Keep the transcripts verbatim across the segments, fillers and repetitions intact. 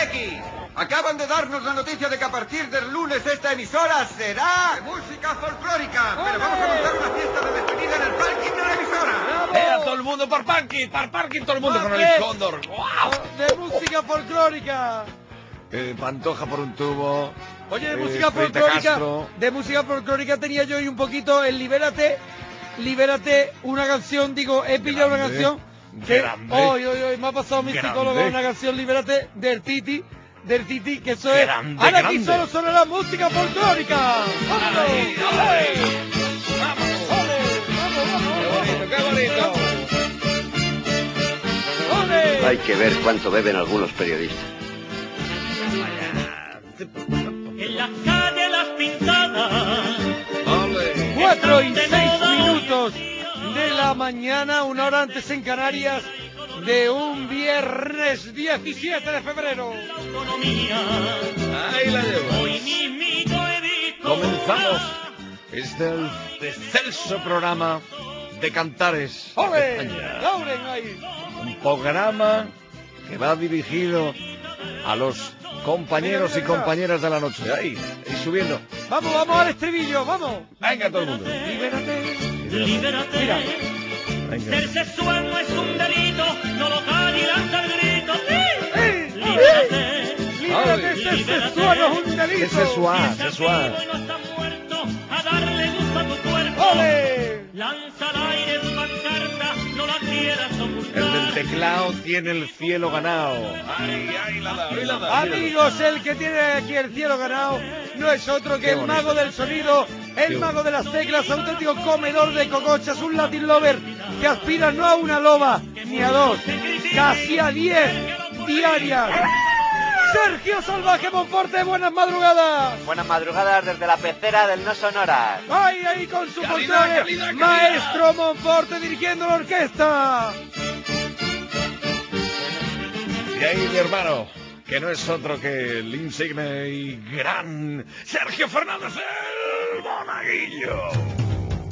aquí. Acaban de darnos la noticia de que a partir del lunes esta emisora será de música folclórica. Pero vamos a montar una fiesta de despedida en el parking de la emisora. ¡Eh, a todo el mundo por parking! ¡Por parking todo el mundo con el cóndor! ¡Wow! De música folclórica. Eh, Pantoja por un tubo. Oye, de eh, música Esperita folclórica. Castro. De música folclórica tenía yo hoy un poquito el Libérate. Libérate, una canción, digo, he pillado una Grande, canción que grande, hoy, hoy, hoy me ha pasado mi grande. psicólogo una canción Libérate del Titi, del Titi, que eso Grande, es. Ahora aquí grande. solo suena la música folclórica. ¡Vámonos! Ay, ay. ¡Vamos! ¡Ole! ¡Vamos, vamos! ¡Qué bonito, qué bonito! ¡Ole! Hay que ver cuánto beben algunos periodistas. En la calle Las Pintadas. ¡Ole! Cuatro y seis minutos de la mañana, una hora antes en Canarias, de un viernes diecisiete de febrero. Ahí la llevo. Hoy mismito he visto. Comenzamos este el excelso programa de Cantares de ¡Ole! España. ¡Lauren ahí! Un programa que va dirigido a los compañeros y compañeras de la noche. Ahí, ahí subiendo. Vamos, vamos al estribillo, vamos. Venga todo el mundo. Libérate. Libérate. Mira. Venga. Ser sexual no es un delito, no lo calle y lanza el grito. ¡Eh! Libérate. Libérate, ser sexual no es un delito. Es sexual, Piensa sexual. vivo y no está muerto, a darle gusto a tu cuerpo. ¡Ole! Lanza al aire tu pancarta, no la quieras ocultar. El del teclado tiene el cielo ganado. Ay, ay, la da, ay, la da. Amigos, el que tiene aquí el cielo ganado no es otro que Qué el bonito. mago del sonido, el Qué mago de las teclas, auténtico comedor de cocochas, un Latin lover que aspira no a una loba ni a dos, casi a diez diarias. Sergio Salvaje Monforte, buenas madrugadas. Buenas madrugadas desde la pecera del No Sonoras. Ay, ahí con su Calidad, portero, calidad, calidad. Maestro Monforte dirigiendo la orquesta. Y ahí mi hermano, que no es otro que el insigne y gran Sergio Fernández el Monaguillo.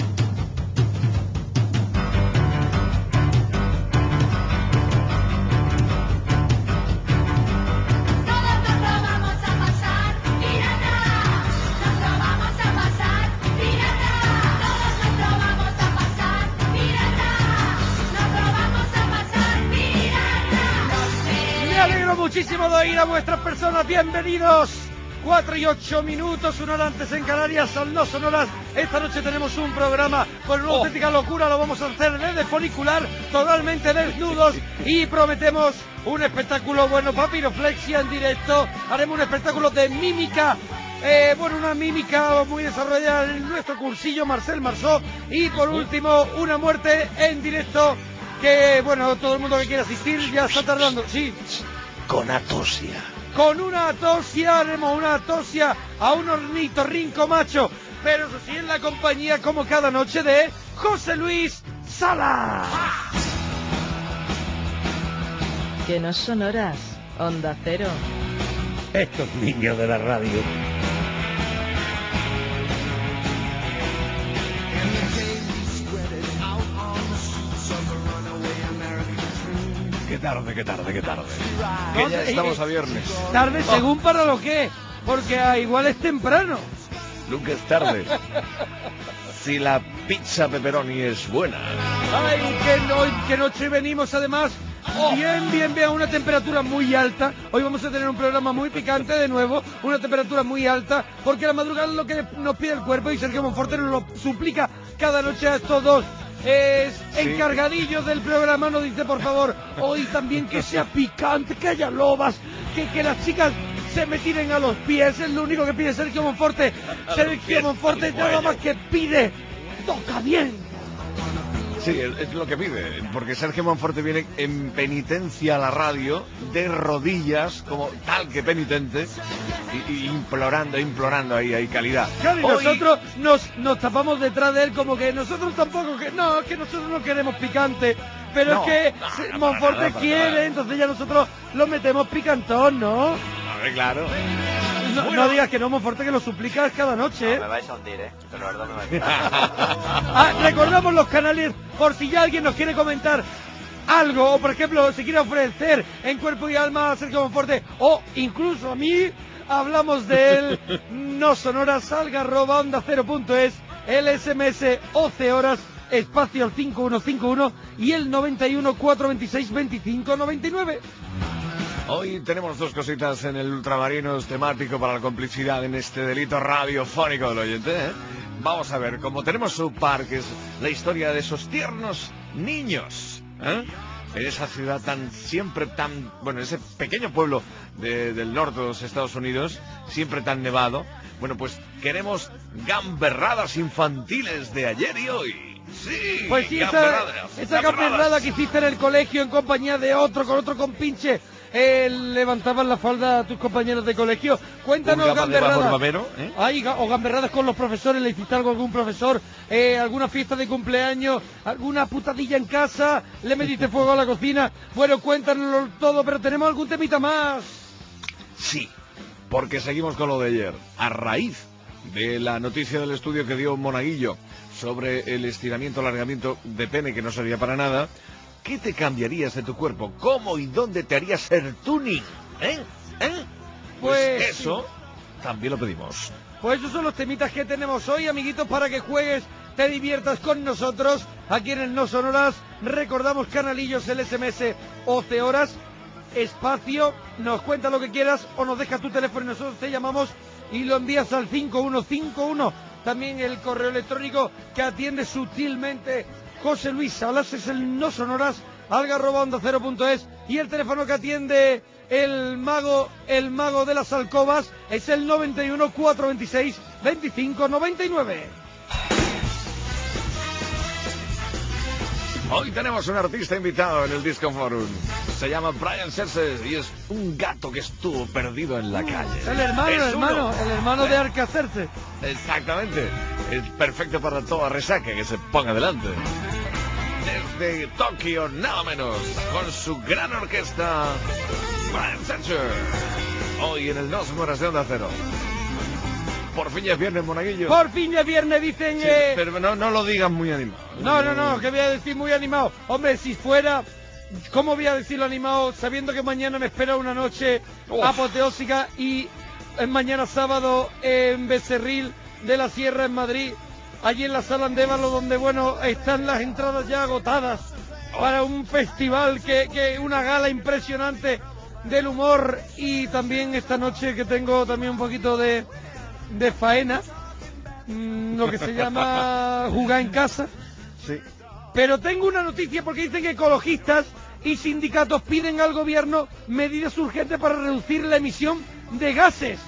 Todos nos lo vamos a pasar, pirata. Nos lo vamos a pasar, pirata. Todos nos lo vamos a pasar, pirata. Nos lo vamos a pasar, pirata. Me alegro muchísimo de oír a vuestras personas. Bienvenidos. Cuatro y ocho minutos, una hora antes en Canarias, son No Sonoras. Esta noche tenemos un programa con una Oh. auténtica locura. Lo vamos a hacer desde funicular, totalmente desnudos. Y prometemos un espectáculo bueno, papiroflexia en directo. Haremos un espectáculo de mímica. Eh, bueno, una mímica muy desarrollada en nuestro cursillo Marcel Marceau. Y por último, una muerte en directo. Que bueno, todo el mundo que quiera asistir ya está tardando. Sí. Con atosia. Con una atosia, haremos una atosia a un ornitorrinco macho, pero eso sí en la compañía como cada noche de José Luis Sala. Que no sonoras, Onda Cero. Estos niños de la radio. Qué tarde, qué tarde, qué tarde. Que ya estamos a viernes. Tarde según para lo que, porque ah, igual es temprano. Nunca es tarde. Si la pizza pepperoni es buena. Ay, que, no, que noche venimos además bien, bien, bien, a una temperatura muy alta. Hoy vamos a tener un programa muy picante de nuevo, una temperatura muy alta, porque la madrugada es lo que nos pide el cuerpo y Sergio Monforte nos lo suplica cada noche a estos dos es Sí. encargadillos del programa. Nos dice, por favor, hoy también que sea picante, que haya lobas, que, que las chicas se me tiren a los pies. Es lo único que pide Sergio Monforte. Sergio pies, Monforte al nada cuello. más que pide, toca bien. Sí, es, es lo que pide, porque Sergio Monforte viene en penitencia a la radio, de rodillas, como tal que penitente, y, y implorando, implorando ahí, ahí calidad. Claro, y Hoy- nosotros nos, nos tapamos detrás de él como que nosotros tampoco, que no, que nosotros no queremos picante, pero No, es que no, se- no, para Monforte nada, para quiere, nada. entonces ya nosotros lo metemos picantón, ¿no? A ver, claro. No, Bueno. no digas que no, Monforte, que lo suplicas cada noche. No, me vais a hundir, ¿eh? Pero la verdad me vais a hundir. Ah, recordamos los canales por si ya alguien nos quiere comentar algo, o por ejemplo, se quiere ofrecer en cuerpo y alma a Sergio Monforte, o incluso a mí, hablamos de él, no sonoras, salga arroba onda cero punto es, el S M S once horas, espacio al cinco uno cinco uno y el noventa y uno, cuatrocientos veintiséis, veinticinco noventa y nueve. Hoy tenemos dos cositas en el Ultramarinos temático para la complicidad en este delito radiofónico del oyente, ¿eh? Vamos a ver, como tenemos su par, que es la historia de esos tiernos niños, ¿eh? En esa ciudad tan, siempre tan, bueno, ese pequeño pueblo de, del norte de los Estados Unidos, siempre tan nevado. Bueno, pues queremos gamberradas infantiles de ayer y hoy. Sí, pues sí, esa, gamberradas, esa gamberrada que hiciste en el colegio en compañía de otro, con otro compinche, eh, levantaban la falda a tus compañeros de colegio. Cuéntanos gamberradas. ¿eh? Ay, o gamberradas con los profesores, le hiciste algo a algún profesor, eh, alguna fiesta de cumpleaños, alguna putadilla en casa, le metiste fuego a la cocina. Bueno, cuéntanos todo, pero tenemos algún temita más. Sí, porque seguimos con lo de ayer. A raíz de la noticia del estudio que dio Monaguillo sobre el estiramiento, alargamiento de pene que no servía para nada, ¿qué te cambiarías de tu cuerpo? ¿Cómo y dónde te harías el tuning? ¿Eh? ¿Eh? Pues, pues eso sí, también lo pedimos. Pues esos son los temitas que tenemos hoy, amiguitos, para que juegues, te diviertas con nosotros aquí en el No Sonoras. Recordamos, canalillos, el S M S once horas, espacio, nos cuentas lo que quieras o nos dejas tu teléfono y nosotros te llamamos y lo envías al cinco uno cinco uno. También el correo electrónico que atiende sutilmente José Luis Salas es el no sonoras alga arroba onda cero punto es, y el teléfono que atiende el mago el mago de las alcobas es el noventa y uno, cuatrocientos veintiséis, veinticinco noventa y nueve. Hoy tenemos un artista invitado en el Disco Forum. Se llama Brian Setzer y es un gato que estuvo perdido en la calle. El hermano, es el hermano, uno. el hermano de Arcacerce. Exactamente. Es perfecto para toda resaca que se ponga delante. Desde Tokio, nada menos, con su gran orquesta, Brian Setzer. Hoy en el Dos Horas de Onda Cero. Por fin ya es viernes, Monaguillo. Por fin ya es viernes, dicen... Sí, eh... pero no, no lo digas muy animado. No, no, no, que voy a decir muy animado. Hombre, si fuera... ¿Cómo voy a decirlo animado sabiendo que mañana me espera una noche Uf. apoteósica y es mañana sábado en Becerril de la Sierra, en Madrid, allí en la Sala Andévalo, donde, bueno, están las entradas ya agotadas oh. para un festival, que, que una gala impresionante del humor, y también esta noche que tengo también un poquito de... de faena, mmm, lo que se llama jugar en casa. Sí. Pero tengo una noticia, porque dicen que ecologistas y sindicatos piden al gobierno medidas urgentes para reducir la emisión de gases.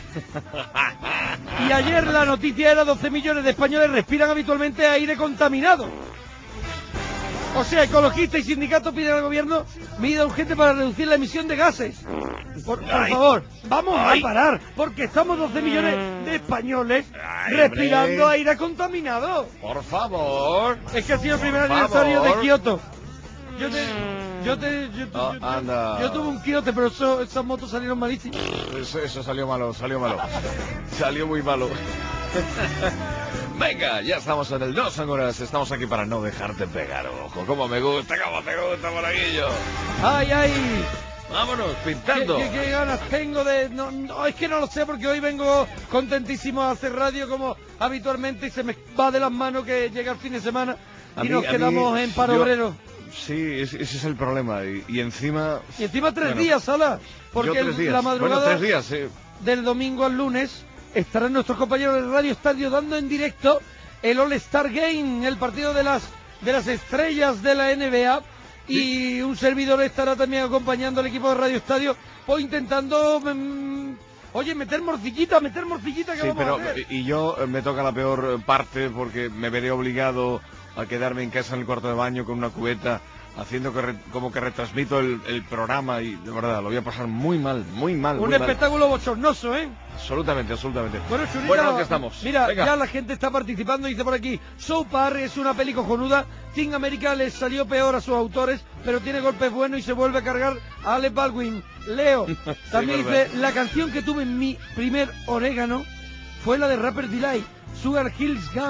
Y ayer la noticia era doce millones de españoles respiran habitualmente aire contaminado. O sea, ecologistas y sindicatos piden al gobierno medidas urgentes para reducir la emisión de gases. Por, por favor, vamos Ay. a parar, porque estamos doce millones de españoles Ay, respirando hombre. aire contaminado. Por favor. Es que ha sido el primer por aniversario favor. de Kioto. Yo te... Yo te... Yo, te, oh, yo, anda. yo tuve un Kioto, pero eso, esas motos salieron malísimas. Eso, eso salió malo, salió malo. Salió muy malo. Venga, ya estamos en el Dos Horas, estamos aquí para no dejarte pegar, ojo. Como me gusta, como te gusta, Monaguillo. Ay, ay. Vámonos, pintando. ¿Qué, qué, qué ganas tengo de...? No, no, es que no lo sé, porque hoy vengo contentísimo a hacer radio como habitualmente y se me va de las manos que llega el fin de semana y a nos mí, quedamos mí, en paro yo, obrero. Sí, ese, ese es el problema. Y, y encima... Y encima tres bueno, días, Sala. Porque tres días. la madrugada bueno, tres días, sí. del domingo al lunes estarán nuestros compañeros de Radio Estadio dando en directo el All-Star Game, el partido de las de las estrellas de la N B A. Sí. Y un servidor estará también acompañando al equipo de Radio Estadio, pues intentando, mmm, oye, meter morcillita, meter morcillita que sí, vamos pero, a hacer. Y yo eh, me toca la peor parte, porque me veré obligado a quedarme en casa en el cuarto de baño con una cubeta, haciendo que re, como que retransmito el, el programa, y de verdad lo voy a pasar muy mal, muy mal. Un muy espectáculo mal. bochornoso, ¿eh? Absolutamente, absolutamente. Bueno, Churita, bueno, que estamos. Mira, Venga. Ya la gente está participando, dice por aquí, South Park es una peli cojonuda, Team America les salió peor a sus autores, pero tiene golpes buenos y se vuelve a cargar a Alec Baldwin. Leo, sí, también dice, la canción que tuve en mi primer orégano fue la de Rapper Delight, Sugar Hills Gum,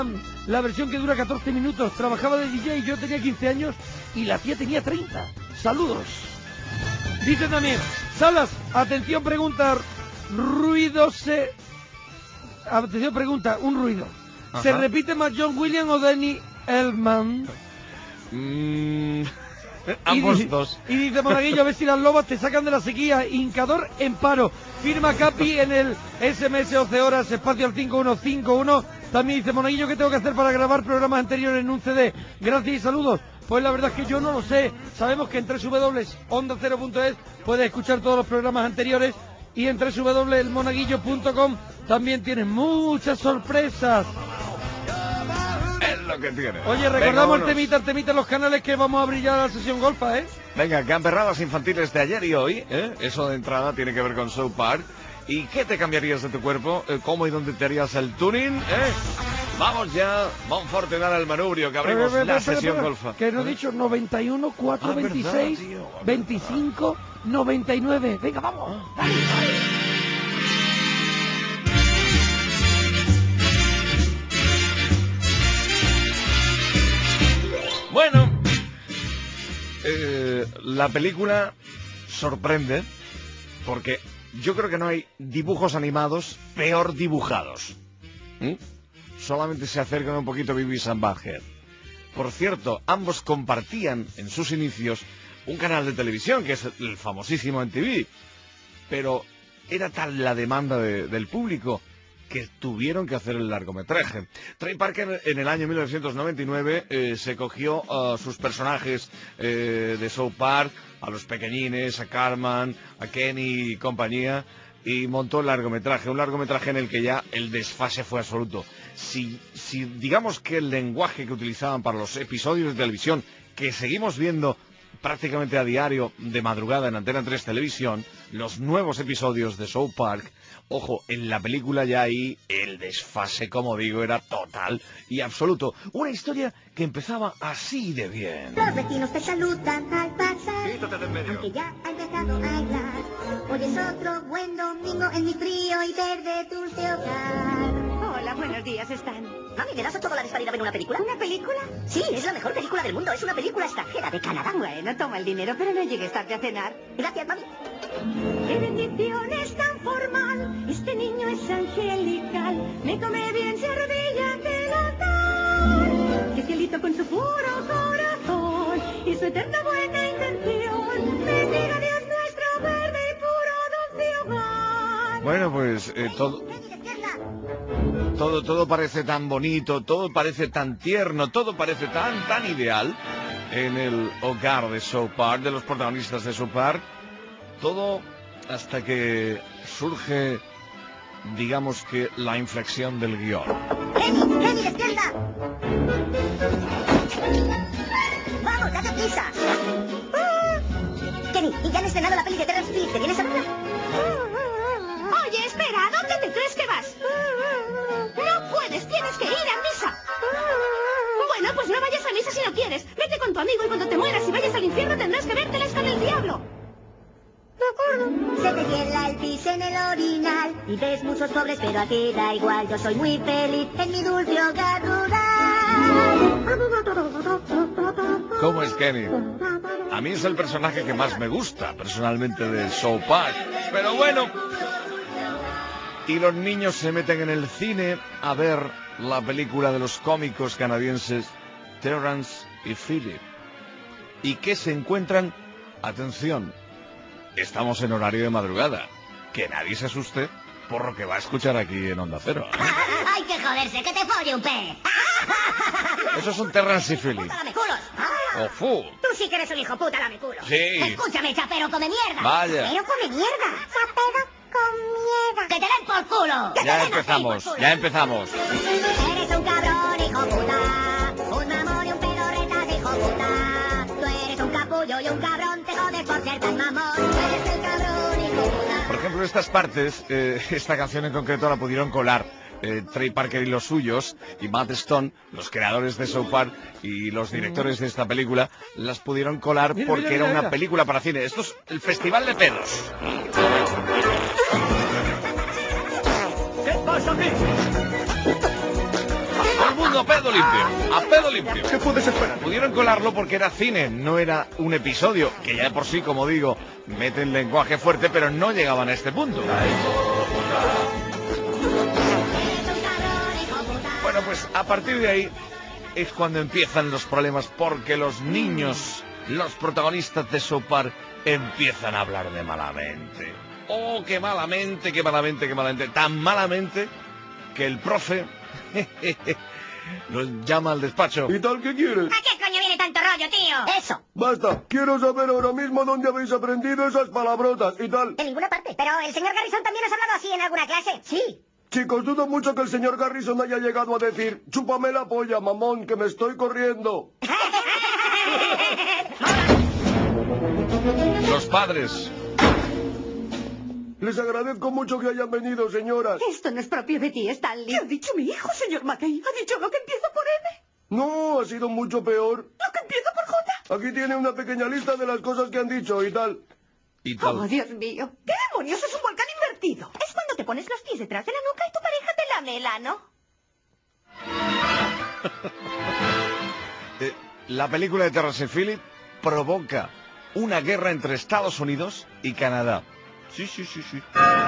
la versión que dura catorce minutos. Trabajaba de D J, yo tenía quince años y la tía tenía treinta. Saludos. Dice también, Salas, atención pregunta, ruido se... Atención pregunta, un ruido. Ajá. ¿Se repite más John Williams o Danny Elfman? Mm, ambos y, dos. Y dice Monaguillo, a ver si las lobas te sacan de la sequía. Hincador en paro. Firma Capi en el S M S once horas, espacio al cinco uno cinco uno. También dice Monaguillo, ¿qué tengo que hacer para grabar programas anteriores en un C D? Gracias y saludos. Pues la verdad es que yo no lo sé. Sabemos que en doble u doble u doble u punto onda cero punto es puedes escuchar todos los programas anteriores. Y en doble u doble u doble u punto el monaguillo punto com también tienes muchas sorpresas. Es lo que tiene. Oye, recordamos el temita, el temita en los canales que vamos a brillar a la sesión golfa, ¿eh? Venga, gamberradas infantiles de ayer y hoy, ¿eh? Eso de entrada tiene que ver con South Park. ¿Y qué te cambiarías de tu cuerpo? Eh, ¿Cómo y dónde te harías el tuning? ¿Eh? Vamos ya, Monforte, dale al manubrio, que abrimos Pero, pero, la pero, sesión pero, golfa. Que no he ¿Eh? dicho noventa y uno, cuatro, Ah, veintiséis, verdad, tío, verdad. veinticinco, noventa y nueve. Venga, vamos. Dale, dale. Bueno, eh, la película sorprende porque yo creo que no hay dibujos animados peor dibujados. ¿Mm? Solamente se acercan un poquito a Beavis and Butthead. Por cierto, ambos compartían en sus inicios un canal de televisión que es el famosísimo M T V, pero era tal la demanda de, del público que tuvieron que hacer el largometraje. Trey Parker en el año mil novecientos noventa y nueve eh, se cogió a sus personajes eh, de South Park, a los pequeñines, a Cartman, a Kenny y compañía, y montó el largometraje, un largometraje en el que ya el desfase fue absoluto. Si, si digamos que el lenguaje que utilizaban para los episodios de televisión, que seguimos viendo prácticamente a diario de madrugada en Antena tres Televisión, los nuevos episodios de South Park, ojo, en la película ya ahí el desfase, como digo, era total y absoluto. Una historia que empezaba así de bien. Los vecinos te saludan al pasar, Quítate de en medio. aunque ya ha empezado a bailar. Hoy es otro buen domingo en mi frío y verde dulce hogar. Hola, buenos días, Stan. Mami, ¿me das ocho dólares para ir a ver una película? ¿Una película? Sí, es la mejor película del mundo. Es una película extranjera de Canadá. Bueno, toma el dinero, pero no llegues tarde a cenar. Gracias, mami. ¡Qué bendición es tan formal! Este niño es angelical. Me come bien, se arrodilla ante el altar. ¡Qué cielito con su puro corazón y su eterna buena intención! ¡Bendiga a Dios nuestro verde y puro dulce hogar! Bueno, pues eh, todo... Todo, todo parece tan bonito, todo parece tan tierno, todo parece tan, tan ideal en el hogar de South Park, de los protagonistas de South Park. Todo hasta que surge, digamos que, la inflexión del guión. ¡Kenny! ¡Kenny, despierta! ¡Vamos, date prisa! Kenny, y ya han estrenado la peli de Terrence Phillips. ¿Te vienes a verla? Oye, espera, ¿a dónde te crees que vas? No puedes, tienes que ir a misa. Bueno, pues no vayas a misa si no quieres. Vete con tu amigo y cuando te mueras y vayas al infierno tendrás que vértelas con el diablo. Se te hiela el pis en el orinal y ves muchos pobres, pero a ti da igual. Yo soy muy feliz en mi dulce hogar rural. ¿Cómo es Kenny? A mí es el personaje que más me gusta, personalmente, de South Park. Pero bueno... Y los niños se meten en el cine a ver la película de los cómicos canadienses Terrence y Phillip. ¿Y qué se encuentran? Atención, estamos en horario de madrugada. Que nadie se asuste por lo que va a escuchar aquí en Onda Cero. ¡Hay que joderse, que te folle un pez! Esos son Terrence y Phillip. ¡Puta lameculos! ¡Oh, fu! Tú sí que eres un hijo puta lameculos. Sí. Escúchame, chapero, come mierda. Vaya. Chapero, come mierda. Chapero, come mierda. ¡Que te den por culo! ¡Que te Ya den a ti empezamos, por culo! ya empezamos. Eres un cabrón, hijo puta. Un mamón y un pedorreta, hijo puta. Tú eres un capullo y un cabrón. Te jodes por ser tan mamón. Tú eres el cabrón, hijo puta. Por ejemplo, estas partes, eh, esta canción en concreto la pudieron colar eh, Trey Parker y los suyos, y Matt Stone, los creadores de South Park y los directores de esta película, las pudieron colar Mira, porque mira, era mira, una mira. película para cine. Esto es el Festival de Pedos. ¿Qué pasa aquí? Todo el mundo mundo a pedo limpio, a pedo limpio. ¿Qué puedes esperar? Pudieron colarlo porque era cine, no era un episodio, que ya de por sí, como digo, meten lenguaje fuerte, pero no llegaban a este punto. Bueno, pues a partir de ahí es cuando empiezan los problemas, porque los niños, los protagonistas de South Park, empiezan a hablar de malamente. Oh, qué malamente, qué malamente, qué malamente. Tan malamente que el profe los llama al despacho. ¿Y tal qué quieres? ¿A qué coño viene tanto rollo, tío? Eso. Basta, quiero saber ahora mismo dónde habéis aprendido esas palabrotas y tal. En ninguna parte. Pero el señor Garrison también os ha hablado así en alguna clase. Sí. Chicos, dudo mucho que el señor Garrison haya llegado a decir: chúpame la polla, mamón, que me estoy corriendo. Los padres. Les agradezco mucho que hayan venido, señoras. Esto no es propio de ti, Stanley. ¿Qué ha dicho mi hijo, señor McKay? ¿Ha dicho lo que empieza por M? No, ha sido mucho peor. ¿Lo que empieza por J? Aquí tiene una pequeña lista de las cosas que han dicho y tal. Y tal. Oh, Dios mío. ¿Qué demonios es un volcán invertido? Es cuando te pones los pies detrás de la nuca y tu pareja te lame el ano. Eh, la película de Terrence Phillips provoca una guerra entre Estados Unidos y Canadá. Sí, sí, sí, sí.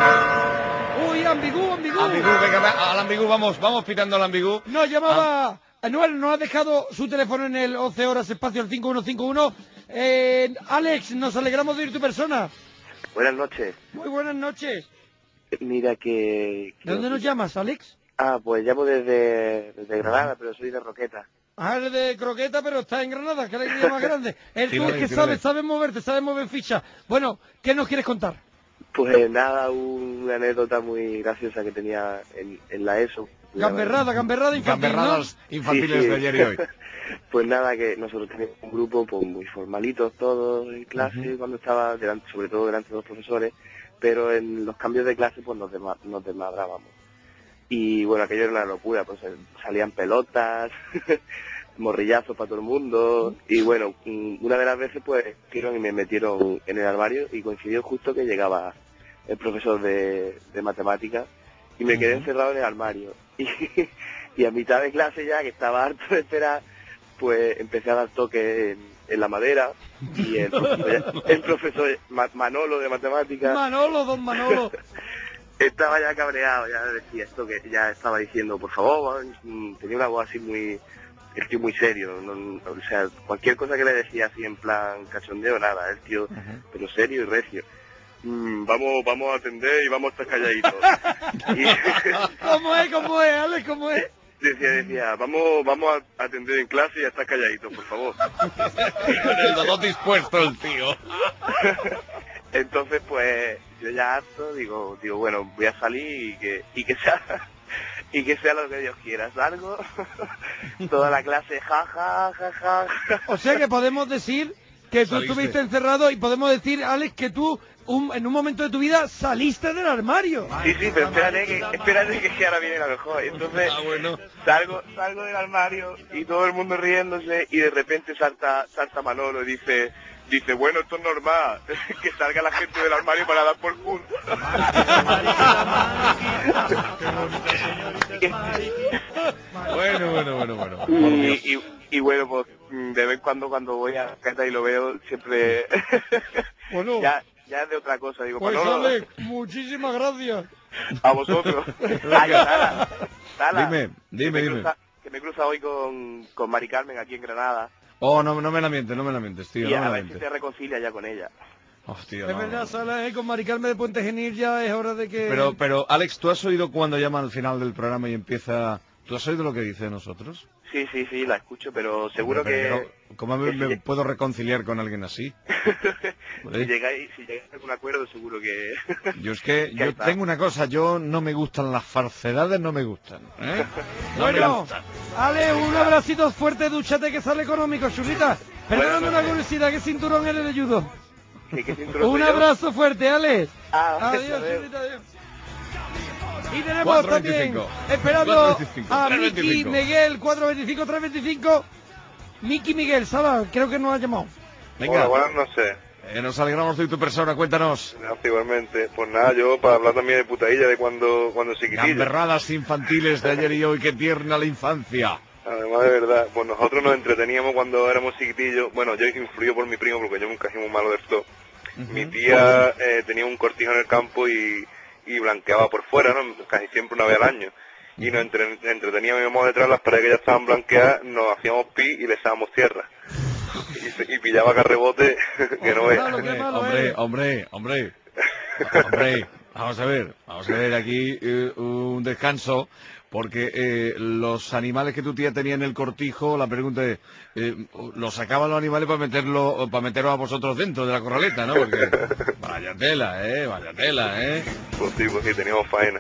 Uy, ambigú, ambigú. Ambigú, venga, va, al ambigú, vamos, vamos pitando al ambigú. Nos llamaba... Anuel nos ha dejado su teléfono en el once horas espacio el cinco uno cinco uno. Eh, Alex, nos alegramos de ir tu persona. Buenas noches. Muy buenas noches. Mira que... que ¿De dónde nos llamas, Alex? Ah, pues llamo desde, desde Granada, pero soy de Roqueta. Ah, eres de Croqueta, pero está en Granada, que es la alegría más grande. El tú Tírale, es que tírale. sabes, sabes moverte, sabes mover ficha. Bueno, ¿qué nos quieres contar? Pues nada, una anécdota muy graciosa que tenía en, en la ESO. Gamberrada, gamberrada infantil, Gamberradas ¿no? infantiles Sí, sí. de ayer y hoy. Pues nada, que nosotros teníamos un grupo pues muy formalitos todos en clase, Ujú. cuando estaba, delante, sobre todo delante de los profesores, pero en los cambios de clase pues nos, desma- nos desmadrábamos. Y bueno, aquello era una locura, pues eh, salían pelotas, morrillazos para todo el mundo, y bueno, mm, una de las veces pues fueron y me metieron en el armario y coincidió justo que llegaba el profesor de, de matemáticas y me quedé Ujú. encerrado en el armario. Y, y a mitad de clase ya, que estaba harto de esperar, pues empecé a dar toques en, en la madera y el profesor, el profesor Ma- Manolo de matemáticas Manolo, don Manolo. estaba ya cabreado, ya decía esto que ya estaba diciendo, por favor, mm, tenía una voz así muy, el tío muy serio, no, no, o sea, cualquier cosa que le decía así en plan cachondeo, nada, el tío, pero serio y recio. Mm, vamos, vamos a atender y vamos a estar calladitos. ¿Cómo es, cómo es, Alex, cómo es? Decía, decía, vamos, vamos a atender en clase y a estar calladitos, por favor. Con el dedo dispuesto el tío. Entonces, pues, yo ya harto, digo, digo, bueno, voy a salir y que, y que sea, y que sea lo que Dios quiera. Salgo, toda la clase, ja, ja, ja, ja, ja. O sea que podemos decir que tú Saliste. estuviste encerrado y podemos decir, Alex, que tú un- en un momento de tu vida saliste del armario. Sí, sí, pero espérate que, espérate que si ahora viene la mejor. Entonces, Ah, bueno. salgo, salgo del armario y todo el mundo riéndose y de repente salta, salta Manolo y dice, dice, bueno, esto es normal, que salga la gente del armario para dar por culo. Bueno, bueno, bueno, bueno. Por Y, Dios. y, y bueno, pues mm, de vez en cuando cuando voy a Cata y lo veo, siempre Bueno, ya, ya es de otra cosa. Digo, pues Manolo, Alex, muchísimas gracias. a vosotros. Ay, Sala, Sala, Dime, dime, que me dime. cruza- que me cruza hoy con, con Mari Carmen aquí en Granada. Oh, no, no me la mientes, no me la mientes, tío, y no me a la ver si mientes. te reconcilia ya con ella. Oh, tío, Es no, verdad, no. Sala, eh, con Mari Carmen de Puente Genil ya es hora de que... Pero, pero, Alex, ¿tú has oído cuando llama al final del programa y empieza... ¿Tú has oído lo que dice de nosotros? Sí, sí, sí, la escucho, pero seguro Hombre, pero que... yo no- ¿Cómo me, que si me lle- puedo reconciliar con alguien así? si Joder. llegáis, si llegáis a algún acuerdo, seguro que... Yo es que que yo está. tengo una cosa, yo no me gustan las falsedades, no me gustan. ¿eh? No me Bueno, gustan. Ale, un abracito fuerte, dúchate que sale económico, chulita. Perdóname una curiosidad, ¿qué cinturón eres de judo? ¿Qué- qué cinturón Un soy yo? abrazo fuerte, Ale. Ah, Adiós, adiós. chulita, adiós. Y tenemos cuatro también, veinticinco. esperando cuatro veinticinco, a tres Miki veinticinco. Miguel, cuatro veinticinco, tres veinticinco. Miki Miguel, Sala, creo que nos ha llamado. Venga, noches. eh, nos alegramos de tu persona, cuéntanos. Igualmente. Pues nada, yo para hablar también de putadilla de cuando, cuando chiquitillo. Gamberradas infantiles de ayer y hoy, qué tierna la infancia. Además, de verdad, pues nosotros nos entreteníamos cuando éramos chiquitillos. Bueno, yo influido por mi primo, porque yo nunca he sido muy malo del todo. Uh-huh. Mi tía eh, tenía un cortijo en el campo y, y blanqueaba por fuera, ¿no? Casi siempre una vez al año. Y nos entre, entreteníamos detrás de las paredes que ya estaban blanqueadas, nos hacíamos pi y le echábamos tierra. Y, y pillaba carrebote que no veas. Hombre, hombre, hombre, hombre, hombre, vamos a ver, vamos a ver aquí eh, un descanso, porque eh, los animales que tu tía tenía en el cortijo, la pregunta es, eh, ¿los sacaban los animales para meterlo, para meterlos a vosotros dentro de la corraleta, no? Porque vaya tela, eh, vaya tela, eh. Pues sí, pues sí, teníamos faena.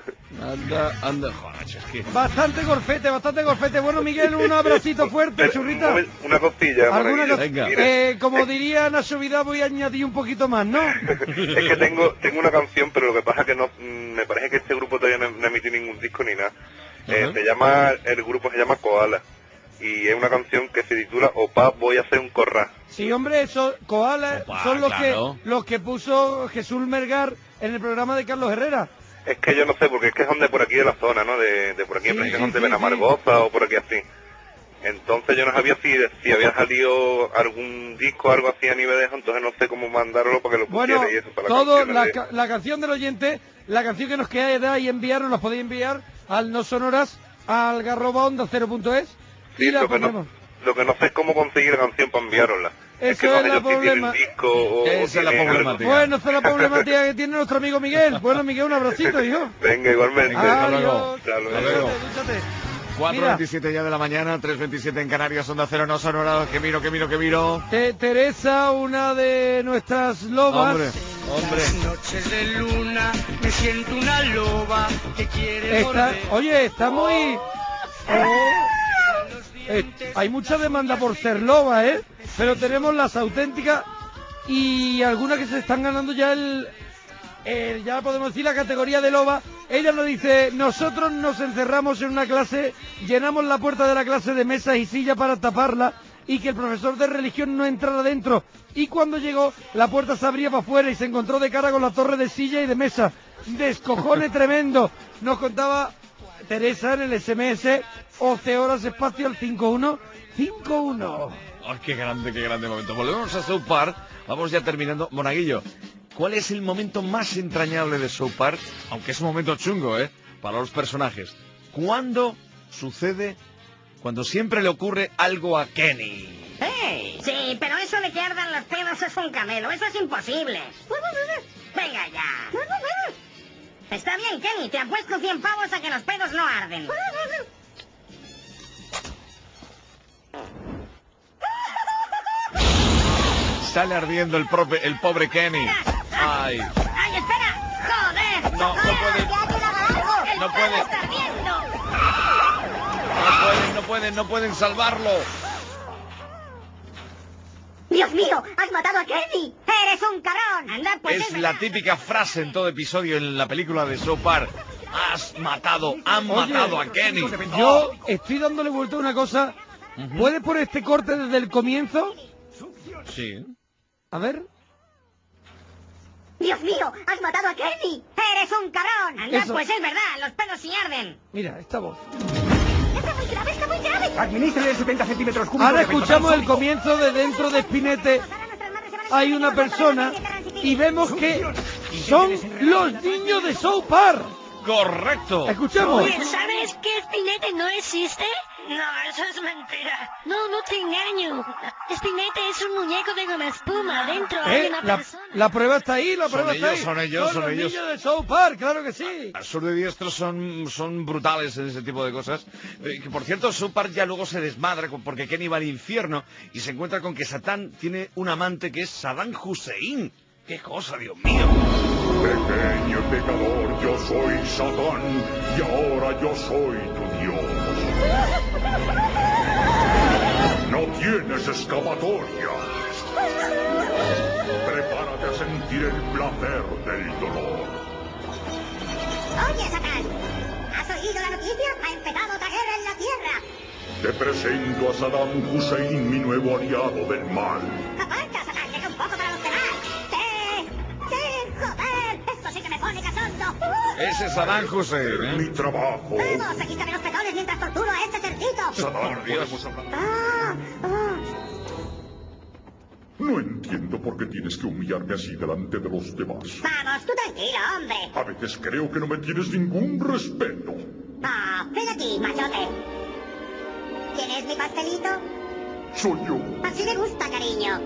Anda, anda, joder, es que... Bastante golfete, bastante golfete. Bueno, Miguel, un abracito fuerte, churrita. Una costilla. ¿Alguna co eh, como diría Nacho Vidal, voy a añadir un poquito más, ¿no? Es que tengo tengo una canción, pero lo que pasa es que no, me parece que este grupo todavía no, no emitió ningún disco ni nada. Eh, uh-huh. Se llama, el grupo se llama Koala. Y es una canción que se titula Opa, voy a hacer un corral. Sí, hombre, eso, Koala Opa, son los, claro. que, los que puso Jesús Melgar en el programa de Carlos Herrera. Es que yo no sé, porque es que son de por aquí de la zona, ¿no? De, de por aquí, sí, sí, son de sí, Benamargoza sí. o por aquí así. Entonces yo no sabía si, si había salido algún disco o algo así a nivel de eso, entonces no sé cómo mandarlo para que lo pusiera bueno, y eso. Para todo, la, de... ca la canción del oyente, la canción que nos queda y enviarnos, la podéis enviar al No Sonoras, al garroba onda cero punto es. Sí, y la lo, que no, lo que no sé es cómo conseguir la canción para enviárosla. Eso es, que no es la problema. Si disco o, esa es la problemática. Bueno, esa es la problemática que tiene nuestro amigo Miguel. Bueno, Miguel, un abracito, hijo. Venga, igualmente. Hasta luego. Hasta luego. Dúchate, cuatro veintisiete ya de la mañana, tres veintisiete en Canarias, Onda Cero, No Sonoras, que miro, que miro, que miro. Te Teresa, una de nuestras lobas. Hombre, hombre. Noches de luna, me siento una loba que quiere está, volver. Oye, está muy... Oh. Eh, hay mucha demanda por ser loba, ¿eh? Pero tenemos las auténticas y algunas que se están ganando ya el, el... ya podemos decir la categoría de loba. Ella nos dice, nosotros nos encerramos en una clase, llenamos la puerta de la clase de mesas y sillas para taparla y que el profesor de religión no entrara dentro. Y cuando llegó, la puerta se abría para afuera y se encontró de cara con la torre de silla y de mesa. Descojone tremendo. Nos contaba Teresa en el S M S once horas espacio al cinco uno cinco uno. Oh, qué grande, qué grande momento. Volvemos a South Park. Vamos ya terminando. Monaguillo, ¿cuál es el momento más entrañable de South Park? Aunque es un momento chungo, ¿eh? Para los personajes. ¿Cuándo sucede? Cuando siempre le ocurre algo a Kenny. ¡Hey! Sí, pero eso de que ardan los pedos es un camelo. Eso es imposible. Venga ya. Está bien, Kenny. Te apuesto cien pavos a que los pedos no arden. Sale ardiendo el, prope, el pobre Kenny. Ay. ¡Ay, espera! ¡Joder! No, no puede. No puede. ¡Está ardiendo! No pueden, no pueden, no pueden salvarlo. ¡Dios mío! ¡Has matado a Kenny! ¡Eres un cabrón! Anda, pues es, es la típica frase en todo episodio en la película de South Park. Has matado, han Oye, matado a Kenny. Yo estoy dándole vuelta a una cosa. Uh-huh. ¿Puedes poner este corte desde el comienzo? Sí. A ver. ¡Dios mío! ¡Has matado a Kenny! ¡Eres un cabrón! Anda, Eso. Pues es verdad, los pelos sí arden. Mira, esta voz. Está muy grave, está muy grave. Administre setenta centímetros cúbicos. Ahora escuchamos el comienzo de dentro de Spinete. Hay una persona y vemos que son los niños de South Park. Correcto. Escuchamos. Oye, ¿sabes que Spinete no existe? No, eso es mentira. No, no te engaño. Spinete es un muñeco de goma espuma. Dentro ¿Eh? hay una la, persona. La prueba está ahí, la prueba son está ellos, ahí. Son ellos, son, son los ellos. niños de South Park, claro que sí. Los surdidiestros son, son brutales en ese tipo de cosas. Eh, que por cierto, South Park ya luego se desmadra porque Kenny va al infierno y se encuentra con que Satán tiene un amante que es Saddam Hussein. ¡Qué cosa, Dios mío! Pequeño pecador, yo soy Satán y ahora yo soy tu Dios. No tienes escapatoria. Prepárate a sentir el placer del dolor. Oye, Satán, ¿has oído la noticia? Ha empezado otra guerra en la Tierra. Te presento a Saddam Hussein, mi nuevo aliado del mal. Aparta, Satán, deja un poco para los demás. ¡Sí! ¡Sí! ¡Joder! Esto sí que me pone cachondo. Ese es Saddam Hussein, ¿eh? Mi trabajo. Vamos, quítame los petones mientras torturo a este cerdito. Satán, podemos hablar. Ah, ah. No entiendo por qué tienes que humillarme así delante de los demás. Vamos, tú tranquilo, hombre. A veces creo que no me tienes ningún respeto. Ah, ven aquí, machote. ¿Quieres mi pastelito? Soy yo. Así le gusta, cariño.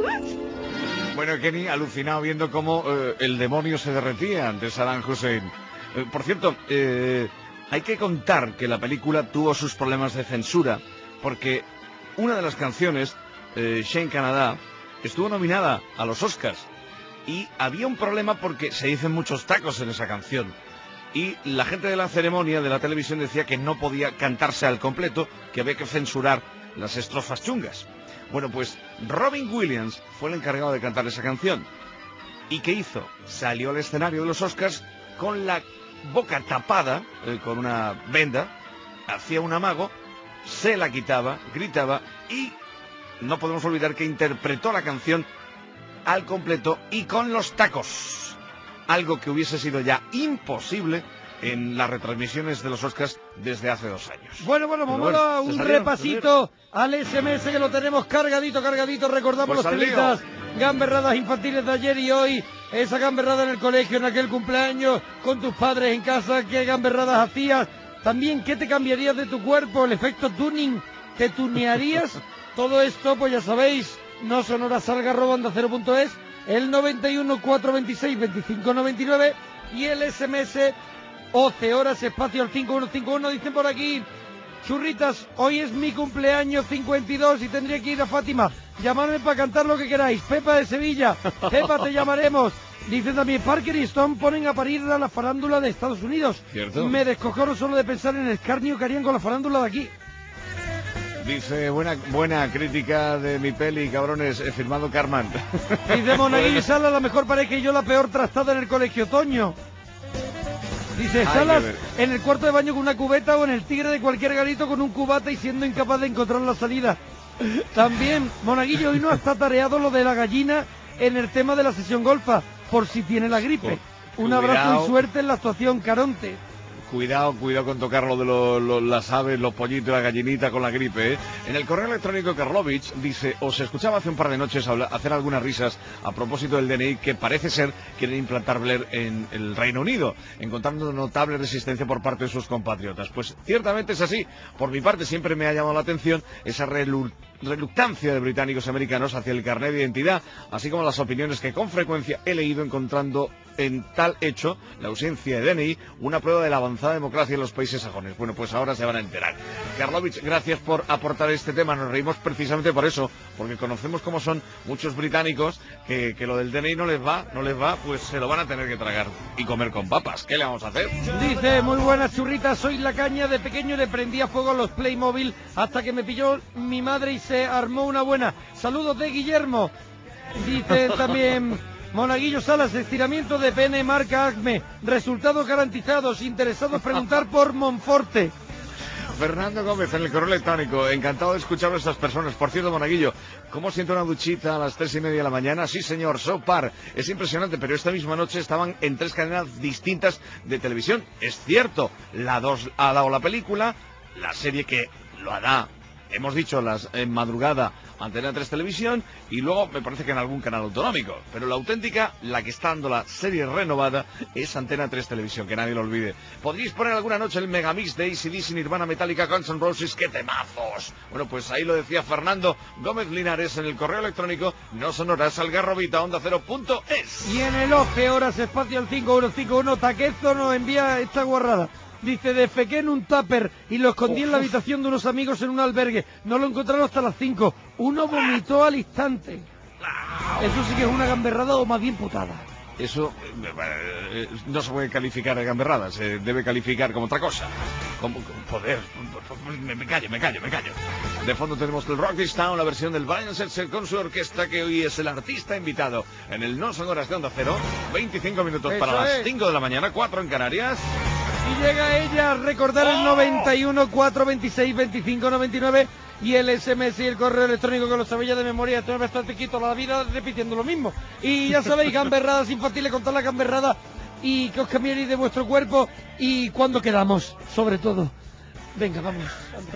Bueno, Kenny, alucinado viendo cómo eh, el demonio se derretía ante Saddam Hussein. Eh, por cierto, eh, hay que contar que la película tuvo sus problemas de censura, porque una de las canciones, eh, Shane Canada, estuvo nominada a los Oscars. Y había un problema porque se dicen muchos tacos en esa canción. Y la gente de la ceremonia de la televisión decía que no podía cantarse al completo, que había que censurar las estrofas chungas. Bueno, pues Robin Williams fue el encargado de cantar esa canción. ¿Y qué hizo? Salió al escenario de los Oscars con la boca tapada, eh, con una venda, hacía un amago, se la quitaba, gritaba y no podemos olvidar que interpretó la canción al completo y con los tacos. Algo que hubiese sido ya imposible en las retransmisiones de los Oscars desde hace dos años. Bueno, bueno, vamos bueno, a ¿se un salieron? repasito al S M S que lo tenemos cargadito, cargadito. Recordamos Pues los al lío. temitas, gamberradas infantiles de ayer y hoy. Esa gamberrada en el colegio, en aquel cumpleaños, con tus padres en casa, qué gamberradas hacías. También, ¿qué te cambiarías de tu cuerpo? El efecto tuning, ¿te tunearías? Todo esto, pues ya sabéis, no sonoras alga arroba onda cero punto es, el noventa y uno, cuatrocientos veintiséis, veinticinco noventa y nueve y el S M S once horas espacio al cinco uno cinco uno. Dicen por aquí, churritas, hoy es mi cumpleaños cincuenta y dos y tendría que ir a Fátima. Llamadme para cantar lo que queráis. Pepa de Sevilla, Pepa, te llamaremos. Dicen también, Parker y Stone ponen a parir a la farándula de Estados Unidos. ¿Cierto? Me descojono solo de pensar en el escarnio que harían con la farándula de aquí. Dice, buena buena crítica de mi peli, cabrones, he firmado Carman. Dice Monaguillo y Salas, la mejor pareja y yo la peor trastada en el colegio, Toño. Dice, Ay, Salas qué ver- en el cuarto de baño con una cubeta o en el tigre de cualquier garito con un cubata y siendo incapaz de encontrar la salida. También, Monaguillo, hoy no está tareado lo de la gallina en el tema de la sesión golfa, por si tiene la gripe. Un abrazo Cuidado. y suerte en la actuación, Caronte. Cuidado, cuidado con tocar lo de lo- lo- las aves, los pollitos y la gallinita con la gripe, ¿eh? En el correo electrónico Karlovich dice, os escuchaba hace un par de noches habla- hacer algunas risas a propósito del D N I que parece ser quieren implantar Blair en el Reino Unido, encontrando notable resistencia por parte de sus compatriotas. Pues ciertamente es así. Por mi parte siempre me ha llamado la atención esa relu- reluctancia de británicos y americanos hacia el carnet de identidad, así como las opiniones que con frecuencia he leído encontrando en tal hecho, la ausencia de D N I, una prueba de la avanzada democracia en los países sajones. Bueno, pues ahora se van a enterar. Karlovich, gracias por aportar este tema. Nos reímos precisamente por eso, porque conocemos cómo son muchos británicos que, que lo del D N I no les va, no les va, pues se lo van a tener que tragar y comer con papas. ¿Qué le vamos a hacer? Dice, muy buenas churritas, soy la caña, de pequeño le prendía fuego a los Playmobil hasta que me pilló mi madre y se armó una buena. Saludos de Guillermo. Dice también Monaguillo Salas, estiramiento de pene marca Acme, resultados garantizados, interesados preguntar por Monforte. Fernando Gómez en el correo electrónico, encantado de escuchar a estas personas. Por cierto, Monaguillo, ¿cómo siento una duchita a las tres y media de la mañana? Sí, señor, Sopar. Es impresionante, pero esta misma noche estaban en tres cadenas distintas de televisión. Es cierto, la dos ha dado la película, la serie que lo hará, hemos dicho, las en madrugada, Antena tres Televisión, y luego me parece que en algún canal autonómico. Pero la auténtica, la que está dando la serie renovada, es Antena tres Televisión, que nadie lo olvide. Podríais poner alguna noche el megamix de A C D C, Nirvana, Metallica, Guns N' Roses, ¡qué temazos! Bueno, pues ahí lo decía Fernando Gómez Linares en el correo electrónico no sonoras algarrobita onda cero punto es. Y en el once horas espacio al cinco uno cinco uno, Taquezo nos envía esta guarrada. Dice, defequé en un tupper y lo escondí en la habitación de unos amigos en un albergue. No lo encontraron hasta las cinco. Uno vomitó al instante. Eso sí que es una gamberrada o más bien putada. Eso eh, eh, no se puede calificar de gamberrada, se debe calificar como otra cosa. Como, como poder. Me, me callo, me callo, me callo. De fondo tenemos el Rock This Town, la versión del Brian Setzer con su orquesta, que hoy es el artista invitado en el No Son Horas de Onda Cero. veinticinco minutos Eso para las es. cinco de la mañana, cuatro en Canarias. Y llega ella a recordar el noventa y uno, cuatrocientos veintiséis, veinticinco noventa y nueve y el S M S y el correo electrónico que lo sabéis ya de memoria. Esto es bastante quito la vida repitiendo lo mismo. Y ya sabéis, gamberradas infantiles, contar la gamberrada y que os cambiéis de vuestro cuerpo y cuándo quedamos, sobre todo. Venga, vamos.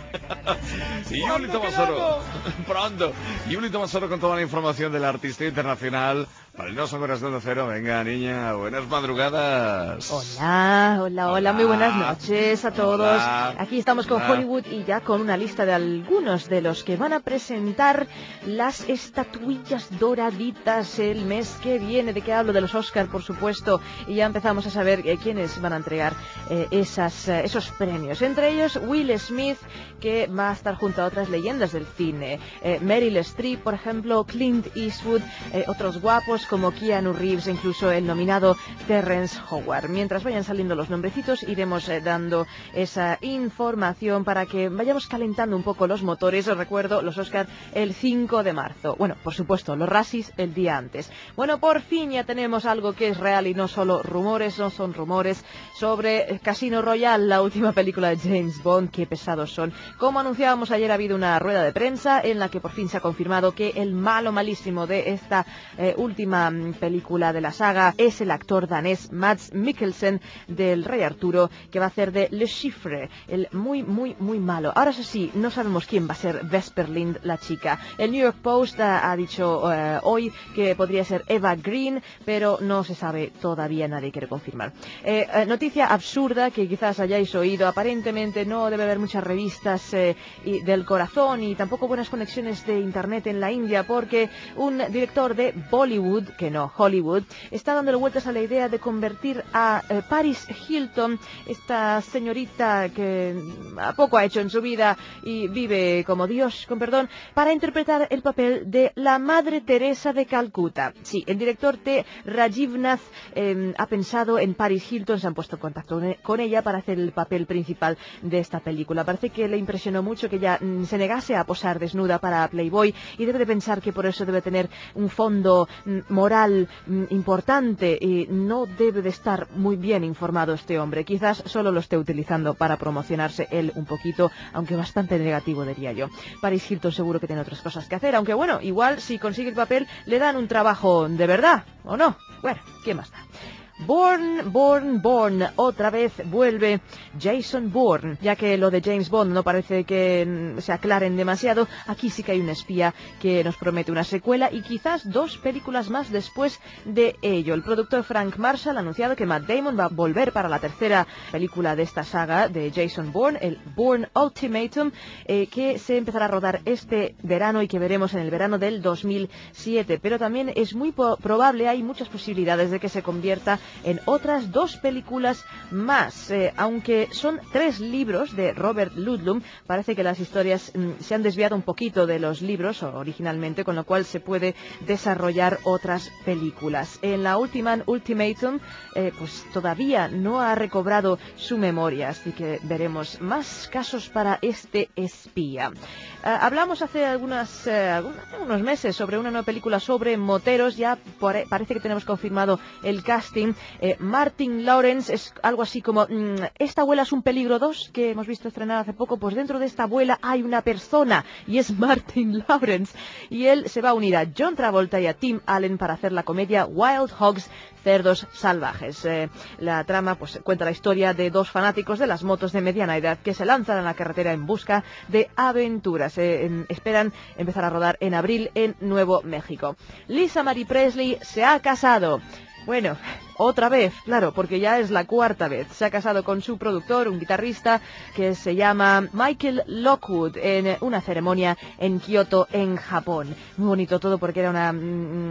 Y Yuli Tomasoro, pronto. Yuli Tomasoro con toda la información del artista internacional. Para el No Son Horas de Onda Cero. Venga, niña, buenas madrugadas. Hola, hola, hola, muy buenas noches a todos. Hola. Aquí estamos con Hola. Hollywood y ya con una lista de algunos de los que van a presentar las estatuillas doraditas el mes que viene. ¿De qué hablo? De los Oscar, por supuesto. Y ya empezamos a saber eh, quiénes van a entregar eh, esas, eh, esos premios. Entre ellos, Will Smith, que va a estar junto a otras leyendas del cine. Eh, Meryl Streep, por ejemplo, Clint Eastwood, eh, otros guapos como Keanu Reeves e incluso el nominado Terrence Howard. Mientras vayan saliendo los nombrecitos, iremos eh, dando esa información para que vayamos calentando un poco los motores. Os recuerdo, los Oscar el cinco de marzo. Bueno, por supuesto, los Razzies el día antes. Bueno, por fin ya tenemos algo que es real y no solo rumores, no son rumores, sobre Casino Royale, la última película de James Bond. Qué pesados son. Como anunciábamos ayer, ha habido una rueda de prensa en la que por fin se ha confirmado que el malo malísimo de esta eh, última película de la saga es el actor danés Mads Mikkelsen del Rey Arturo, que va a hacer de Le Chiffre, el muy, muy, muy malo. Ahora eso sí, no sabemos quién va a ser Vesper Lind, la chica. El New York Post ha, ha dicho uh, hoy que podría ser Eva Green, pero no se sabe todavía, nadie quiere confirmar. Eh, eh, noticia absurda que quizás hayáis oído. Aparentemente no debe haber muchas revistas eh, y del corazón y tampoco buenas conexiones de internet en la India, porque un director de Bollywood, que no, Hollywood, está dándole vueltas a la idea de convertir a eh, Paris Hilton, esta señorita que a poco ha hecho en su vida y vive como Dios, con perdón, para interpretar el papel de la Madre Teresa de Calcuta. Sí, el director T. Rajiv Nath eh, ha pensado en Paris Hilton, se han puesto en contacto con ella para hacer el papel principal de esta película. Parece que le impresionó mucho que ella mm, se negase a posar desnuda para Playboy y debe de pensar que por eso debe tener un fondo mm, moral mm, importante y no debe de estar muy bien informado este hombre. Quizás solo lo esté utilizando para promocionarse él un poquito, aunque bastante negativo, diría yo. Paris Hilton seguro que tiene otras cosas que hacer, aunque bueno, igual si consigue el papel le dan un trabajo de verdad, ¿o no? Bueno, ¿qué más da? Bourne, Bourne, Bourne, otra vez vuelve Jason Bourne, ya que lo de James Bond no parece que se aclaren demasiado. Aquí sí que hay un espía que nos promete una secuela y quizás dos películas más después de ello. El productor Frank Marshall ha anunciado que Matt Damon va a volver para la tercera película de esta saga de Jason Bourne, el Bourne Ultimatum, eh, que se empezará a rodar este verano y que veremos en el verano del dos mil siete. Pero también es muy probable, hay muchas posibilidades de que se convierta en otras dos películas más. Eh, aunque son tres libros de Robert Ludlum, parece que las historias mm, se han desviado un poquito de los libros originalmente, con lo cual se puede desarrollar otras películas. En la última Ultimatum, eh, pues todavía no ha recobrado su memoria, así que veremos más casos para este espía. Eh, hablamos hace algunas, eh, algunos, unos meses sobre una nueva película sobre moteros. Ya por, parece que tenemos confirmado el casting. Eh, Martin Lawrence es algo así como mmm, esta abuela es un peligro dos, que hemos visto estrenar hace poco. Pues dentro de esta abuela hay una persona y es Martin Lawrence, y él se va a unir a John Travolta y a Tim Allen para hacer la comedia Wild Hogs, cerdos salvajes. Eh, la trama pues cuenta la historia de dos fanáticos de las motos de mediana edad que se lanzan a la carretera en busca de aventuras. Eh, en, esperan empezar a rodar en abril en Nuevo México. Lisa Marie Presley se ha casado. Bueno, otra vez, claro, porque ya es la cuarta vez. Se ha casado con su productor, un guitarrista que se llama Michael Lockwood, en una ceremonia en Kioto, en Japón. Muy bonito todo porque era una,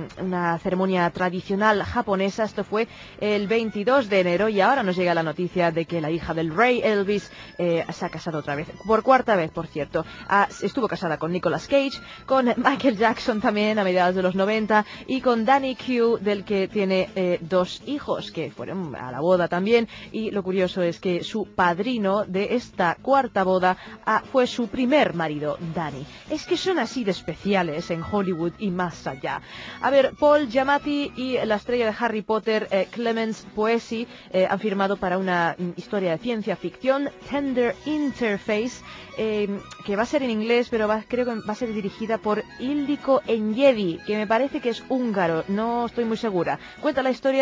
una ceremonia tradicional japonesa. Esto fue el veintidós de enero y ahora nos llega la noticia de que la hija del rey Elvis eh, se ha casado otra vez. Por cuarta vez, por cierto. Ah, estuvo casada con Nicolas Cage, con Michael Jackson también a mediados de los noventa y con Danny Q, del que tiene eh, dos hijos que fueron a la boda también. Y lo curioso es que su padrino de esta cuarta boda ah, fue su primer marido, Danny. Es que son así de especiales en Hollywood y más allá. A ver, Paul Giamatti y la estrella de Harry Potter, eh, Clemence Poesi, eh, han firmado para una mm, historia de ciencia ficción, Tender Interface, eh, que va a ser en inglés, pero va, creo que va a ser dirigida por Ildiko Enyedi, que me parece que es húngaro, no estoy muy segura. Cuenta la historia de una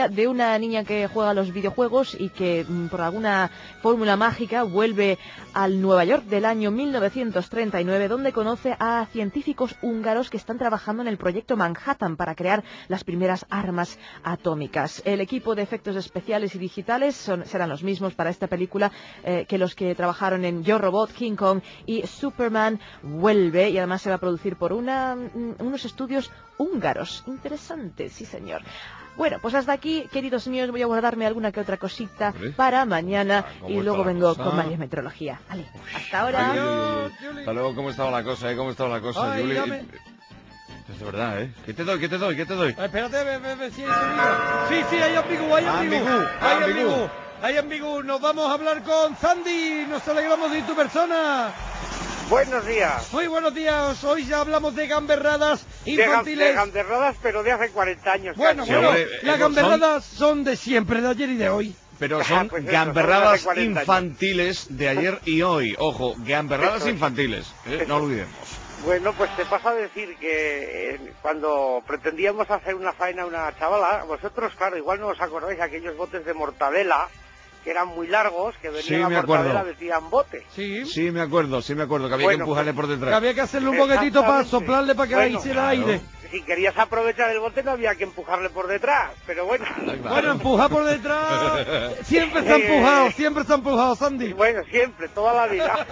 una niña que juega a los videojuegos y que mm, por alguna fórmula mágica vuelve al Nueva York del año mil novecientos treinta y nueve, donde conoce a científicos húngaros que están trabajando en el proyecto Manhattan para crear las primeras armas atómicas. El equipo de efectos especiales y digitales son, serán los mismos para esta película eh, que los que trabajaron en Yo Robot, King Kong y Superman vuelve, y además se va a producir por una, unos estudios húngaros. Interesante, sí señor. Bueno, pues hasta aquí, queridos míos, voy a guardarme alguna que otra cosita ¿Vale? para mañana ¿Cómo y está luego la vengo cosa? con María Meteorología. Vale, hasta ahora. Ay, ay, ay, ay. Hasta luego, ¿cómo estaba la cosa, eh? ¿Cómo estaba la cosa, Ay, Juli? dame. Es de verdad, ¿eh? ¿Qué te doy, qué te doy, qué te doy? Eh, Espérate, ve, ve, ve, si hay sonido. Sí, sí, hay ambigú, hay ambigú. Ambigú, Hay ambigú. ambigú. Hay ambigú. Nos vamos a hablar con Sandy. Nos alegramos de ir tu persona. Buenos días. Muy buenos días. Hoy ya hablamos de gamberradas De, gam- infantiles. de gamberradas, pero de hace cuarenta años. Bueno, casi. bueno, hombre, eh, las son- gamberradas son de siempre, de ayer y de hoy. Pero son Pues eso, gamberradas son de hace cuarenta años. infantiles de ayer y hoy. Ojo, gamberradas Eso es. infantiles. ¿eh? No olvidemos. Bueno, pues te pasa a decir que eh, cuando pretendíamos hacer una faena a una chavala, vosotros, claro, igual no os acordáis aquellos botes de mortadela que eran muy largos, que venía Sí, la me acuerdo. mortadela, decían bote. Sí. Sí, me acuerdo, sí me acuerdo, que había Bueno, que empujarle pues, por Que detrás. había que hacerle un poquitito para Exactamente. soplarle para que Bueno, hiciera claro. aire. Si querías aprovechar el bote no había que empujarle por detrás, pero bueno. Claro. Bueno, empujar por detrás. Siempre está empujado, siempre está empujado, Sandy. Bueno, siempre, toda la vida.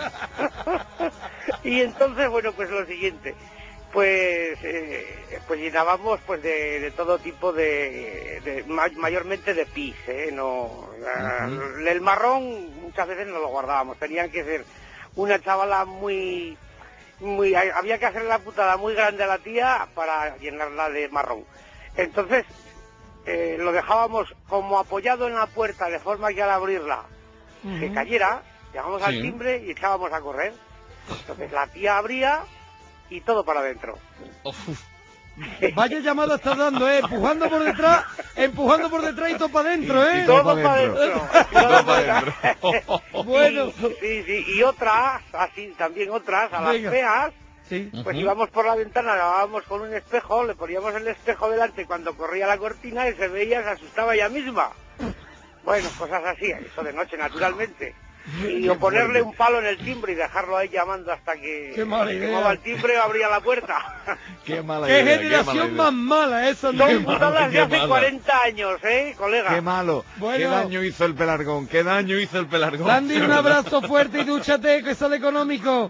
Y entonces, bueno, pues lo siguiente, pues eh, pues llenábamos pues de, de todo tipo de, de ma- mayormente de pis, ¿eh? No, ah, el marrón muchas veces no lo guardábamos, tenían que ser una chavala muy, muy, había que hacer la putada muy grande a la tía para llenarla de marrón. Entonces, eh, lo dejábamos como apoyado en la puerta de forma que al abrirla se cayera, llegamos al Sí. timbre y echábamos a correr. Entonces la tía abría y todo para adentro. Vaya llamada estás dando, eh. Empujando por detrás, empujando por detrás y todo para adentro, Y- y eh. todo Todo pa' para dentro. adentro. Todo para adentro. Bueno. Y- sí, sí, y otras, así también otras, a las Venga. feas, Sí. pues Ujú. íbamos por la ventana, grabábamos con un espejo, le poníamos el espejo delante cuando corría la cortina y se veía, se asustaba ella misma. Bueno, cosas así, eso de noche naturalmente. Y o ponerle un palo en el timbre y dejarlo ahí llamando hasta que Qué mala idea. quemaba el timbre y abría la puerta. Qué mala Qué idea, qué mala generación idea. más mala esa, Son Sandy. putadas de qué hace mala. cuarenta años, ¿eh, colega? Qué malo. Bueno. Qué daño hizo el pelargón. Qué daño hizo el pelargón. Sandy, un abrazo fuerte y dúchate, que sale económico.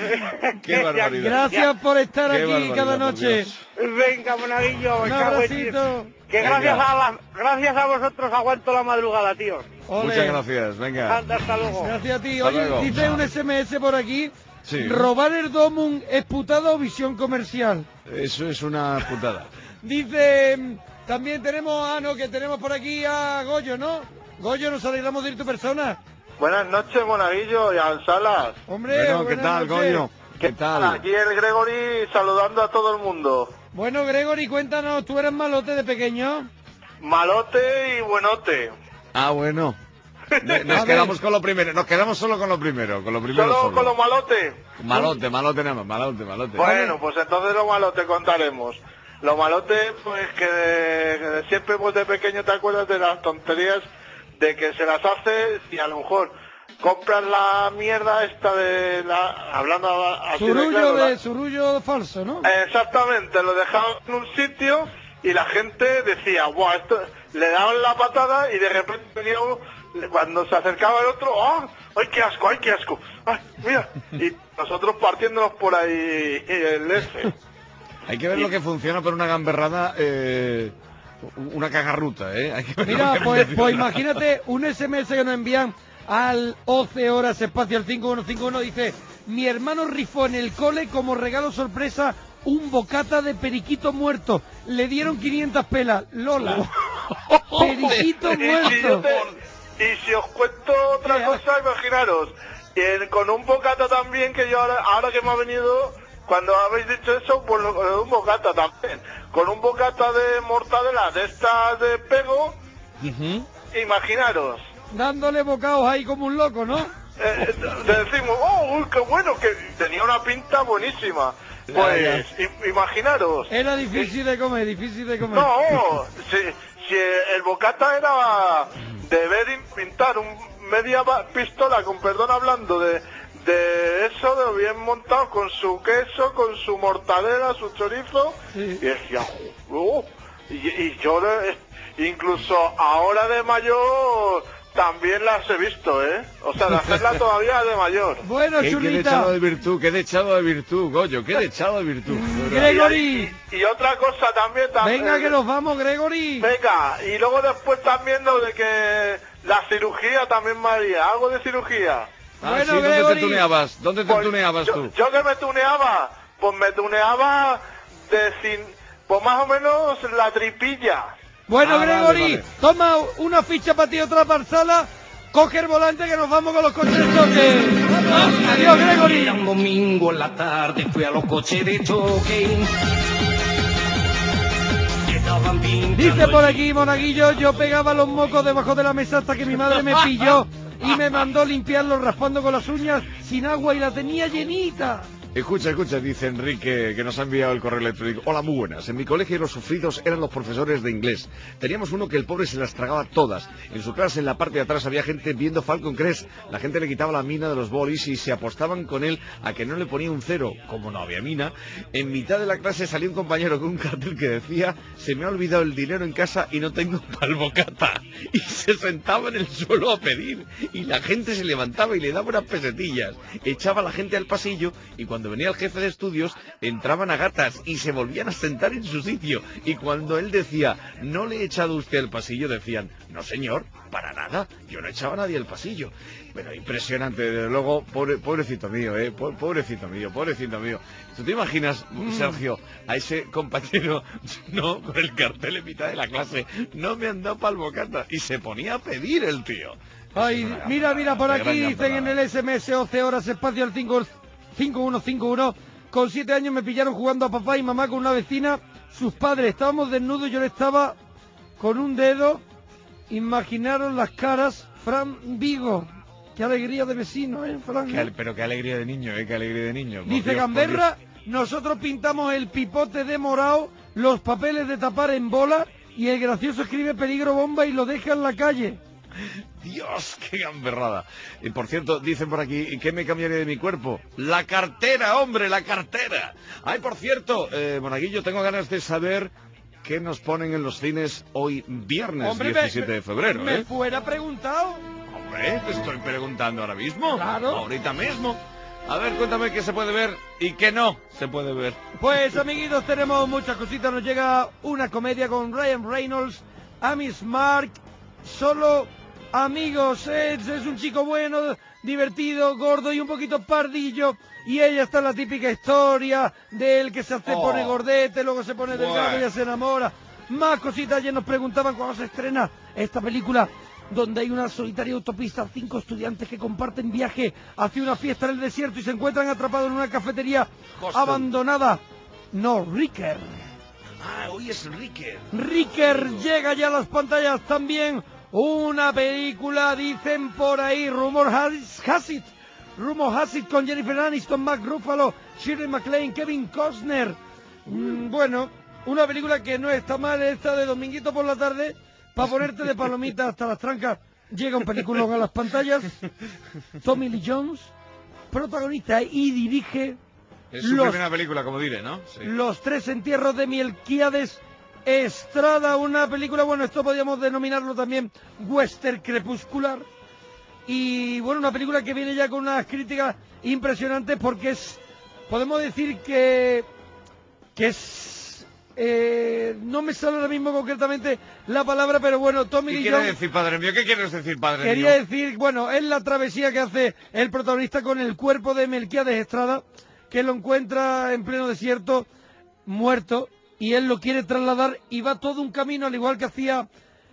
Qué barbaridad. Gracias por estar Qué aquí barbaridad, cada por noche. Dios. Venga, monaguillo, Un me cago en diez. abracito. Que Venga. gracias a, la- gracias a vosotros aguanto la madrugada, tíos. Ole. Muchas gracias, venga. Anda, hasta luego. Gracias a ti. Hasta Oye, luego. dice un S M S por aquí. Sí. Robar el Domum es putada o visión comercial. Eso es una putada. Dice, mm, también tenemos, ah, no, que tenemos por aquí a Goyo, ¿no? Goyo, nos alegramos de ir tu persona. Buenas noches, Monaguillo y Ansalas. Hombre, Bueno, ¿qué buenas tal, noches. Goyo? ¿Qué tal? Aquí el Gregory saludando a todo el mundo. Bueno, Gregory, cuéntanos, ¿tú eras malote de pequeño? Malote y buenote. Ah, bueno. Ne- A Nos ver. quedamos con lo primero, nos quedamos solo con lo primero, con lo primero Solo solo. con lo malote. Malote, malote nada más, malote, malote. Bueno, pues entonces lo malote contaremos. Lo malote, pues que de, que de siempre, pues de pequeño te acuerdas de las tonterías de que se las hace y a lo mejor compras la mierda esta de la... Hablando a- así de Surullo claro, la- de, surullo falso, ¿no? Exactamente, lo dejaban en un sitio y la gente decía, buah, esto... Le daban la patada y de repente venía uno, cuando se acercaba el otro, ¡ah! ¡Ay, qué asco, ay, qué asco! ¡Ay, mira! Y nosotros partiéndonos por ahí el F. Hay que ver lo que funciona por una gamberrada, eh, una cagarruta, ¿eh? Hay que ver Mira, lo que pues, funciona. pues imagínate un S M S que nos envían al once horas espacio al cinco uno cinco uno, dice, mi hermano rifó en el cole como regalo sorpresa un bocata de periquito muerto. Le dieron quinientas pelas. Lola. Periquito Y si, muerto. yo te- y si os cuento otra cosa, imaginaros, que con un bocata también, que yo ahora, ahora que me ha venido, cuando habéis dicho eso, pues lo- un bocata también. Con un bocata de mortadela de estas de pego, imaginaros. Dándole bocados ahí como un loco, ¿no? Eh, te decimos, oh, uy, qué bueno, que tenía una pinta buenísima. Pues, i- imaginaros. Era difícil de comer, difícil de comer. No, si, si el bocata era de ver pintar un media pistola, con perdón hablando, de, de eso, de bien montado, con su queso, con su mortadela, su chorizo, sí. Y decía, oh, y, y yo le, incluso ahora de mayor también las he visto, ¿eh? O sea, de hacerla todavía de mayor. Bueno, ¿Qué, chulita. qué dechado de virtud, qué dechado de virtud, Goyo, qué dechado de virtud. Gregory. Y, y otra cosa también, también. Venga, que nos vamos, Gregory. Venga, y luego después también lo de que la cirugía también me haría, algo de cirugía. Ah, bueno, sí, ¿dónde Gregory? te tuneabas? ¿Dónde te pues tuneabas yo, tú? Yo que me tuneaba, pues me tuneaba de sin, pues más o menos la tripilla. Bueno, ah, Gregory, vale, vale. toma una ficha para ti, otra parcela. Coge el volante que nos vamos con los coches de choque. Adiós, Gregory. Era un domingo en la tarde, fui a los coches de choque. Dice por aquí, Monaguillo, yo pegaba los mocos debajo de la mesa hasta que mi madre me pilló y me mandó limpiarlos raspando con las uñas sin agua y la tenía llenita. Escucha, escucha, dice Enrique, que nos ha enviado el correo electrónico. Hola, muy buenas. En mi colegio los sufridos eran los profesores de inglés. Teníamos uno que el pobre se las tragaba todas. En su clase, en la parte de atrás, había gente viendo Falcon Crest. La gente le quitaba la mina de los bolis y se apostaban con él a que no le ponía un cero. Como no había mina, en mitad de la clase salió un compañero con un cartel que decía: se me ha olvidado el dinero en casa y no tengo pa'l bocata. Y se sentaba en el suelo a pedir. Y la gente se levantaba y le daba unas pesetillas. Echaba a la gente al pasillo y cuando venía el jefe de estudios, entraban a gatas y se volvían a sentar en su sitio. Y cuando él decía, ¿no le he echado usted al pasillo?, decían, no señor, para nada, yo no echaba a nadie al pasillo. Pero impresionante, desde luego, pobre, pobrecito mío, eh, pobrecito mío, pobrecito mío. ¿Tú te imaginas, Sergio, a ese compañero, no, con el cartel en mitad de la clase, no me han dado pa'l bocata? Y se ponía a pedir el tío. Ay, mira, mira, por aquí dicen en el S M S once horas espacio al cinco uno cinco uno. Con siete años me pillaron jugando a papá y mamá con una vecina. Sus padres estábamos desnudos, yo le estaba con un dedo. Imaginaron las caras. Fran Vigo. Qué alegría de vecino, ¿eh, Fran? Qué, pero qué alegría de niño, ¿eh? Qué alegría de niño. Dice Dios, Gamberra, nosotros pintamos el pipote de morado, los papeles de tapar en bola y el gracioso escribe peligro bomba y lo deja en la calle. Dios, qué gamberrada. Y por cierto, dicen por aquí, ¿qué me cambiaría de mi cuerpo? La cartera, hombre, la cartera. Ay, por cierto, eh, Monaguillo, tengo ganas de saber qué nos ponen en los cines hoy viernes, hombre, diecisiete me, de febrero. Me ¿eh? fuera preguntado. Hombre, te estoy preguntando ahora mismo. Claro. Ahorita mismo. A ver, cuéntame qué se puede ver y qué no se puede ver. Pues, amiguitos, tenemos muchas cositas. Nos llega una comedia con Ryan Reynolds, Amy Smart, solo... Amigos, es, es un chico bueno, divertido, gordo y un poquito pardillo. Y ella está en la típica historia del que se hace, oh. pone gordete, luego se pone delgado y ya se enamora. Más cositas. Ayer nos preguntaban cuándo se estrena esta película donde hay una solitaria autopista, cinco estudiantes que comparten viaje hacia una fiesta en el desierto y se encuentran atrapados en una cafetería Hostel. abandonada. No, Ricker. Ah, hoy es Ricker. Ricker llega ya a las pantallas también. Una película, dicen por ahí, Rumor Has It, Rumor Has It con Jennifer Aniston, Mark Ruffalo, Shirley MacLaine, Kevin Costner. Mm, bueno, una película que no está mal, esta de dominguito por la tarde, para ponerte de palomitas hasta las trancas. Llega un peliculón a las pantallas, Tommy Lee Jones, protagonista y dirige... Es su los, primera película, como diré, ¿no? Sí. Los tres entierros de Melquíades Estrada, una película, bueno, esto podríamos denominarlo también western crepuscular. Y bueno, una película que viene ya con unas críticas impresionantes porque es, podemos decir que, que es, eh, no me sale ahora mismo concretamente la palabra, pero bueno, Tommy Lee Jones... ¿Qué quiere decir, padre mío? ¿Qué quieres decir, padre mío? Quería decir, bueno, es la travesía que hace el protagonista con el cuerpo de Melquíades Estrada, que lo encuentra en pleno desierto, muerto, y él lo quiere trasladar y va todo un camino, al igual que hacía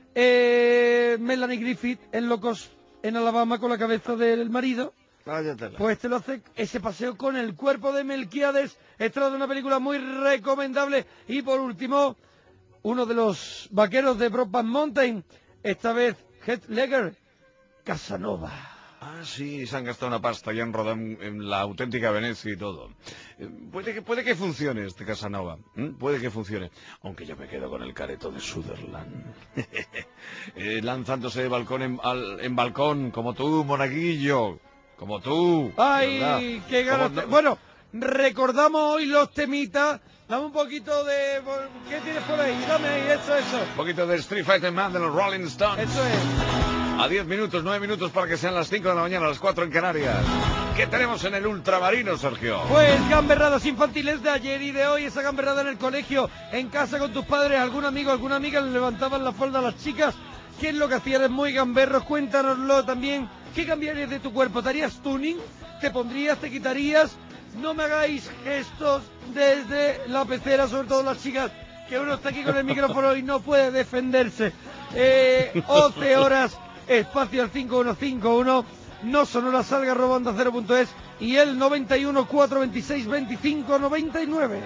eh, Melanie Griffith en Locos en Alabama con la cabeza del marido. Váyatela. Pues este lo hace ese paseo con el cuerpo de Melquíades Estrada, una película muy recomendable. Y por último, uno de los vaqueros de Brokeback Mountain, esta vez Heath Ledger, Casanova. Ah, sí, se han gastado una pasta y han rodado en, en la auténtica Venecia y todo. Eh, puede que puede que funcione este Casanova, ¿eh? Puede que funcione. Aunque yo me quedo con el careto de Sutherland. eh, lanzándose de balcón en, al, en balcón, como tú, monaguillo. Como tú. ¡Ay, qué ganas! Como te- no- Bueno, recordamos hoy los temitas. Dame un poquito de... ¿Qué tienes por ahí? Dame ahí, eso, eso. Un poquito de Street Fighter Man de los Rolling Stones. Eso es. A diez minutos, nueve minutos para que sean las cinco de la mañana, las cuatro en Canarias. ¿Qué tenemos en el ultramarino, Sergio? Pues gamberradas infantiles de ayer y de hoy, esa gamberrada en el colegio, en casa con tus padres, algún amigo, alguna amiga le levantaban la falda a las chicas. ¿Qué es lo que hacías? Muy gamberros, cuéntanoslo también. ¿Qué cambiarías de tu cuerpo? ¿Te harías tuning? ¿Te pondrías? ¿Te quitarías? No me hagáis gestos desde la pecera, sobre todo las chicas, que uno está aquí con el micrófono y no puede defenderse. Eh, once horas, espacio al cinco uno cinco uno, no sonora salga robando cero punto es y el noventa y uno, cuatrocientos veintiséis, veinticinco, noventa y nueve.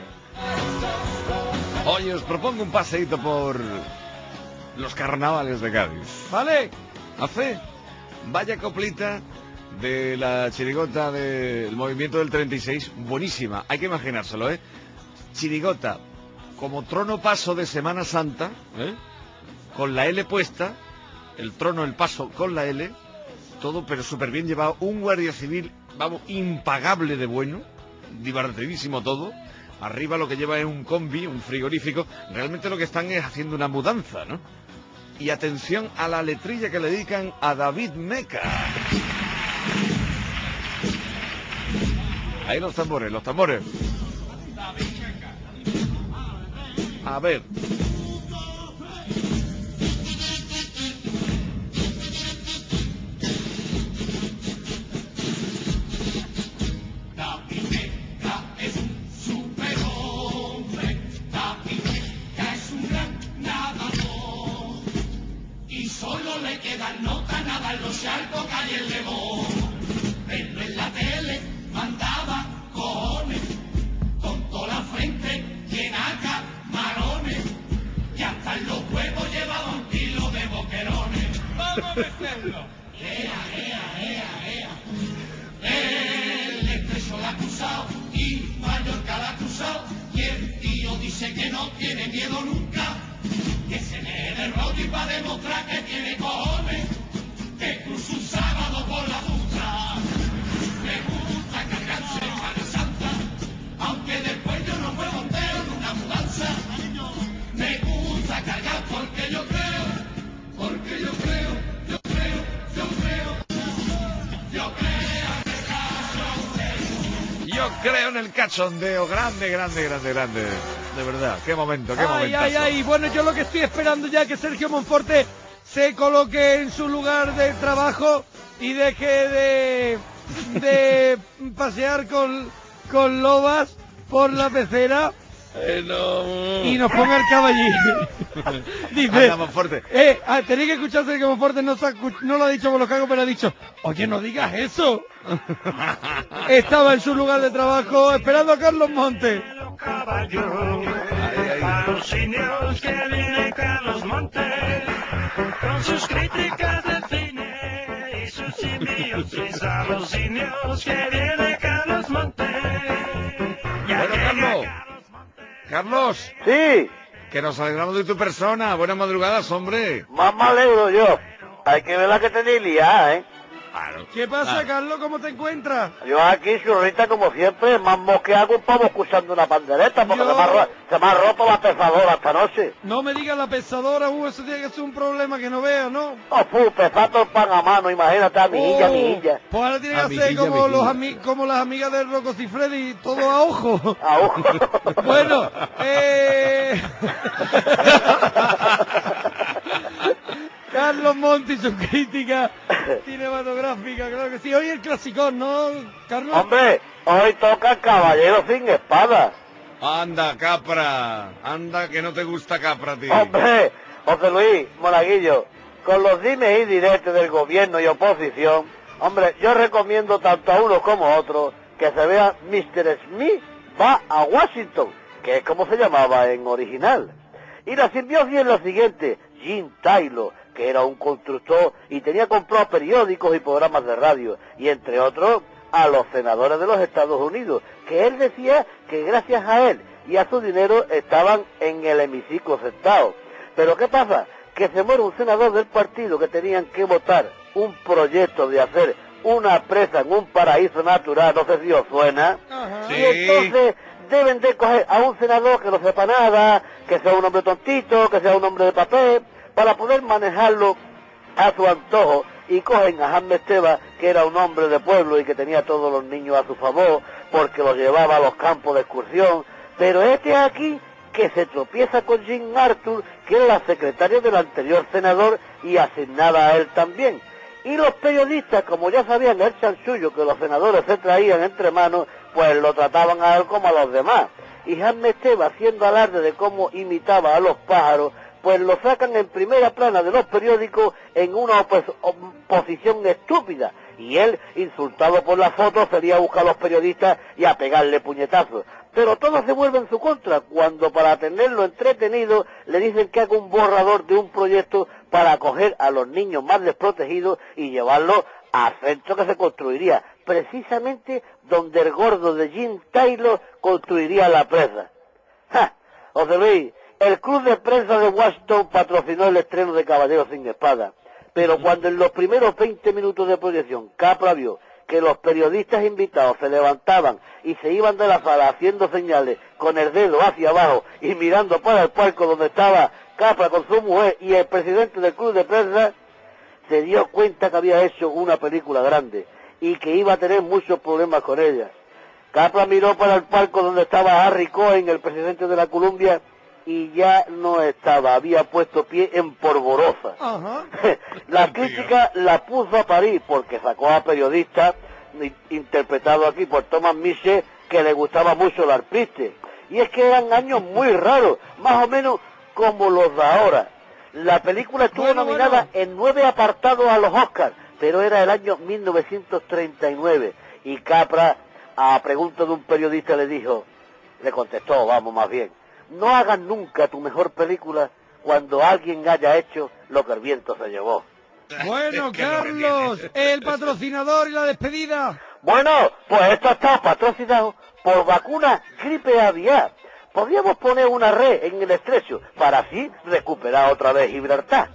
Oye, os propongo un paseíto por los carnavales de Cádiz. ¿Vale? Hace vaya coplita de la chirigota del movimiento del treinta y seis, buenísima, hay que imaginárselo, ¿eh? Chirigota como trono paso de Semana Santa, ¿eh? Con la L puesta, el trono, el paso con la L, todo pero súper bien llevado, un guardia civil, vamos, impagable de bueno, divertidísimo todo. Arriba lo que lleva es un combi, un frigorífico, realmente lo que están es haciendo una mudanza, ¿no? Y atención a la letrilla que le dedican a David Meca. Ahí los tambores, los tambores. A ver. David Meca es un superhombre, David Meca es un gran nadador, y solo le quedan nota nada en los charcos calle el Lebón. Verlo en la tele mandaba cojones, con toda la frente llena de camarones, y hasta en los huevos llevaba un kilo de boquerones. ¡Vamos a meterlo! ¡Ea, ea, ea, ea! El estrecho la ha acusado y Mallorca la ha acusado, y el tío dice que no tiene miedo nunca, que se lee de rollo y va a demostrar que tiene cojones, que cruza un sábado por la ducha. Me gusta cargarse en Semana Santa, aunque después yo no puedo entero en una mudanza. Me gusta cargar porque yo creo, porque yo creo, yo creo, yo creo, yo creo en el cachondeo. Yo creo en el cachondeo, grande, grande, grande, grande. De verdad, qué momento, qué Ay, momento. ay, ay, bueno, yo lo que estoy esperando ya es que Sergio Monforte se coloque en su lugar de trabajo y deje de, de pasear con, con lobas por la pecera Eh, no. y nos ponga el caballín. Dice, Anda, Monforte. eh, ah, tenéis que escuchar Sergio Monforte, no, se ha escu- no lo ha dicho por los cagos, pero ha dicho, oye, no digas eso. Estaba en su lugar de trabajo esperando a Carlos Montes. A los cines que viene Carlos Montes, con sus críticas de cine y sus simbiosis. A los cines que viene Carlos Montes. Bueno, Carlos. Carlos. Sí. Que nos alegramos de tu persona. Buenas madrugadas, hombre. Más me alegro yo. Hay que ver la que tenéis liada, ¿eh? Claro. ¿Qué pasa, Claro. Carlos? ¿Cómo te encuentras? Yo aquí, churrita, como siempre, más mosqueado un pavo escuchando una pandereta, porque Yo- se, me ha ro- se me ha roto la pesadora esta noche. No me digas la pesadora, uh, eso tiene que ser un problema que no vea, ¿no? Oh, fu, pesando el pan a mano, imagínate a mi hija, Oh, mi hija. Pues ahora tiene que A hacer mijilla, como, los mijilla. ami- como las amigas de Rocco Cifredi, todo a ojo. A ojo. Bueno, eh... Carlos Monti, su crítica cinematográfica, claro que sí. Hoy el clasicón, ¿no, Carlos? Hombre, hoy toca Caballero sin espada. Anda, Capra. Anda, que no te gusta Capra, tío. Hombre, José Luis, Monaguillo, con los dimes y diretes del gobierno y oposición, hombre, yo recomiendo tanto a unos como a otros que se vea mister Smith va a Washington, que es como se llamaba en original. Y la simbiosis es la siguiente: Jim Taylor, que era un constructor y tenía comprado periódicos y programas de radio, y entre otros a los senadores de los Estados Unidos, que él decía que gracias a él y a su dinero estaban en el hemiciclo sentados. Pero ¿qué pasa? Que se muere un senador del partido que tenían que votar un proyecto de hacer una presa en un paraíso natural, no sé si os suena, Sí. y entonces deben de coger a un senador que no sepa nada, que sea un hombre tontito, que sea un hombre de papel, para poder manejarlo a su antojo, y cogen a Jaime Esteban, que era un hombre de pueblo y que tenía a todos los niños a su favor, porque los llevaba a los campos de excursión, pero este aquí que se tropieza con Jean Arthur, que era la secretaria del anterior senador y asignada a él también. Y los periodistas, como ya sabían el chanchullo que los senadores se traían entre manos, pues lo trataban a él como a los demás. Y Jaime Esteban, haciendo alarde de cómo imitaba a los pájaros, pues lo sacan en primera plana de los periódicos en una pues, posición estúpida. Y él, insultado por la foto, salía a buscar a los periodistas y a pegarle puñetazos. Pero todo se vuelve en su contra cuando, para tenerlo entretenido, le dicen que haga un borrador de un proyecto para acoger a los niños más desprotegidos y llevarlos al centro que se construiría, precisamente donde el gordo de Jim Taylor construiría la presa. ¡Ja! José Luis, el club de prensa de Washington patrocinó el estreno de Caballeros sin Espada, pero cuando en los primeros veinte minutos de proyección Capra vio que los periodistas invitados se levantaban y se iban de la sala haciendo señales con el dedo hacia abajo y mirando para el palco donde estaba Capra con su mujer y el presidente del club de prensa, se dio cuenta que había hecho una película grande y que iba a tener muchos problemas con ella. Capra miró para el palco donde estaba Harry Cohen, el presidente de la Columbia, y ya no estaba, había puesto pie en polvorosa. Ajá. La crítica la puso a parir porque sacó a periodistas, interpretado aquí por Thomas Miche, que le gustaba mucho el arpiste. Y es que eran años muy raros, más o menos como los de ahora. La película estuvo Bueno, nominada bueno. en nueve apartados a los Oscars, pero era el año mil novecientos treinta y nueve. Y Capra, a pregunta de un periodista, le dijo, le contestó, vamos más bien, no hagas nunca tu mejor película cuando alguien haya hecho lo que el viento se llevó. Bueno, Carlos, el patrocinador y la despedida. Bueno, pues esto está patrocinado por vacuna gripe aviar. Podríamos poner una red en el estrecho para así recuperar otra vez Gibraltar.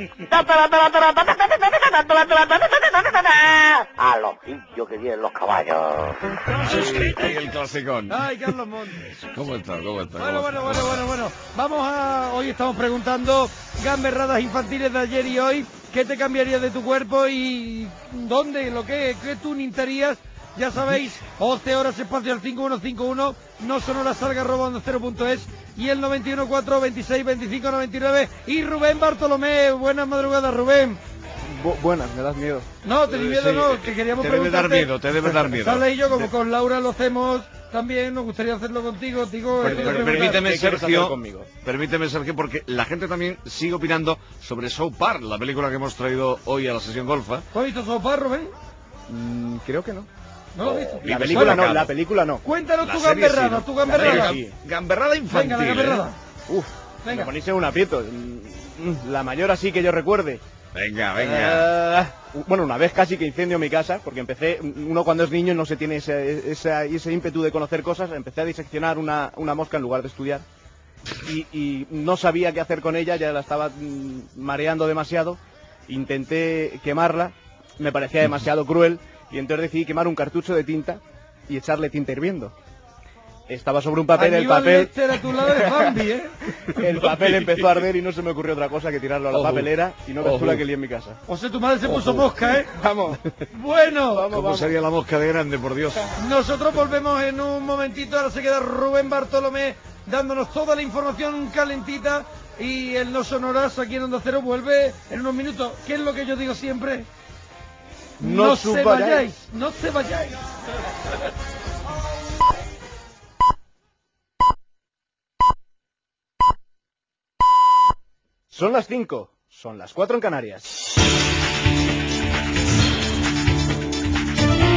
A los pillos que tienen los caballos. Ahí, ahí el clasicón. Ay, Carlos Montes. ¿Cómo está? ¿Cómo está? Bueno, ¿Cómo bueno, está? bueno, bueno, bueno. Vamos a... Hoy estamos preguntando gamberradas infantiles de ayer y hoy. ¿Qué te cambiarías de tu cuerpo y dónde? ¿Lo que? ¿Qué tunintarías? Ya sabéis, once horas espacio al cinco uno cinco uno, no sonora salga arroba onda cero punto es y el noventa y uno cuatro veintiséis veinticinco noventa y nueve y Rubén Bartolomé. Buenas madrugadas, Rubén. Bu- buenas, me das miedo. No, te di miedo, Sí, no, que queríamos te debe dar preguntarte. miedo, te debe dar miedo. Sale y yo, como Te- con Laura lo hacemos también, nos gustaría hacerlo contigo, digo. Per- eh, per- preguntar. permíteme, ¿Qué quieres Sergio, hacer conmigo? permíteme, Sergio, porque la gente también sigue opinando sobre South Park, la película que hemos traído hoy a la sesión golfa. ¿Tú has visto South Park, Rubén? Mm, creo que no. ¿No lo has visto? La Vives película no, equivocado. la película no. Cuéntanos La tu serie gamberrada, sí, ¿no? tu gamberrada. La serie sí. Gamberrada infantil. Venga, la gamberrada. ¿eh? Uf, Venga. me ponéis en un aprieto. Mm, mm, La mayor así que yo recuerde. Venga, venga. Ah, bueno, una vez casi que incendio mi casa, porque empecé, uno cuando es niño no se tiene ese, esa- ese ímpetu de conocer cosas, empecé a diseccionar una, una mosca en lugar de estudiar y, y no sabía qué hacer con ella, ya la estaba mm, mareando demasiado, intenté quemarla, me parecía demasiado cruel y entonces decidí quemar un cartucho de tinta y echarle tinta hirviendo. Estaba sobre un papel, el Aníbal papel... Lecter a tu lado de Bambi, ¿eh? El papel empezó a arder y no se me ocurrió otra cosa que tirarlo a la Ojo. papelera y no ves tú Ojo. la que lié en mi casa. O sea, tu madre se puso Ojo. mosca, ¿eh? Vamos. Bueno, Vamos, ¿Cómo vamos. sería la mosca de grande, por Dios? nosotros volvemos en un momentito. Ahora se queda Rubén Bartolomé dándonos toda la información calentita y el No Sonoras aquí en Onda Cero vuelve en unos minutos. ¿Qué es lo que yo digo siempre? No No se subvayáis. vayáis, no se vayáis. Son las cinco, son las cuatro en Canarias.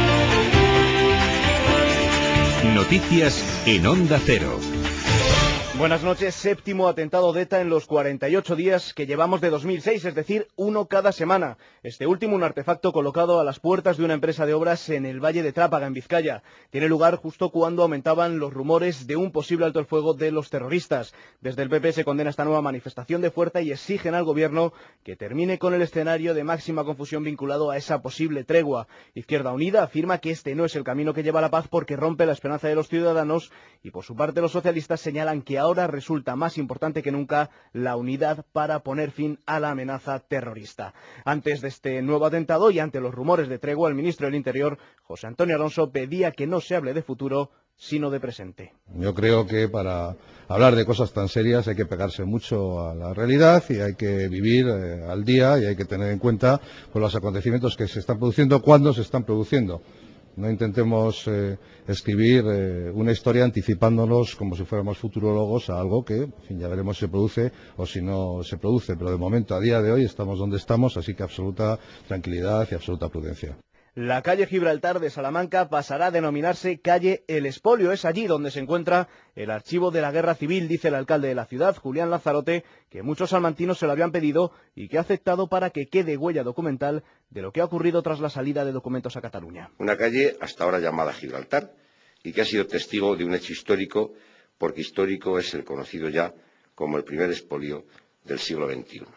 Noticias en Onda Cero. Buenas noches. Séptimo atentado de ETA en los cuarenta y ocho días que llevamos de dos mil seis, es decir, uno cada semana. Este último, un artefacto colocado a las puertas de una empresa de obras en el Valle de Trápaga, en Vizcaya. Tiene lugar justo cuando aumentaban los rumores de un posible alto el fuego de los terroristas. Desde el P P se condena esta nueva manifestación de fuerza y exigen al gobierno que termine con el escenario de máxima confusión vinculado a esa posible tregua. Izquierda Unida afirma que este no es el camino que lleva a la paz porque rompe la esperanza de los ciudadanos y por su parte los socialistas señalan que ahora Ahora resulta más importante que nunca la unidad para poner fin a la amenaza terrorista. Antes de este nuevo atentado y ante los rumores de tregua, el ministro del Interior, José Antonio Alonso, pedía que no se hable de futuro, sino de presente. Yo creo que para hablar de cosas tan serias hay que pegarse mucho a la realidad y hay que vivir eh, al día y hay que tener en cuenta pues, los acontecimientos que se están produciendo, cuándo se están produciendo. No intentemos eh, escribir eh, una historia anticipándonos como si fuéramos futurólogos a algo que, en fin, ya veremos si se produce o si no se produce. Pero de momento, a día de hoy, estamos donde estamos, así que absoluta tranquilidad y absoluta prudencia. La calle Gibraltar de Salamanca pasará a denominarse calle El Expolio. Es allí donde se encuentra el archivo de la Guerra Civil, dice el alcalde de la ciudad, Julián Lanzarote, que muchos salmantinos se lo habían pedido y que ha aceptado para que quede huella documental de lo que ha ocurrido tras la salida de documentos a Cataluña. Una calle hasta ahora llamada Gibraltar y que ha sido testigo de un hecho histórico, porque histórico es el conocido ya como el primer expolio del siglo veintiuno.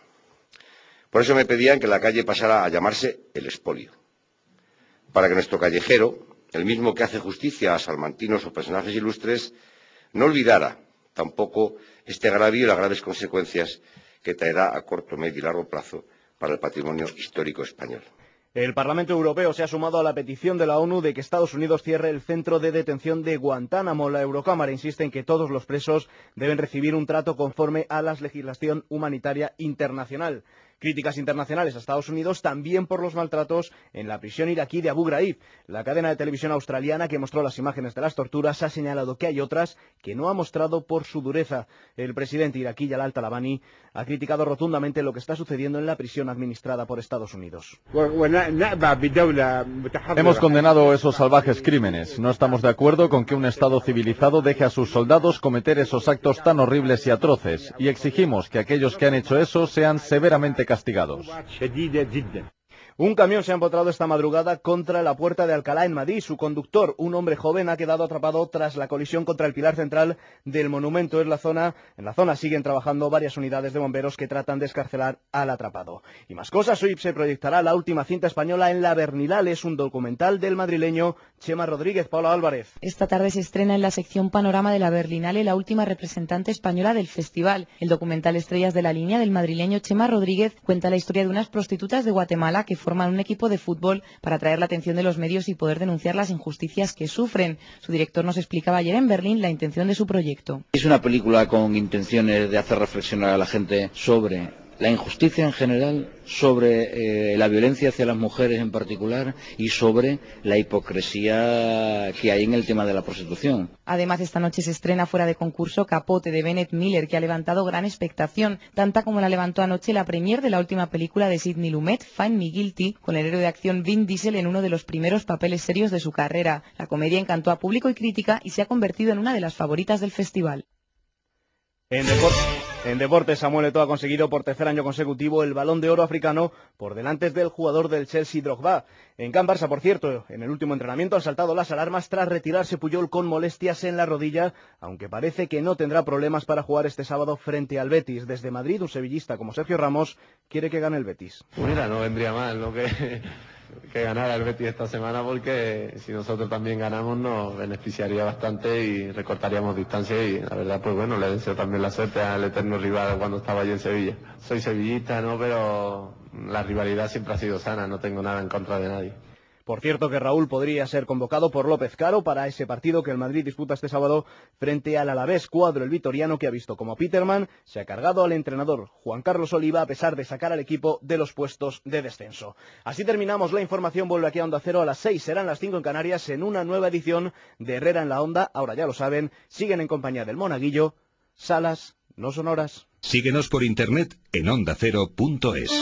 Por eso me pedían que la calle pasara a llamarse El Expolio, para que nuestro callejero, el mismo que hace justicia a salmantinos o personajes ilustres, no olvidara tampoco este agravio y las graves consecuencias que traerá a corto, medio y largo plazo para el patrimonio histórico español. El Parlamento Europeo se ha sumado a la petición de la ONU de que Estados Unidos cierre el centro de detención de Guantánamo. La Eurocámara insiste en que todos los presos deben recibir un trato conforme a la legislación humanitaria internacional. Críticas internacionales a Estados Unidos también por los maltratos en la prisión iraquí de Abu Ghraib. La cadena de televisión australiana que mostró las imágenes de las torturas ha señalado que hay otras que no ha mostrado por su dureza. El presidente iraquí Jalal Talabani ha criticado rotundamente lo que está sucediendo en la prisión administrada por Estados Unidos. Hemos condenado esos salvajes crímenes. No estamos de acuerdo con que un Estado civilizado deje a sus soldados cometer esos actos tan horribles y atroces, y exigimos que aquellos que han hecho eso sean severamente castigados. Un camión se ha empotrado esta madrugada contra la Puerta de Alcalá en Madrid. Su conductor, un hombre joven, ha quedado atrapado tras la colisión contra el pilar central del monumento. En la zona, en la zona siguen trabajando varias unidades de bomberos que tratan de excarcelar al atrapado. Y más cosas, hoy se proyectará la última cinta española en La Bernilal. Es un documental del madrileño Chema Rodríguez. Paula Álvarez. Esta tarde se estrena en la sección Panorama de La Berlinale la última representante española del festival. El documental Estrellas de la Línea del madrileño Chema Rodríguez cuenta la historia de unas prostitutas de Guatemala que forman un equipo de fútbol para atraer la atención de los medios y poder denunciar las injusticias que sufren. Su director nos explicaba ayer en Berlín la intención de su proyecto. Es una película con intenciones de hacer reflexionar a la gente sobre la injusticia en general, sobre eh, la violencia hacia las mujeres en particular y sobre la hipocresía que hay en el tema de la prostitución. Además, esta noche se estrena fuera de concurso Capote de Bennett Miller, que ha levantado gran expectación, tanta como la levantó anoche la premier de la última película de Sidney Lumet, Find Me Guilty, con el héroe de acción Vin Diesel en uno de los primeros papeles serios de su carrera. La comedia encantó a público y crítica y se ha convertido en una de las favoritas del festival. En deporte, en deporte, Samuel Eto'o ha conseguido por tercer año consecutivo el Balón de Oro africano por delante del jugador del Chelsea, Drogba. En Can Barça, por cierto, en el último entrenamiento han saltado las alarmas tras retirarse Puyol con molestias en la rodilla, aunque parece que no tendrá problemas para jugar este sábado frente al Betis. Desde Madrid, un sevillista como Sergio Ramos quiere que gane el Betis. Mira, no vendría mal, ¿no? que... que ganara el Betis esta semana, porque si nosotros también ganamos nos beneficiaría bastante y recortaríamos distancia, y la verdad pues bueno, le deseo también la suerte al eterno rival cuando estaba allí en Sevilla. Soy sevillista, ¿no? Pero la rivalidad siempre ha sido sana, no tengo nada en contra de nadie. Por cierto que Raúl podría ser convocado por López Caro para ese partido que el Madrid disputa este sábado frente al Alavés, cuadro el vitoriano que ha visto como Peterman se ha cargado al entrenador Juan Carlos Oliva a pesar de sacar al equipo de los puestos de descenso. Así terminamos la información, vuelve aquí a Onda Cero a las seis, serán las cinco en Canarias en una nueva edición de Herrera en la Onda. Ahora ya lo saben, siguen en compañía del Monaguillo, Salas no sonoras. Síguenos por internet en onda cero punto es.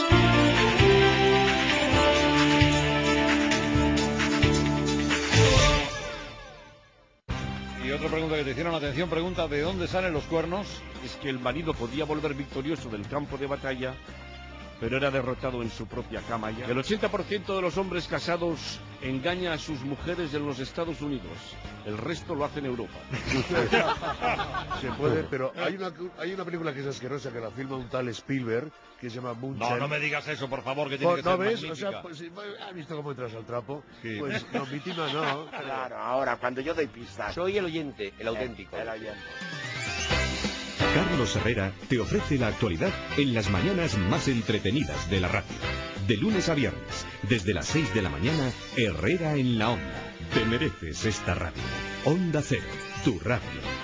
otra pregunta que te hicieron, atención, pregunta, ¿de dónde salen los cuernos? Es que el marido podía volver victorioso del campo de batalla, pero era derrotado en su propia cama ya. El ochenta por ciento de los hombres casados engaña a sus mujeres en los Estados Unidos. El resto lo hace en Europa. Se puede, pero hay una, hay una película que es asquerosa, que la filma un tal Spielberg, que se llama Moonshine. No, no me digas eso, por favor, que tiene que ¿No ser ves? magnífica. O sea, pues, ¿has visto cómo entras al trapo? Sí. Pues no, víctima no. Claro, ahora, cuando yo doy pistas, soy el oyente, el auténtico. El oyente. Carlos Herrera te ofrece la actualidad en las mañanas más entretenidas de la radio. De lunes a viernes, desde las seis de la mañana, Herrera en la Onda. Te mereces esta radio. Onda Cero, tu radio.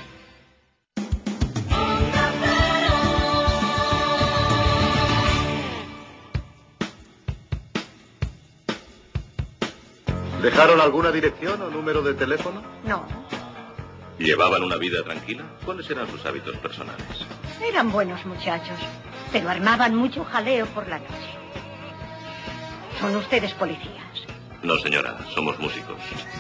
¿Dejaron alguna dirección o número de teléfono? No, ¿Llevaban una vida tranquila? ¿Cuáles eran sus hábitos personales? eran buenos muchachos, pero armaban mucho jaleo por la noche. Son ustedes policías. No, señora, somos músicos.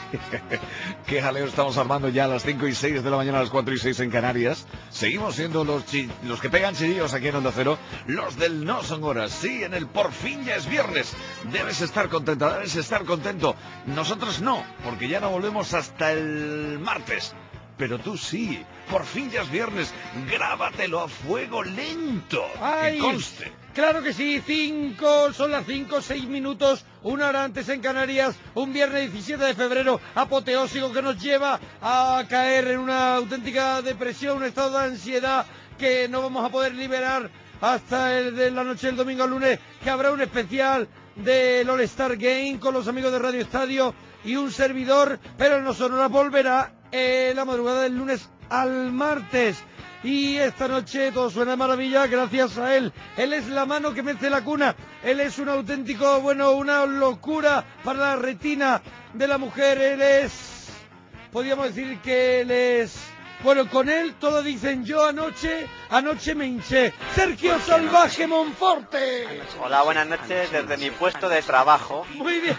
Qué jaleo estamos armando ya a las cinco y seis de la mañana, a las cuatro y seis en Canarias. Seguimos siendo los chi los que pegan chillidos aquí en Onda Cero, los del No Son Horas. Sí, en el por fin ya es viernes. Debes estar contenta, debes estar contento. Nosotros no, porque ya no volvemos hasta el martes. Pero tú sí, por fin ya es viernes. Grábatelo a fuego lento. ¡Ay! Que conste. Claro que sí, cinco, son las cinco, seis minutos, una hora antes en Canarias, un viernes diecisiete de febrero, apoteósico que nos lleva a caer en una auténtica depresión, un estado de ansiedad que no vamos a poder liberar hasta el de la noche del domingo al lunes, que habrá un especial del All Star Game con los amigos de Radio Estadio y un servidor, pero el No Sonora volverá eh, la madrugada del lunes al martes. Y esta noche todo suena de maravilla gracias a él. Él es la mano que mece la cuna. Él es un auténtico, bueno, una locura para la retina de la mujer. Él es, podríamos decir que él es, bueno, con él todos dicen yo anoche, anoche me hinché. Sergio Salvaje Monforte. Hola, buenas noches desde mi puesto de trabajo. Muy bien.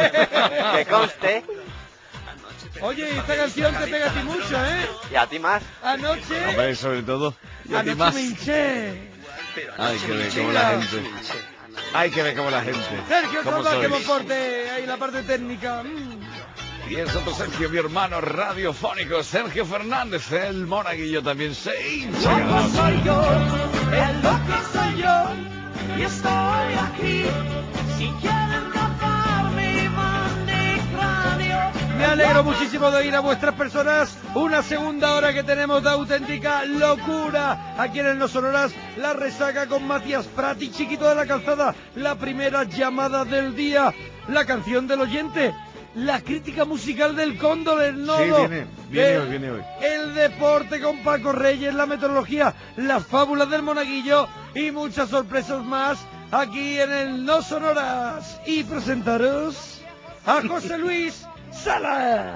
Que conste. Oye, esta canción te pega a ti mucho, ¿eh? Y a ti más. Anoche, Hombre, sobre todo. Y a ti anoche más. me hinché. Hay que ver cómo la gente. Hay que ver cómo la gente. Sergio ¿Cómo Salvaje sois? Monforte, ahí la parte técnica. Mm. Y es otro Sergio, mi hermano radiofónico, Sergio Fernández, el monaguillo también se hincha. Loco soy yo, el loco soy yo, y estoy aquí. Si quieren cazar mi cráneo. Me alegro muchísimo de oír a vuestras personas. Una segunda hora que tenemos de auténtica locura. Aquí en el No Sonoras, la resaca con Matías Prati, Chiquito de la Calzada. La primera llamada del día. La canción del oyente. La crítica musical del Cóndor, el Nodo. Sí, viene, viene el, hoy, viene hoy. El deporte con Paco Reyes, la meteorología, las fábulas del monaguillo y muchas sorpresas más aquí en el No Sonoras. Y presentaros a José Luis Sala.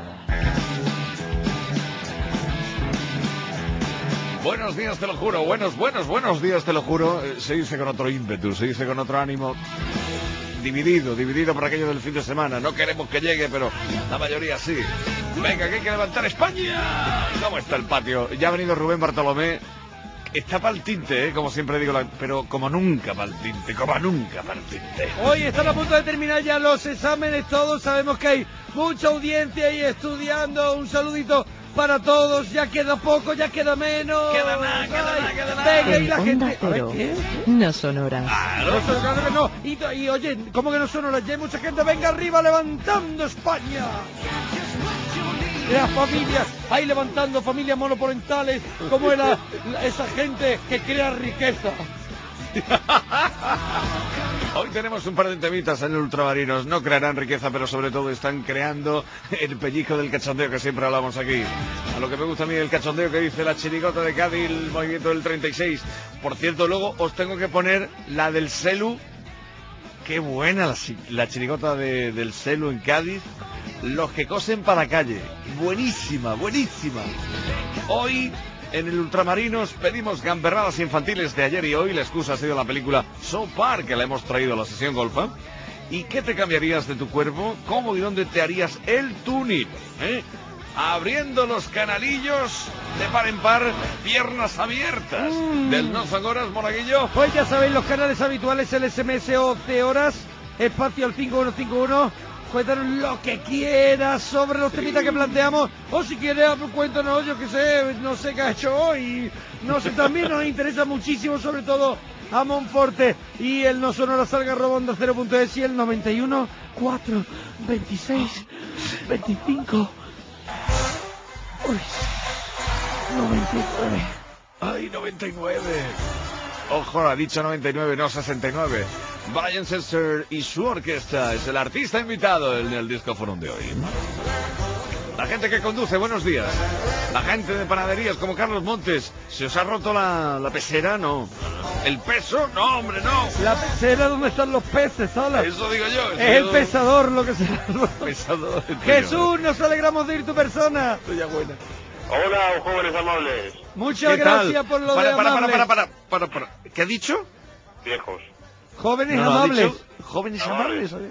Buenos días, te lo juro. Buenos, buenos, buenos días, te lo juro. Eh, Se dice con otro ímpetu, se dice con otro ánimo. Dividido, dividido por aquello del fin de semana. No queremos que llegue, pero la mayoría sí. Venga, que hay que levantar España. ¿Cómo está el patio? Ya ha venido Rubén Bartolomé. Está pa'l tinte, ¿eh? Como siempre digo, la- pero como nunca pa'l tinte, como nunca pa'l tinte. Hoy están a punto de terminar ya los exámenes, todos sabemos que hay mucha audiencia ahí estudiando. Un saludito para todos, ya queda poco, ya queda menos. Queda nada, queda Ay, nada, queda nada. Venga, y En la Onda gente. A ver, Cero, ¿qué? No Sonoras. No, eso, claro que no. Y, y oye, ¿cómo que no son horas? Ya hay mucha gente, venga arriba levantando España. Las familias, ahí levantando familias monoparentales, como era la- esa gente que crea riqueza. Hoy tenemos un par de temitas en el Ultramarinos. No crearán riqueza, pero sobre todo están creando el pellizco del cachondeo que siempre hablamos aquí. A lo que me gusta a mí el cachondeo que dice la chirigota de Cádiz, el movimiento del treinta y seis. Por cierto, luego os tengo que poner la del Celu. Qué buena la, chi- la chirigota de- del Celu en Cádiz. Los que cosen para la calle. Buenísima, buenísima. Hoy en el Ultramarinos pedimos gamberradas infantiles de ayer y hoy. La excusa ha sido la película South Park, que la hemos traído a la sesión golfa. ¿Y qué te cambiarías de tu cuerpo? ¿Cómo y dónde te harías el tuning? ¿Eh? abriendo los canalillos de par en par, piernas abiertas. Mm. Del No Son Horas, Monaguillo. Pues ya sabéis, los canales habituales, el S M S o de horas, espacio al cinco uno cinco uno. Cuéntanos lo que quieras sobre los temitas que planteamos, o si quieres, cuéntanos, yo que sé, no sé qué ha hecho hoy. No sé, también nos interesa muchísimo, sobre todo a Monforte y el No Sonora Salga Robonda cero punto es y el noventa y uno, cuatro, veintiséis, veinticinco. Uy, noventa y nueve. Ay, noventa y nueve. Ojo, ha dicho noventa y nueve, no sesenta y nueve. Brian Setzer y su orquesta es el artista invitado en el Disco Forum de hoy. La gente que conduce, buenos días. La gente de panaderías como Carlos Montes. ¿Se os ha roto la, la pecera? No. ¿El peso? No, hombre, no. La pecera donde están los peces, ¿sabes? Eso digo yo. Eso Es el yo... pesador lo que se... Pesador. Jesús, nos alegramos de ir tu persona. Tuya buena. Hola, jóvenes amables. Muchas ¿Qué tal? gracias por lo para, de para, amables. para, para, para, para, para. ¿Qué ha dicho? Viejos. Jóvenes No, no, ha amables. dicho jóvenes amables. ¿sabes?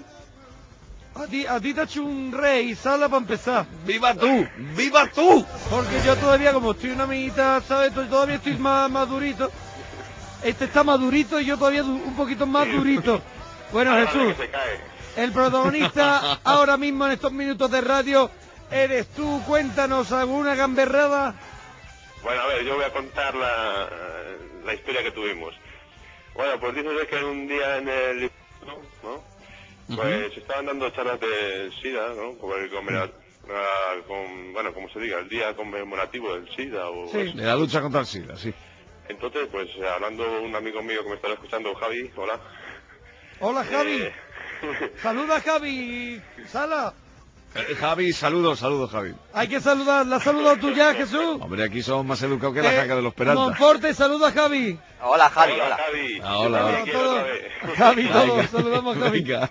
A ti, a ti te ha hecho un rey, Sala, para empezar. ¡Viva tú! ¡Viva tú! Porque yo todavía, como estoy una amiguita, ¿sabes? Todavía estoy más madurito. Este está madurito y yo todavía du- un poquito más durito. Bueno, Ahora Jesús, que se cae. el protagonista ahora mismo en estos minutos de radio eres tú. Cuéntanos alguna gamberrada. Bueno, a ver, yo voy a contar la, la historia que tuvimos. Bueno, pues dices que un día en el... ¿no? Pues se estaban dando charlas de SIDA, ¿no? Como el conmemora- ah, con, bueno, como se diga, el día conmemorativo del SIDA o... Sí. De la lucha contra el SIDA, sí. Entonces, pues hablando un amigo mío que me estaba escuchando, Javi, hola. Hola, Javi. Eh, Saluda, Javi. Sala. Eh, Javi, saludos, saludos, Javi. Hay que saludar. ¿La has saludado tú ya, Jesús? Hombre, aquí somos más educados que la Eh, jaca de los Peralta. Monforte, saluda a Javi. Hola, Javi, hola, hola. Javi. Ah, hola. Yo Hola, también quiero todos. otra vez. Javi, todos. Venga. Saludamos a Javi. Venga.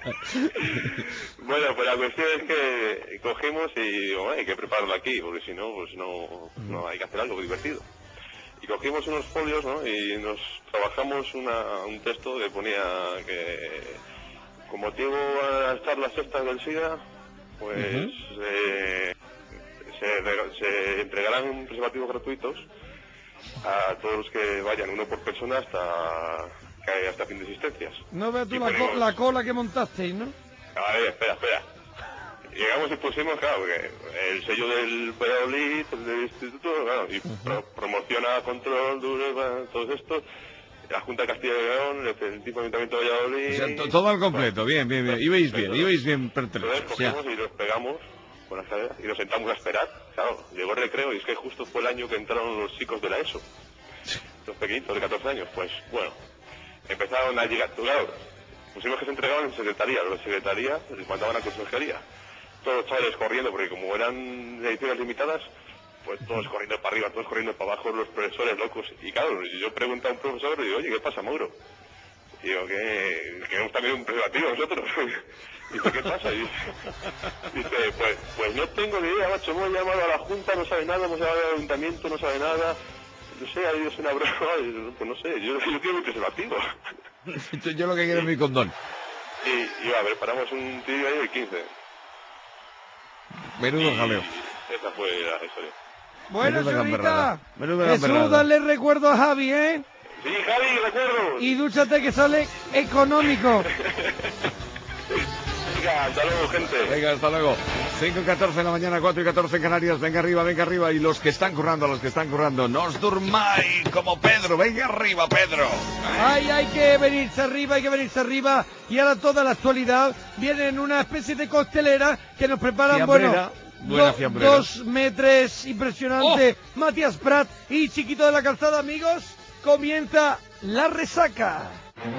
Bueno, pues la cuestión es que cogimos y digo, "Bueno, hay que prepararlo aquí, porque si no, pues no, no hay que hacer algo divertido". Y cogimos unos folios, ¿no? Y nos trabajamos una, un texto que ponía que, con motivo a las charlas estas del SIDA, pues eh, se, rega- se entregarán preservativos gratuitos a todos los que vayan, uno por persona hasta que haya hasta fin de existencias. No veas tú Y la, co- ponemos- la cola que montasteis, ¿no? A ver, espera, espera. Llegamos y pusimos, claro, porque el sello del Valladolid, el del instituto, claro, y pro- promociona control, duro, bueno, todo esto, la Junta de Castilla y León, el, el tipo de Ayuntamiento de Valladolid... O sea, to- todo al completo, bien, bien, bien. Ibais bien, ibais bien pertrechos, Entonces ya. cogemos y los pegamos con las caderas y nos sentamos a esperar. Claro, llegó el recreo y es que justo fue el año que entraron los chicos de la ESO. Los pequeñitos de catorce años, pues bueno, empezaron a llegar, claro, pusimos que se entregaban en secretaría, los de secretaría les mandaban a consejería. Todos los chavales corriendo, porque como eran ediciones limitadas, pues todos corriendo para arriba, todos corriendo para abajo, los profesores locos. Y claro, yo pregunto a un profesor y digo, oye, ¿qué pasa, Mauro? Y digo, que queremos también un preservativo nosotros. Dice, ¿qué pasa? Y dice, dice, pues, pues no tengo ni idea, macho, hemos llamado a la Junta, no sabe nada, hemos llamado al Ayuntamiento, no sabe nada. No sé, ha ido una broma, y, pues no sé, yo, yo quiero mi preservativo. Yo lo que quiero es mi condón. Y, y a ver, paramos un tío ahí de quince. Menudo Y jaleo. esa fue la historia. Bueno, Menuda señorita. gamberrada. Menuda Jesús, gamberrada. dale recuerdo a Javi, ¿eh? Sí, Javi, recuerdo. Y dúchate que sale económico. Venga, hasta luego, gente. Venga, hasta luego. cinco y catorce de la mañana, cuatro y catorce en Canarias. Venga arriba, venga arriba. Y los que están currando, los que están currando, no os durmáis como Pedro. Venga arriba, Pedro. Ay, hay que venirse arriba, hay que venirse arriba. Y ahora toda la actualidad viene en una especie de costelera que nos preparan, Fiambrera, bueno, buena do- fiambrera. dos metres impresionante. Matías Prat y Chiquito de la Calzada, amigos. Comienza la resaca.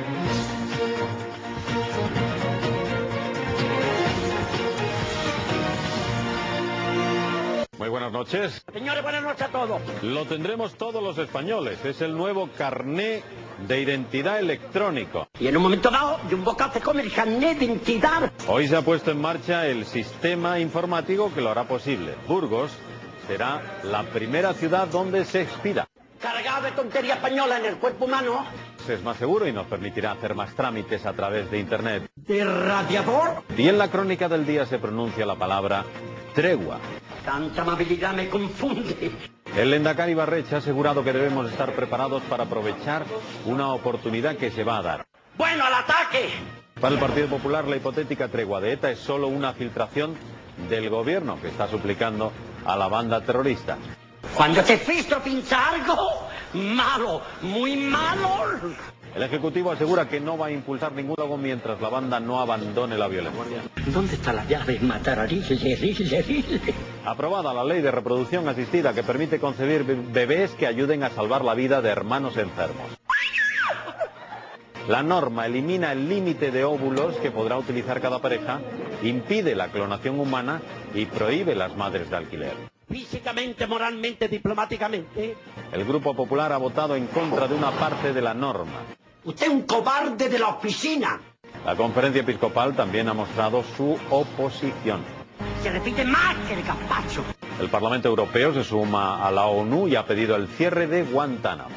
Muy buenas noches. Señores, buenas noches a todos. Lo tendremos todos los españoles. Es el nuevo carné de identidad electrónico. Y en un momento dado, de un bocazo se come el carnet de identidad. Hoy se ha puesto en marcha el sistema informático que lo hará posible. Burgos será la primera ciudad donde se expira. Cargado de tontería española en el cuerpo humano. Es más seguro y nos permitirá hacer más trámites a través de Internet. ¿De radiador? Y en la crónica del día se pronuncia la palabra tregua. Tanta amabilidad me confunde. El Lehendakari Ibarretxe ha asegurado que debemos estar preparados para aprovechar una oportunidad que se va a dar. ¡Bueno, al ataque! Para el Partido Popular, la hipotética tregua de ETA es solo una filtración del gobierno que está suplicando a la banda terrorista. Cuando te Cristo pinta algo, malo, muy malo. El Ejecutivo asegura que no va a impulsar ningún logo mientras la banda no abandone la violencia. ¿Dónde está la llave? Matar a Lille. Aprobada la ley de reproducción asistida que permite concebir bebés que ayuden a salvar la vida de hermanos enfermos. La norma elimina el límite de óvulos que podrá utilizar cada pareja, impide la clonación humana y prohíbe las madres de alquiler. Físicamente, moralmente, diplomáticamente. El Grupo Popular ha votado en contra de una parte de la norma. Usted es un cobarde de la oficina. La Conferencia Episcopal también ha mostrado su oposición. Se repite más que el gazpacho. El Parlamento Europeo se suma a la ONU y ha pedido el cierre de Guantánamo.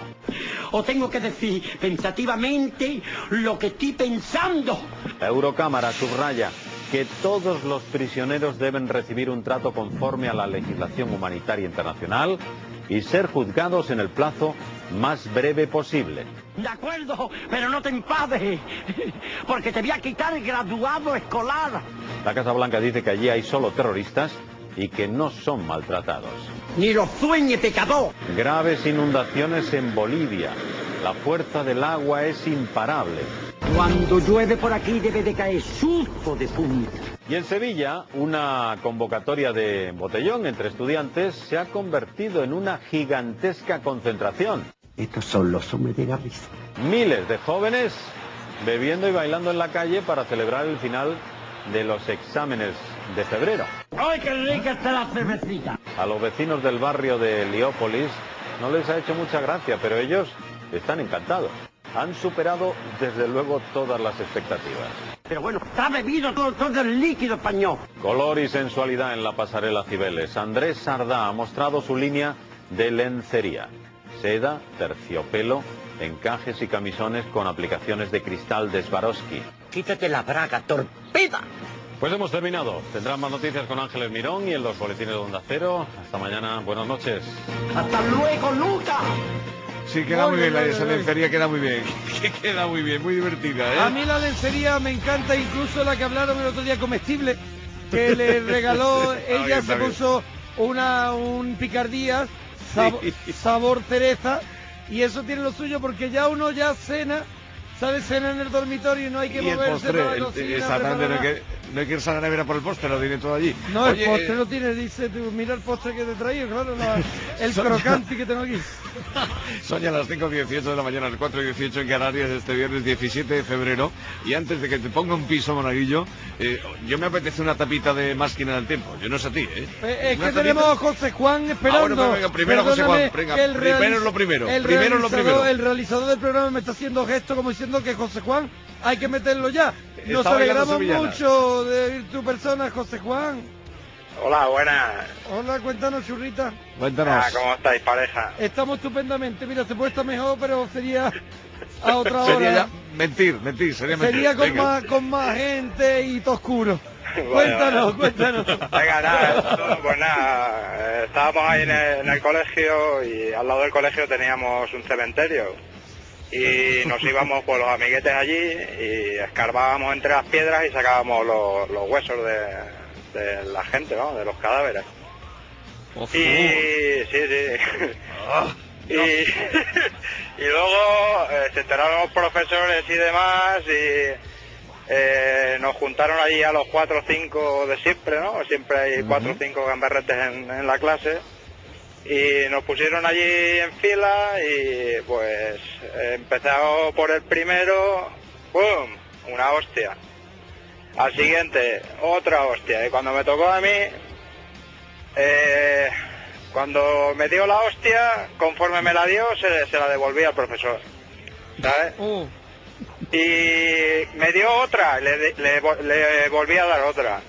O tengo que decir pensativamente lo que estoy pensando. La Eurocámara subraya que todos los prisioneros deben recibir un trato conforme a la legislación humanitaria internacional y ser juzgados en el plazo más breve posible. De acuerdo, pero no te enfades, porque te voy a quitar el graduado escolar. La Casa Blanca dice que allí hay solo terroristas y que no son maltratados. Ni lo sueñe, pecador. Graves inundaciones en Bolivia. La fuerza del agua es imparable. Cuando llueve por aquí debe de caer susto de punta. Y en Sevilla, una convocatoria de botellón entre estudiantes se ha convertido en una gigantesca concentración. Estos son los hombres de la risa. Miles de jóvenes bebiendo y bailando en la calle para celebrar el final de los exámenes de febrero. ¡Ay, qué rica está la cervecita! A los vecinos del barrio de Heliópolis no les ha hecho mucha gracia, pero ellos están encantados. Han superado, desde luego, todas las expectativas. Pero bueno, está bebido todo, todo el líquido español. Color y sensualidad en la pasarela Cibeles. Andrés Sardá ha mostrado su línea de lencería. Seda, terciopelo, encajes y camisones con aplicaciones de cristal de Swarovski. Quítate la braga, torpeda. Pues hemos terminado. Tendrán más noticias con Ángeles Mirón y en los boletines de Onda Cero. Hasta mañana. Buenas noches. ¡Hasta luego, Luca! Sí, queda muy, muy bien, la, esa lencería queda muy bien. Queda muy bien, muy divertida, ¿eh? A mí la lencería me encanta, incluso la que hablaron el otro día, comestible, que le regaló, ella bien, se bien. puso una un picardía, sab- Sí. sabor cereza, y eso tiene lo suyo porque ya uno ya cena, ¿sabes? Cena en el dormitorio y no hay que Y el moverse postre, para la el- cocina. exactamente, no hay, preparar que, no hay que irse a la nevera por el postre, lo tiene todo allí. No, Oye, el postre eh, lo tiene, dice tú, mira el postre que te he traído, claro, la- el Son- crocante que tengo aquí. Son ya las cinco dieciocho de la mañana, las cuatro dieciocho en Canarias, este viernes diecisiete de febrero. Y antes de que te ponga un piso, Monaguillo, eh, yo me apetece una tapita de Máquina del Tiempo. Yo no sé a ti, ¿eh? Eh, es Una que tapita- tenemos a José Juan esperando. Ah, bueno, pues venga, primero José Juan, Perdóname, venga, que el primero realiz- es lo primero, el primero es lo realizador- primero. El realizador del programa me está haciendo gesto como diciendo que José Juan hay que meterlo ya. Nos Está bailando alegramos sevillanas. mucho de tu persona, José Juan. Hola, buenas. Hola, cuéntanos, churrita. Cuéntanos. Ah, ¿cómo estáis, pareja? Estamos estupendamente. Mira, se puede estar mejor, pero sería a otra hora. Sería ya mentir, mentir, sería mentir. Sería con Venga. más, con más gente y todo oscuro. Cuéntanos, cuéntanos. Venga, nada, esto, pues nada, eh, estábamos ahí en el, en el colegio y al lado del colegio teníamos un cementerio y nos íbamos por los amiguetes allí y escarbábamos entre las piedras y sacábamos los, los huesos de, de la gente, ¿no? De los cadáveres. Uf. Y sí, sí. Y, y luego eh, se enteraron los profesores y demás y eh, nos juntaron allí a los cuatro o cinco de siempre, ¿no? Siempre hay cuatro o cinco gamberretes en, en la clase. Y nos pusieron allí en fila y pues eh, empezamos por el primero, ¡pum! Una hostia. Al siguiente, otra hostia. Y cuando me tocó a mí, eh, cuando me dio la hostia, conforme me la dio, se, se la devolví al profesor, ¿sabes? Y me dio otra, le, le, le volví a dar otra.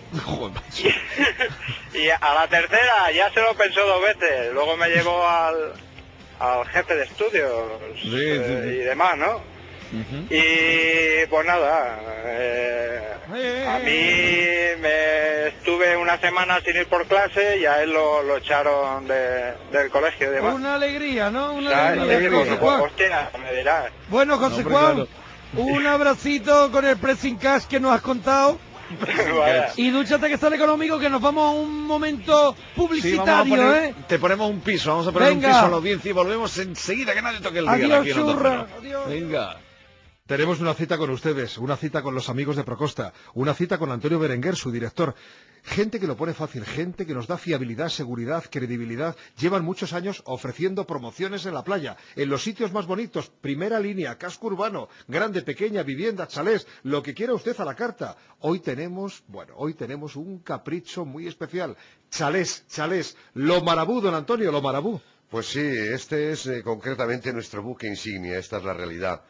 Y a la tercera ya se lo pensó dos veces, luego me llevó al, al jefe de estudios Sí, eh, sí, sí. y demás, ¿no? Y pues nada, eh, A mí me estuve una semana sin ir por clase y a él lo, lo echaron de, del colegio y demás. Una alegría, ¿no? Una O sea, alegría. sí, José pues, Juan. hostia, me dirás. Bueno, José No, hombre, Juan, claro. un abracito con el pressing cash que nos has contado. Vaya. Y dúchate que sale económico, que nos vamos a un momento Sí, publicitario, vamos a poner- ¿eh? Te ponemos un piso, vamos a poner Venga. un piso a la audiencia y volvemos enseguida, que nadie toque el día. Adiós, aquí en Onda churra. Cero. Venga. Tenemos una cita con ustedes, una cita con los amigos de Procosta, una cita con Antonio Berenguer, su director. Gente que lo pone fácil, gente que nos da fiabilidad, seguridad, credibilidad. Llevan muchos años ofreciendo promociones en la playa, en los sitios más bonitos, primera línea, casco urbano, grande, pequeña, vivienda, chalés, lo que quiera usted a la carta. Hoy tenemos, bueno, hoy tenemos un capricho muy especial. Chalés, chalés, lo marabú, don Antonio, lo marabú. Pues sí, este es eh, concretamente nuestro buque insignia, esta es la realidad.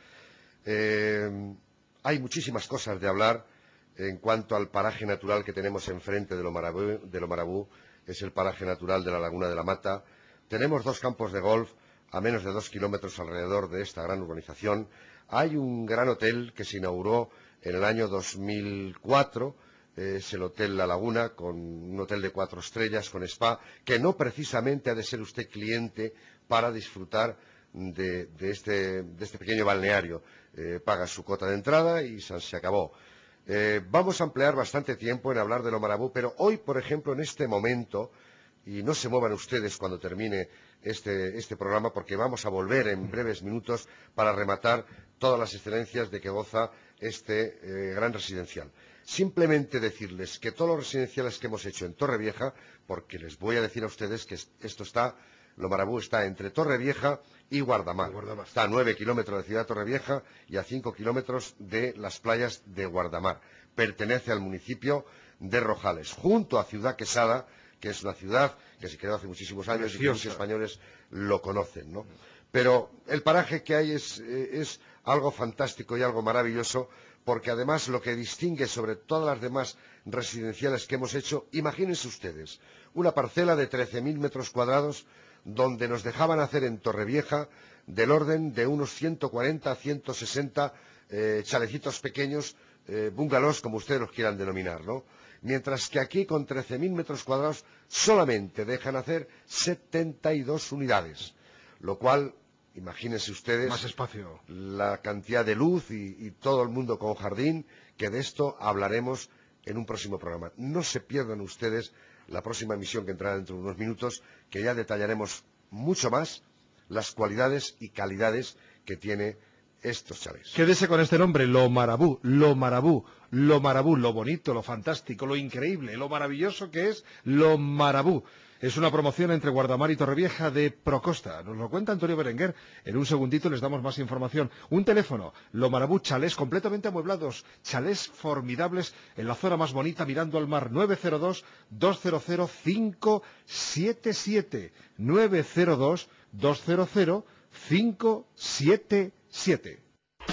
Eh, hay muchísimas cosas de hablar en cuanto al paraje natural que tenemos enfrente de lo marabú, de lo marabú. Es el paraje natural de la Laguna de la Mata. Tenemos dos campos de golf a menos de dos kilómetros alrededor de esta gran urbanización. Hay un gran hotel que se inauguró en el año dos mil cuatro, eh, es el Hotel La Laguna, con un hotel de cuatro estrellas, con spa, que no precisamente ha de ser usted cliente para disfrutar de, de, este, de este pequeño balneario. Eh, paga su cuota de entrada y se, se acabó. Eh, vamos a emplear bastante tiempo en hablar de lo marabú, pero hoy, por ejemplo, en este momento, y no se muevan ustedes cuando termine este, este programa, porque vamos a volver en breves minutos para rematar todas las excelencias de que goza este eh, gran residencial. Simplemente decirles que todos los residenciales que hemos hecho en Torrevieja, porque les voy a decir a ustedes que esto está, lo marabú está entre Torrevieja y Guardamar. Está a nueve kilómetros de Ciudad Torrevieja y a cinco kilómetros de las playas de Guardamar. Pertenece al municipio de Rojales, junto a Ciudad Quesada, que es una ciudad que se creó hace muchísimos años y que muchos españoles lo conocen, ¿no? Pero el paraje que hay es, eh, es algo fantástico y algo maravilloso, porque además lo que distingue sobre todas las demás residenciales que hemos hecho, imagínense ustedes, una parcela de trece mil metros cuadrados donde nos dejaban hacer en Torrevieja del orden de unos ciento cuarenta a ciento sesenta eh, chalecitos pequeños, eh, bungalows, como ustedes los quieran denominar, ¿no? Mientras que aquí, con trece mil metros cuadrados, solamente dejan hacer setenta y dos unidades, lo cual, imagínense ustedes, Más espacio. la cantidad de luz y, y todo el mundo con jardín, que de esto hablaremos en un próximo programa. No se pierdan ustedes la próxima emisión, que entrará dentro de unos minutos, que ya detallaremos mucho más las cualidades y calidades que tiene estos chalés. Quédese con este nombre, lo marabú, lo marabú, lo marabú, lo bonito, lo fantástico, lo increíble, lo maravilloso que es lo marabú. Es una promoción entre Guardamar y Torrevieja de Procosta. Nos lo cuenta Antonio Berenguer. En un segundito les damos más información. Un teléfono, lo marabú, chalés completamente amueblados, chalés formidables en la zona más bonita mirando al mar. nueve cero dos, dos cero cero, cinco siete siete. nueve cero dos, dos cero cero, cinco siete siete.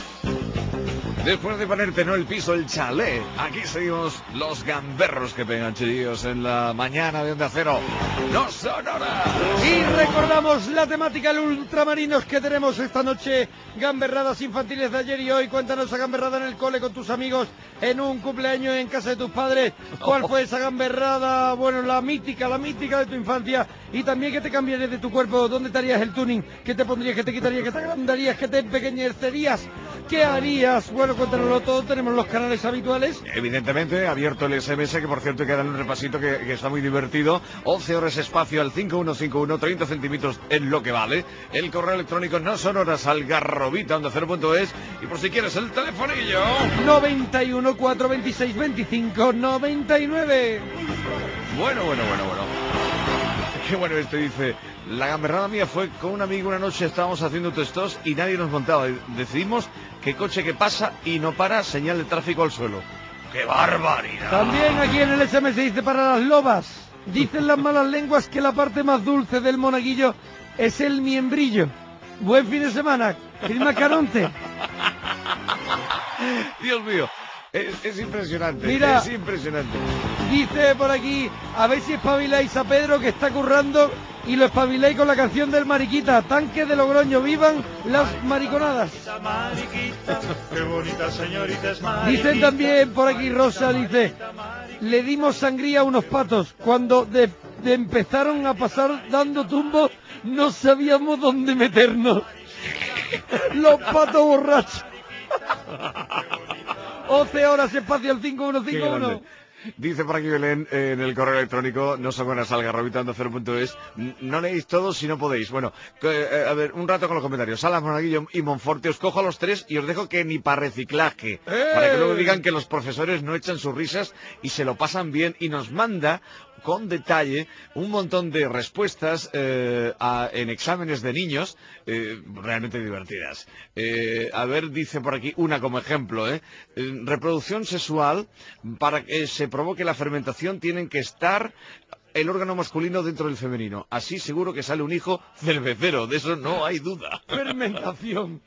Después de ponerte no el piso, el chalet, aquí seguimos los gamberros que pegan chillos en la mañana de Onda Cero. ¡No sonora! Y recordamos la temática del ultramarinos que tenemos esta noche. Gamberradas infantiles de ayer y hoy. Cuéntanos esa gamberrada en el cole con tus amigos, en un cumpleaños en casa de tus padres. ¿Cuál fue esa gamberrada? Bueno, la mítica, la mítica de tu infancia. Y también, ¿qué te cambiarías de tu cuerpo? ¿Dónde te harías el tuning? ¿Qué te pondrías? ¿Qué te quitarías? ¿Qué te agrandarías? ¿Qué te empequeñecerías? ¿Qué harías? Bueno, cuéntanoslo todo. Tenemos los canales habituales. Evidentemente, abierto el S M S, que por cierto hay que darle un repasito que, que está muy divertido. once horas espacio al cinco uno cinco uno, treinta centímetros es lo que vale. El correo electrónico no sonoras al garrobita onda cero punto es. Y por si quieres el telefonillo. noventa y uno, cuatro veintiséis, veinticinco, noventa y nueve. Bueno, bueno, bueno, bueno. Qué bueno esto, dice. La gamberrada mía fue con un amigo una noche, estábamos haciendo testos y nadie nos montaba. Decidimos que coche que pasa y no para, señal de tráfico al suelo. ¡Qué barbaridad! También aquí en el S M S dice para las lobas. Dicen las malas lenguas que la parte más dulce del monaguillo es el miembrillo. Buen fin de semana. Firma Caronte. Dios mío. Es, es impresionante, Mira. es impresionante. Dice por aquí, a ver si espabiláis a Pedro que está currando y lo espabiláis con la canción del Mariquita. Tanque de Logroño, vivan las mariconadas. Qué bonita señorita es Mariquita. Dicen también por aquí, Rosa, dice, le dimos sangría a unos patos. Cuando de, de empezaron a pasar dando tumbos, no sabíamos dónde meternos. Los patos borrachos. once horas, espacio al cinco uno cinco uno. Dice por aquí Belén eh, en el correo electrónico, no son buenas algarrobitando cero punto es, no leéis todos si no podéis. Bueno, eh, a ver, un rato con los comentarios. Salas, Monaguillo y Monforte, os cojo a los tres y os dejo que ni para reciclaje. ¡Eh! Para que luego digan que los profesores no echan sus risas y se lo pasan bien. Y nos manda con detalle un montón de respuestas eh, a, en exámenes de niños eh, realmente divertidas. Eh, a ver, dice por aquí una como ejemplo, ¿eh? Eh, reproducción sexual, para que se provoque la fermentación tienen que estar el órgano masculino dentro del femenino. Así seguro que sale un hijo cervecero, de eso no hay duda. Fermentación.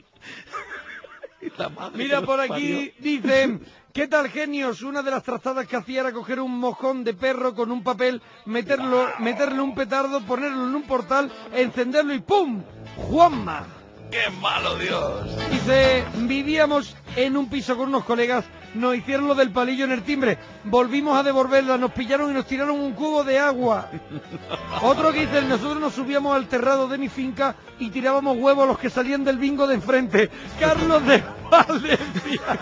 Mira, por aquí dicen, ¿qué tal, genios? Una de las trazadas que hacía era coger un mojón de perro con un papel, meterlo, meterle un petardo, ponerlo en un portal, encenderlo y ¡pum! ¡Juanma! ¡Qué malo, Dios! Dice, vivíamos en un piso con unos colegas, nos hicieron lo del palillo en el timbre, volvimos a devolverla, nos pillaron y nos tiraron un cubo de agua. Otro que dice, nosotros nos subíamos al terrado de mi finca y tirábamos huevos a los que salían del bingo de enfrente. Carlos de Valencia.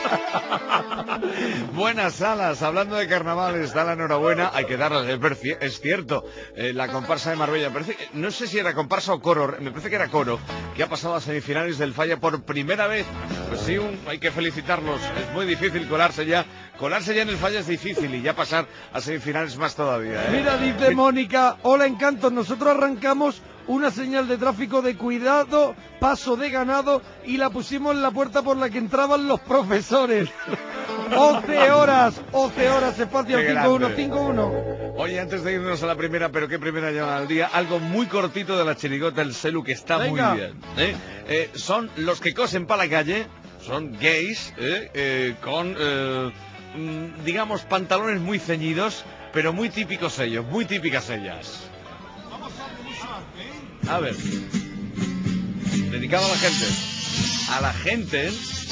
Buenas Salas, hablando de carnavales, da la enhorabuena, hay que darle, es cierto, eh, la comparsa de Marbella, parece, no sé si era comparsa o coro, me parece que era coro, que ha pasado a semifinales del Falla por primera vez. Pues sí, un, hay que felicitarlos, es muy difícil colarse ya, colarse ya en el Falla es difícil y ya pasar a semifinales más todavía, ¿eh? Mira, dice Mónica, hola Encantos, nosotros arrancamos una señal de tráfico de cuidado, paso de ganado y la pusimos en la puerta por la que entraban los profesores. once horas, once horas, espacio cinco uno cinco uno. Oye, antes de irnos a la primera, pero qué primera llamada al día, algo muy cortito de la chirigota El Celu que está Venga. muy bien. ¿eh? Eh, son los que cosen para la calle, son gays, ¿eh? Eh, con, eh, mm, digamos, pantalones muy ceñidos, pero muy típicos ellos, muy típicas ellas. A ver, dedicado a la gente, a la gente.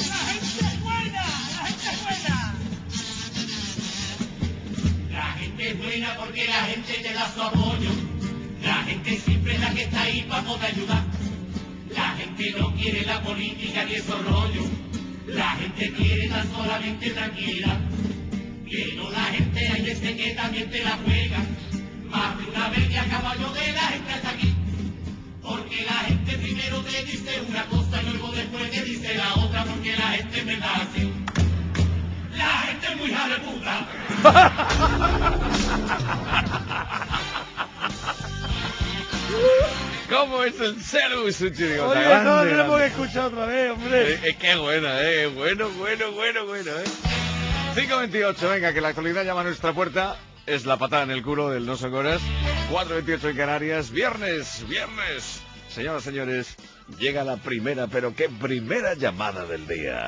La gente es buena porque la gente te da su apoyo. La gente siempre es la que está ahí para poder ayudar. La gente no quiere la política ni esos rollos. La gente quiere estar solamente tranquila. Pero la gente hay veces que también te la juega. Más de una vez que a caballo de la gente hasta aquí. Porque la gente primero te dice una cosa y luego después te dice la otra. Porque la gente me da así. La gente es muy hija de puta. ¿Cómo es El Celu? Es un chirigota Oye, grande, no lo tenemos grande. que escuchar otra vez, hombre. Eh, eh, qué buena, eh. Bueno, bueno, bueno, bueno, eh. cinco veintiocho, venga, que la actualidad llama a nuestra puerta. Es la patada en el culo del No Son Horas. cuatro veintiocho en Canarias. Viernes, viernes. Señoras, señores, llega la primera, pero qué primera llamada del día.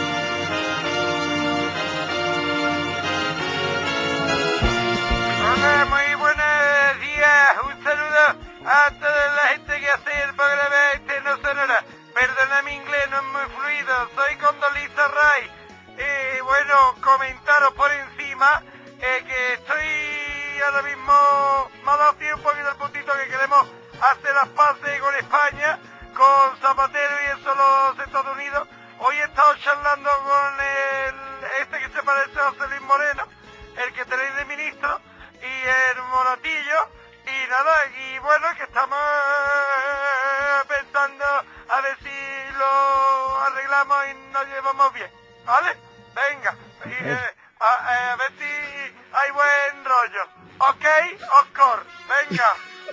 Hola, muy buenos días. Un saludo a toda la gente que hace el programa este No Sonora. Perdona mi inglés, no es muy fluido. Soy Condoleezza Rice. Eh, bueno, comentaros por encima eh, que estoy ahora mismo... Me ha dado así un poquito el puntito que queremos hacer las paces con España, con Zapatero y eso los Estados Unidos. Hoy he estado charlando con el, este que se parece a José Luis Moreno, el que tenéis de ministro, y el Moratillo, y nada, y bueno, que estamos pensando a ver si lo arreglamos y nos llevamos bien, ¿vale? Venga, y, eh, a, a ver si hay buen rollo. Ok, of course, venga,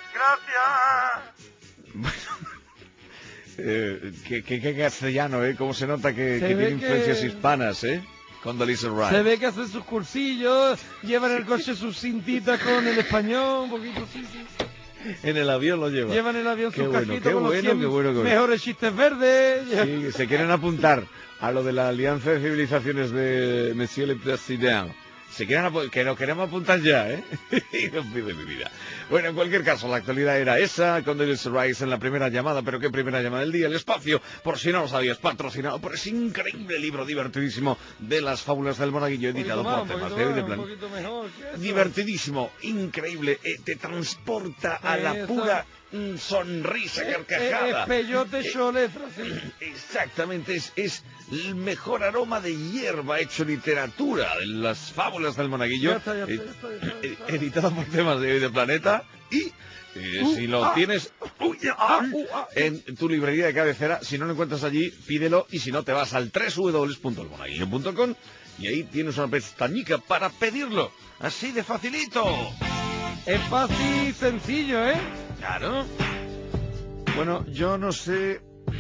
gracias. Eh, qué, qué, qué castellano, ¿eh? Cómo se nota que, Se que ve tiene influencias que- hispanas, ¿eh? Condoleezza Rice. Se ve que hacen sus cursillos, llevan en el coche sus cintitas con el español, un poquito, sí, sí. En el avión lo lleva. Llevan en el avión Qué sus bueno, casquitos qué con los bueno, cien qué bueno, qué bueno. mejores chistes verdes. Sí, se quieren apuntar a lo de la Alianza de Civilizaciones de Monsieur le Président. Se quieren apu- que nos queremos apuntar ya, ¿eh? Y nos pide mi vida. Bueno, en cualquier caso, la actualidad era esa, con Condoleezza Rice en la primera llamada, pero ¿qué primera llamada del día? El espacio, por si no lo sabías, patrocinado por ese increíble libro divertidísimo de las fábulas del monaguillo, editado por Temas de Hoy de Plan. Divertidísimo, increíble, eh, te transporta a la Eso. pura mm, sonrisa Eh, carcajada. eh, peyote Eh, yo letra, sí. Exactamente, es, es el mejor aroma de hierba hecho literatura de las fábulas del monaguillo, Ya está, ya está, eh, ya está, ya está, ya está. eh, editado por Temas de Hoy de Planeta y eh, Uh, si lo ah, tienes uy, ah, ah, uh, ah. en tu librería de cabecera, si no lo encuentras allí, pídelo y si no te vas al doble u doble u doble u punto el monaguillo punto com y ahí tienes una pestañica para pedirlo, así de facilito. Es fácil y sencillo, ¿eh? Claro. Bueno, yo no sé.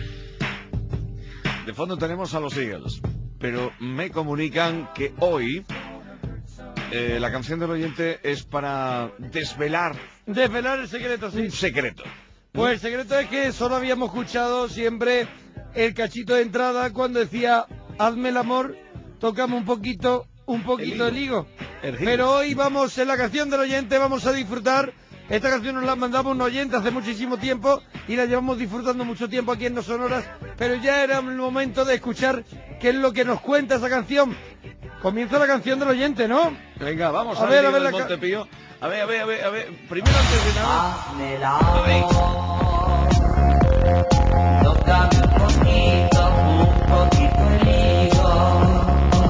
De fondo tenemos a los Eagles, pero me comunican que hoy eh, la canción del oyente es para desvelar Desvelar el secreto, sí. un secreto. Pues el secreto es que solo habíamos escuchado siempre el cachito de entrada cuando decía hazme el amor, tocamos un poquito, un poquito el higo. El higo. Pero hoy vamos, en la canción del oyente, vamos a disfrutar. Esta canción nos la mandaba un oyente hace muchísimo tiempo y la llevamos disfrutando mucho tiempo aquí en No Sonoras, pero ya era el momento de escuchar qué es lo que nos cuenta esa canción. Comienza la canción del oyente, ¿no? Venga, vamos A a, ver, ver, a ver la el ca- Montepío. A ver, a ver, a ver, a ver. Primero, antes de nada. Hazme el amor, tócame un poquito, un poquito el higo.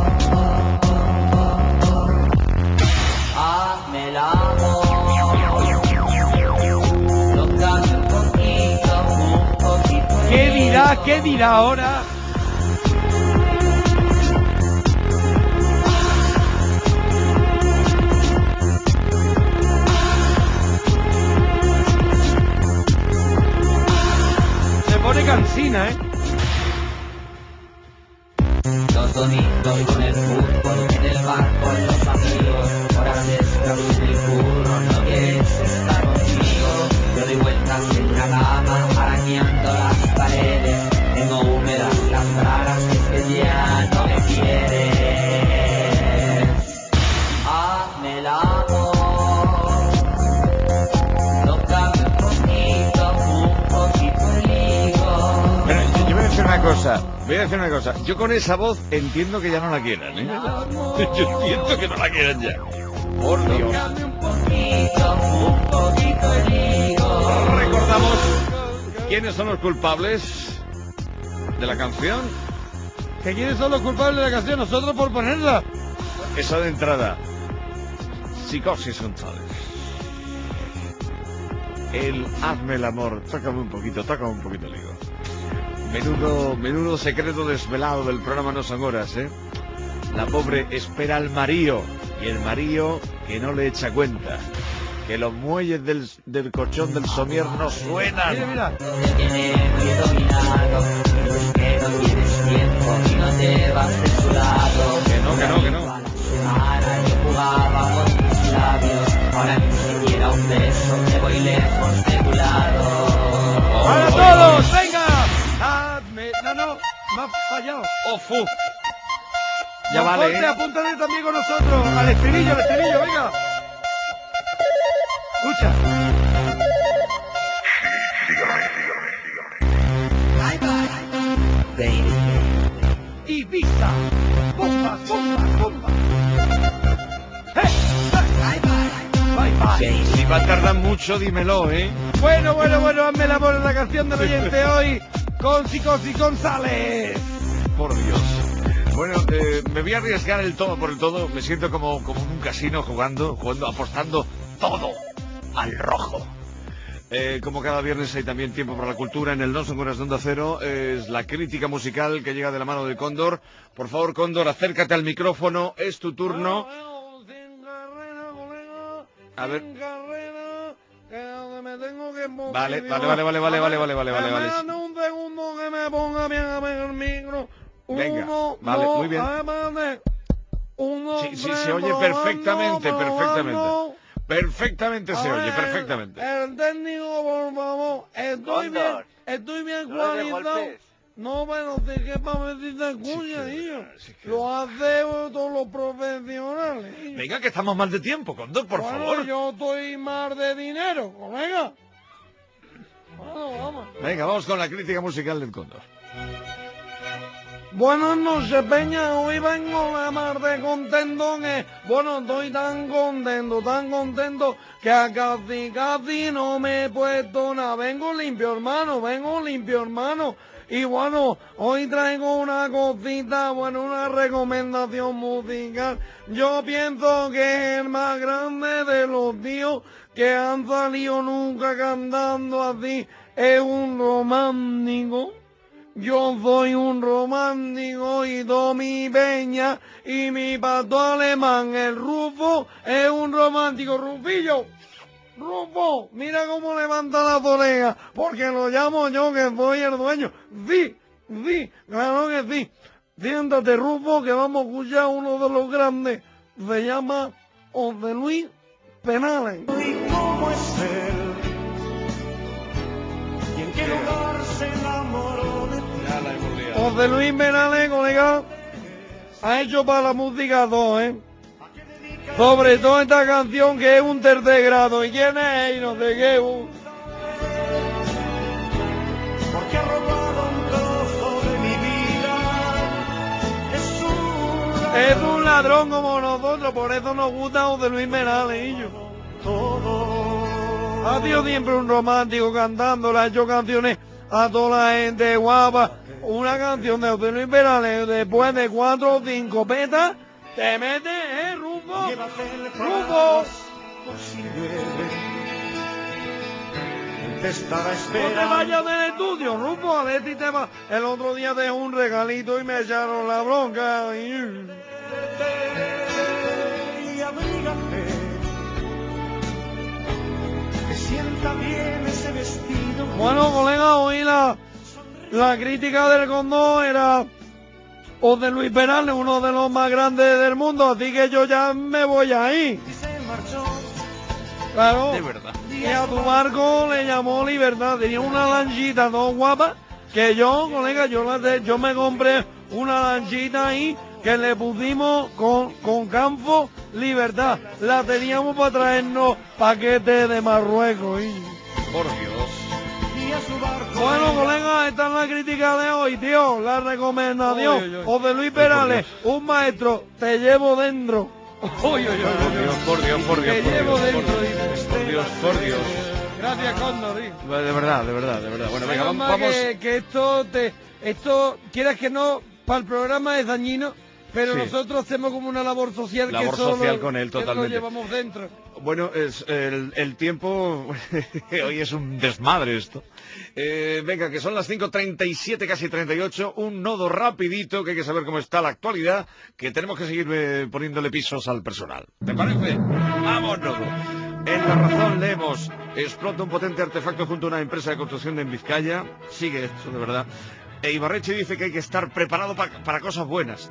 Hazme el amor, tócame un poquito, un poquito el ¿Qué dirá, higo. qué dirá ahora? Se pone cansina, ¿eh? Los domingos con el fútbol, en el bar con los amigos, horas extras en el curro, no quieres estar conmigo. Yo doy vueltas en la cama, arañando las paredes, tengo húmedas las bragas, es que ya no me quieres. Hazme el amor, tócame un poquito, un poquito el higo. Bueno, yo, yo voy a decir una cosa. Voy a decir una cosa. Yo con esa voz entiendo que ya no la quieran, ¿eh? Yo entiendo que no la quieran ya. Por Dios. Tócame un poquito, un poquito el higo. Recordamos quiénes son los culpables de la canción. ¿Que quiénes son los culpables de la canción? Nosotros por ponerla. Esa de entrada. Psicosis González. El hazme el amor. Tócame un poquito, tócame un poquito, le digo. Menudo, menudo secreto desvelado del programa No Son Horas, ¿eh? La pobre espera al marido y el marido que no le echa cuenta. Que los muelles del, del colchón del somier no suenan. Mira, mira. Te tiene muy dominado, dices que no tienes tiempo y no te vas de su lado. Que no, que no, que no. A la semana yo jugaba con tus labios, ahora ni siquiera un beso, me voy lejos de tu lado. ¡Para todos! ¡Venga! Hazme... No, no, me ha fallado. ¡Ofu! Ya Más vale, fuerte, ¿eh? apúntate también con nosotros. Al estribillo, al estribillo, venga. Escucha. Ibiza. Bomba, bomba, bomba. ¡Eh! Bye, bye. Si va a tardar mucho, dímelo, ¿eh? Bueno, bueno, bueno, hazme la voz en la canción del oyente hoy con Psicosis González. Por Dios. Bueno, eh, me voy a arriesgar el todo por el todo. Me siento como, como en un casino jugando, jugando, apostando todo al rojo. Eh, como cada viernes hay también tiempo para la cultura en el No Son Horas de Onda Cero. Es la crítica musical que llega de la mano de Cóndor. Por favor, Cóndor, acércate al micrófono. Es tu turno. A ver. Vale, vale, vale, vale, vale, vale, vale, vale, vale, vale. Un segundo que me ponga bien a ver el micro. Venga, Uno, vale, dos, muy bien. a ver, uno, Sí, sí, tres, se oye probando, perfectamente, perfectamente. probando. Perfectamente se A oye, ver, perfectamente. El técnico, por favor, estoy bien, Cóndor, estoy bien no le des cualizado. golpes. No, bueno, ¿de qué para meterse cuña, niño? Lo hacemos todos los profesionales. niño. Venga, que estamos mal de tiempo, Cóndor, por Bueno, favor. yo estoy más de dinero, colega. Bueno, vamos. Venga, vamos con la crítica musical del Cóndor. Buenas noches, Peña. Hoy vengo de mar de contento que, bueno, estoy tan contento, tan contento que a casi, casi no me he puesto nada. Vengo limpio, hermano, vengo limpio, hermano. Y bueno, hoy traigo una cosita, bueno, una recomendación musical. Yo pienso que es el más grande de los tíos que han salido nunca cantando así. Es un romántico. Yo soy un romántico y do mi Peña y mi pato alemán, el Rufo, es un romántico. Rufillo, Rufo, mira cómo levanta las orejas, porque lo llamo yo que soy el dueño. Sí, sí, claro que sí. Siéntate, Rufo, que vamos a escuchar uno de los grandes. Se llama José Luis Perales. ¿Y cómo es él? ¿Y en qué lugar se enamoró de ti? Ya la hemos liado. José Luis Perales, colega, ha hecho para la música dos, ¿eh? Sobre todo esta canción que es un tercer grado. ¿Y quién es? Y no sé qué. uh. Porque ha robado un trozo de mi vida. Es un Es un ladrón como nosotros, por eso nos gusta José Luis Perales, y yo. Ha sido siempre un romántico cantando, le ha hecho canciones a toda la gente guapa. Una canción de José Luis Perales después de cuatro o cinco petas, te metes, ¿eh, Rufo? Rufo. Te estaba No te esperando. vayas del estudio, Rufo, a ver si te va. El otro día dejé un regalito y me echaron la bronca. Y... Y abrígate. Que sienta bien ese vestido. Bueno, colega, hoy la, la crítica del Condor era José Luis Perales, uno de los más grandes del mundo, así que yo ya me voy ahí. Y se marchó. Claro. De verdad. Y a tu barco le llamó Libertad. Tenía una lanchita dos guapa que yo, colega, yo la de, yo me compré una lanchita ahí que le pusimos con, con Campo Libertad. La teníamos para traernos paquetes de Marruecos. Y... Por Dios. Y a su barco. Bueno, colega, esta es la crítica de hoy, tío. La recomendación. Uy, uy, uy. José Luis Ay, por Perales, Dios. un maestro, te llevo dentro. Uy, uy, uy, Por uy, Dios, por Dios, por Dios, Te por llevo Dios, dentro, por dice. Dios, por Dios, por Dios. Gracias, Cóndor. tío. De verdad, de verdad, de verdad. Bueno, venga, Menos vamos. mal Que, que esto, te, esto, quieras que no, para el programa es dañino, pero Sí. nosotros hacemos como una labor social Labor que solo social con él, que totalmente. lo llevamos dentro. Bueno, es el, el tiempo, hoy es un desmadre esto. Eh, venga, que son las cinco treinta y siete, casi treinta y ocho, un nodo rapidito, que hay que saber cómo está la actualidad, que tenemos que seguir eh, poniéndole pisos al personal. ¿Te parece? ¡Vamos, nodo! En La Razón leemos, explota un potente artefacto junto a una empresa de construcción en Vizcaya. Sigue esto, de verdad. E Ibarretxe dice que hay que estar preparado pa- para cosas buenas.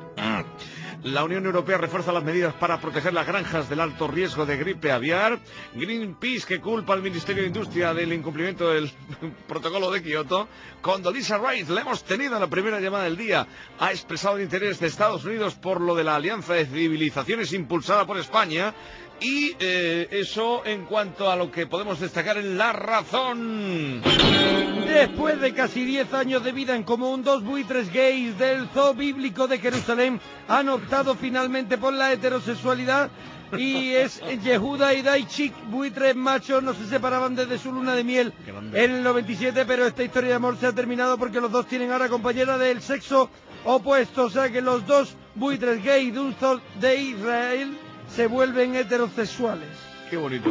La Unión Europea refuerza las medidas para proteger las granjas del alto riesgo de gripe aviar. Greenpeace, que culpa al Ministerio de Industria del incumplimiento del protocolo de Kioto. Condoleezza Rice, la hemos tenido en la primera llamada del día, ha expresado el interés de Estados Unidos por lo de la Alianza de Civilizaciones impulsada por España. Y eh, eso en cuanto a lo que podemos destacar en La Razón. Después de casi diez años de vida en común, dos buitres gays del Zoo Bíblico de Jerusalén han optado finalmente por la heterosexualidad y es Yehuda y Daichik, buitres machos, no se separaban desde su luna de miel en el noventa y siete, pero esta historia de amor se ha terminado porque los dos tienen ahora compañera del sexo opuesto, o sea que los dos buitres gays de un zoo de Israel se vuelven heterosexuales. Qué bonito.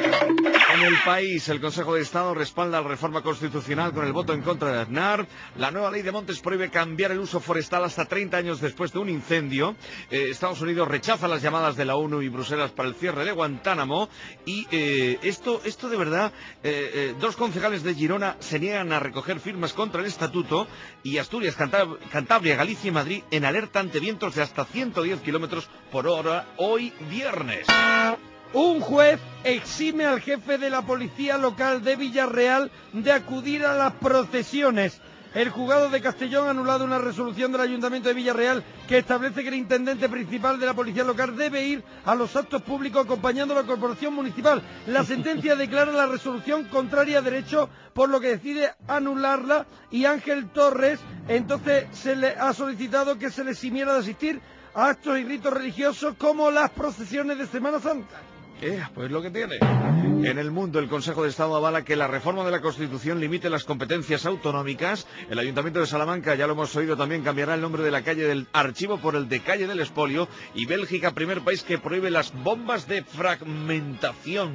En El País, el Consejo de Estado respalda la reforma constitucional con el voto en contra de Aznar. La nueva ley de montes prohíbe cambiar el uso forestal hasta treinta años después de un incendio. Eh, Estados Unidos rechaza las llamadas de la ONU y Bruselas para el cierre de Guantánamo. Y eh, esto, esto de verdad, eh, eh, dos concejales de Girona se niegan a recoger firmas contra el estatuto y Asturias, Cantab- Cantabria, Galicia y Madrid en alerta ante vientos de hasta ciento diez kilómetros por hora hoy viernes. Un juez exime al jefe de la policía local de Villarreal de acudir a las procesiones. El juzgado de Castellón ha anulado una resolución del Ayuntamiento de Villarreal que establece que el intendente principal de la policía local debe ir a los actos públicos acompañando a la corporación municipal. La sentencia declara la resolución contraria a derecho, por lo que decide anularla, y Ángel Torres entonces se le ha solicitado que se le eximiera de asistir a actos y ritos religiosos como las procesiones de Semana Santa. Eh, pues lo que tiene. En el mundo, el Consejo de Estado avala que la reforma de la Constitución limite las competencias autonómicas. El Ayuntamiento de Salamanca, ya lo hemos oído también, cambiará el nombre de la calle del Archivo por el de Calle del Expolio. Y Bélgica, primer país que prohíbe las bombas de fragmentación.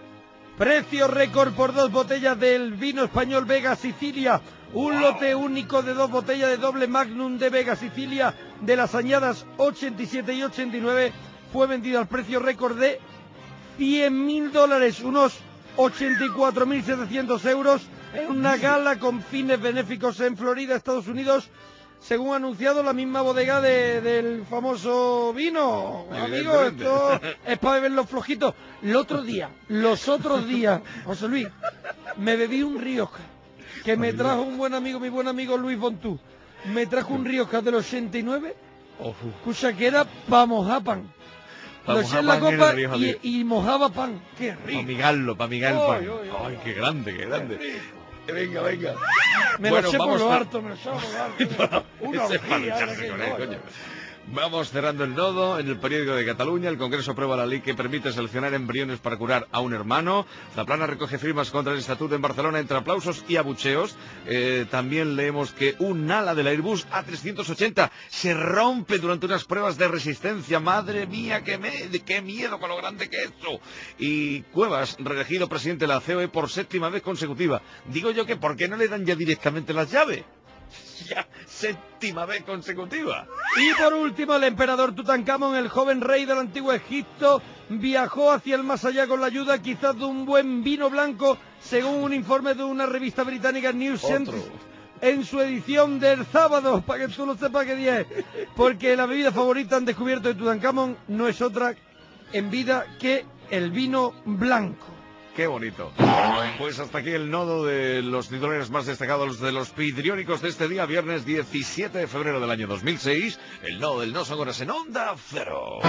Precio récord por dos botellas del vino español Vega Sicilia. Un lote único de dos botellas de doble Magnum de Vega Sicilia de las añadas ochenta y siete y ochenta y nueve fue vendido al precio récord de cien mil dólares, unos ochenta y cuatro mil setecientos euros, en una gala con fines benéficos en Florida, Estados Unidos, según ha anunciado la misma bodega de, del famoso vino. Amigo, esto es para beberlo flojito. El otro día, los otros días, José Luis, me bebí un Rioja que me trajo un buen amigo, mi buen amigo Luis Bontú. Me trajo un Rioja del ochenta y nueve, cuya que era pa' mojar pan. Lo eché en la copa y, y mojaba pan. ¡Qué rico! Para migarlo, para migar el pan. Ay, ay, ay. Ay, qué grande, qué grande. Venga, venga. Me Bueno, lo eché por vamos lo a- harto, me lo eché por lo harto. Una Ese es para orgía, lucharse que con no, él, no. coño. Vamos cerrando el nodo. En el periódico de Cataluña, el Congreso aprueba la ley que permite seleccionar embriones para curar a un hermano. La Plana recoge firmas contra el estatuto en Barcelona entre aplausos y abucheos. Eh, también leemos que un ala del Airbus A trescientos ochenta se rompe durante unas pruebas de resistencia. Madre mía, qué, me, qué miedo con lo grande que es eso. Y Cuevas, reelegido presidente de la C O E por séptima vez consecutiva. Digo yo que ¿por qué no le dan ya directamente las llaves? Ya, séptima vez consecutiva. Y por último, el emperador Tutankamón, el joven rey del antiguo Egipto, viajó hacia el más allá con la ayuda quizás de un buen vino blanco, según un informe de una revista británica, New Scientist, en su edición del sábado, para que tú lo sepas qué día es. Porque la bebida favorita, han descubierto, de Tutankamón no es otra en vida que el vino blanco. Qué bonito. Pues hasta aquí el nodo de los titulares más destacados de los pitriónicos de este día, viernes diecisiete de febrero del año dos mil seis. El nodo del no son horas en Onda Cero.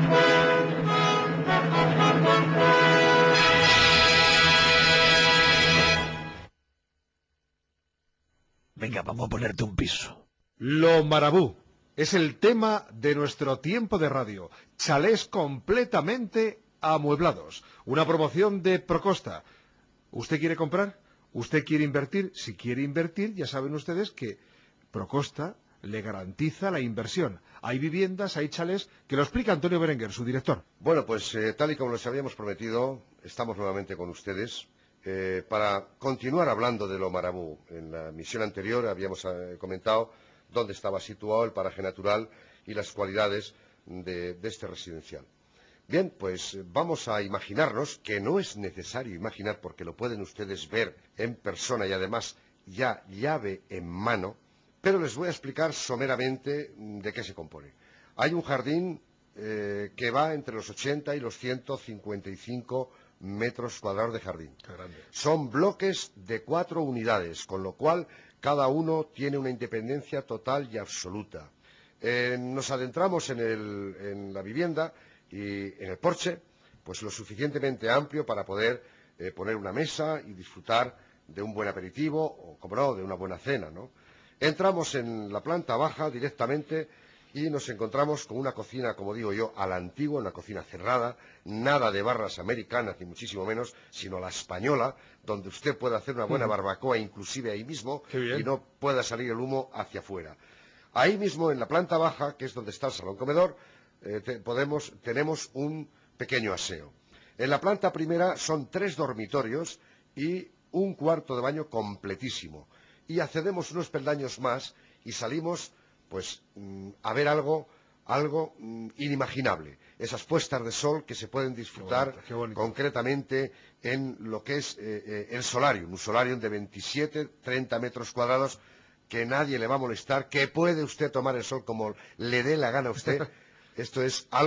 Venga, vamos a ponerte un piso. Lo Marabú es el tema de nuestro tiempo de radio. Chalés completamente amueblados. Una promoción de Procosta. ¿Usted quiere comprar? ¿Usted quiere invertir? Si quiere invertir, ya saben ustedes que Procosta le garantiza la inversión. Hay viviendas, hay chalés, que lo explica Antonio Berenguer, su director. Bueno, pues eh, tal y como les habíamos prometido, estamos nuevamente con ustedes eh, para continuar hablando de lo Marabú. En la misión anterior habíamos eh, comentado dónde estaba situado el paraje natural y las cualidades de, de este residencial. Bien, pues eh, vamos a imaginarnos, que no es necesario imaginar porque lo pueden ustedes ver en persona y además ya llave en mano, pero les voy a explicar someramente mm, de qué se compone. Hay un jardín eh, que va entre los ochenta y los ciento cincuenta y cinco metros cuadrados de jardín. Son bloques de cuatro unidades, con lo cual cada uno tiene una independencia total y absoluta. Eh, nos adentramos en, el, en la vivienda y en el porche, pues lo suficientemente amplio para poder eh, poner una mesa y disfrutar de un buen aperitivo o, como no, de una buena cena, ¿no? Entramos en la planta baja directamente y nos encontramos con una cocina, como digo yo, a la antigua, una cocina cerrada, nada de barras americanas, ni muchísimo menos, sino la española, donde usted puede hacer una buena barbacoa, inclusive ahí mismo, y no pueda salir el humo hacia afuera. Ahí mismo, en la planta baja, que es donde está el salón comedor, eh, te, podemos, tenemos un pequeño aseo. En la planta primera son tres dormitorios y un cuarto de baño completísimo. Y accedemos unos peldaños más y salimos pues a ver algo, algo inimaginable. Esas puestas de sol que se pueden disfrutar qué bonito, qué bonito. Concretamente en lo que es eh, eh, el solarium, un solarium de veintisiete, treinta metros cuadrados que nadie le va a molestar, que puede usted tomar el sol como le dé la gana a usted. Esto es algo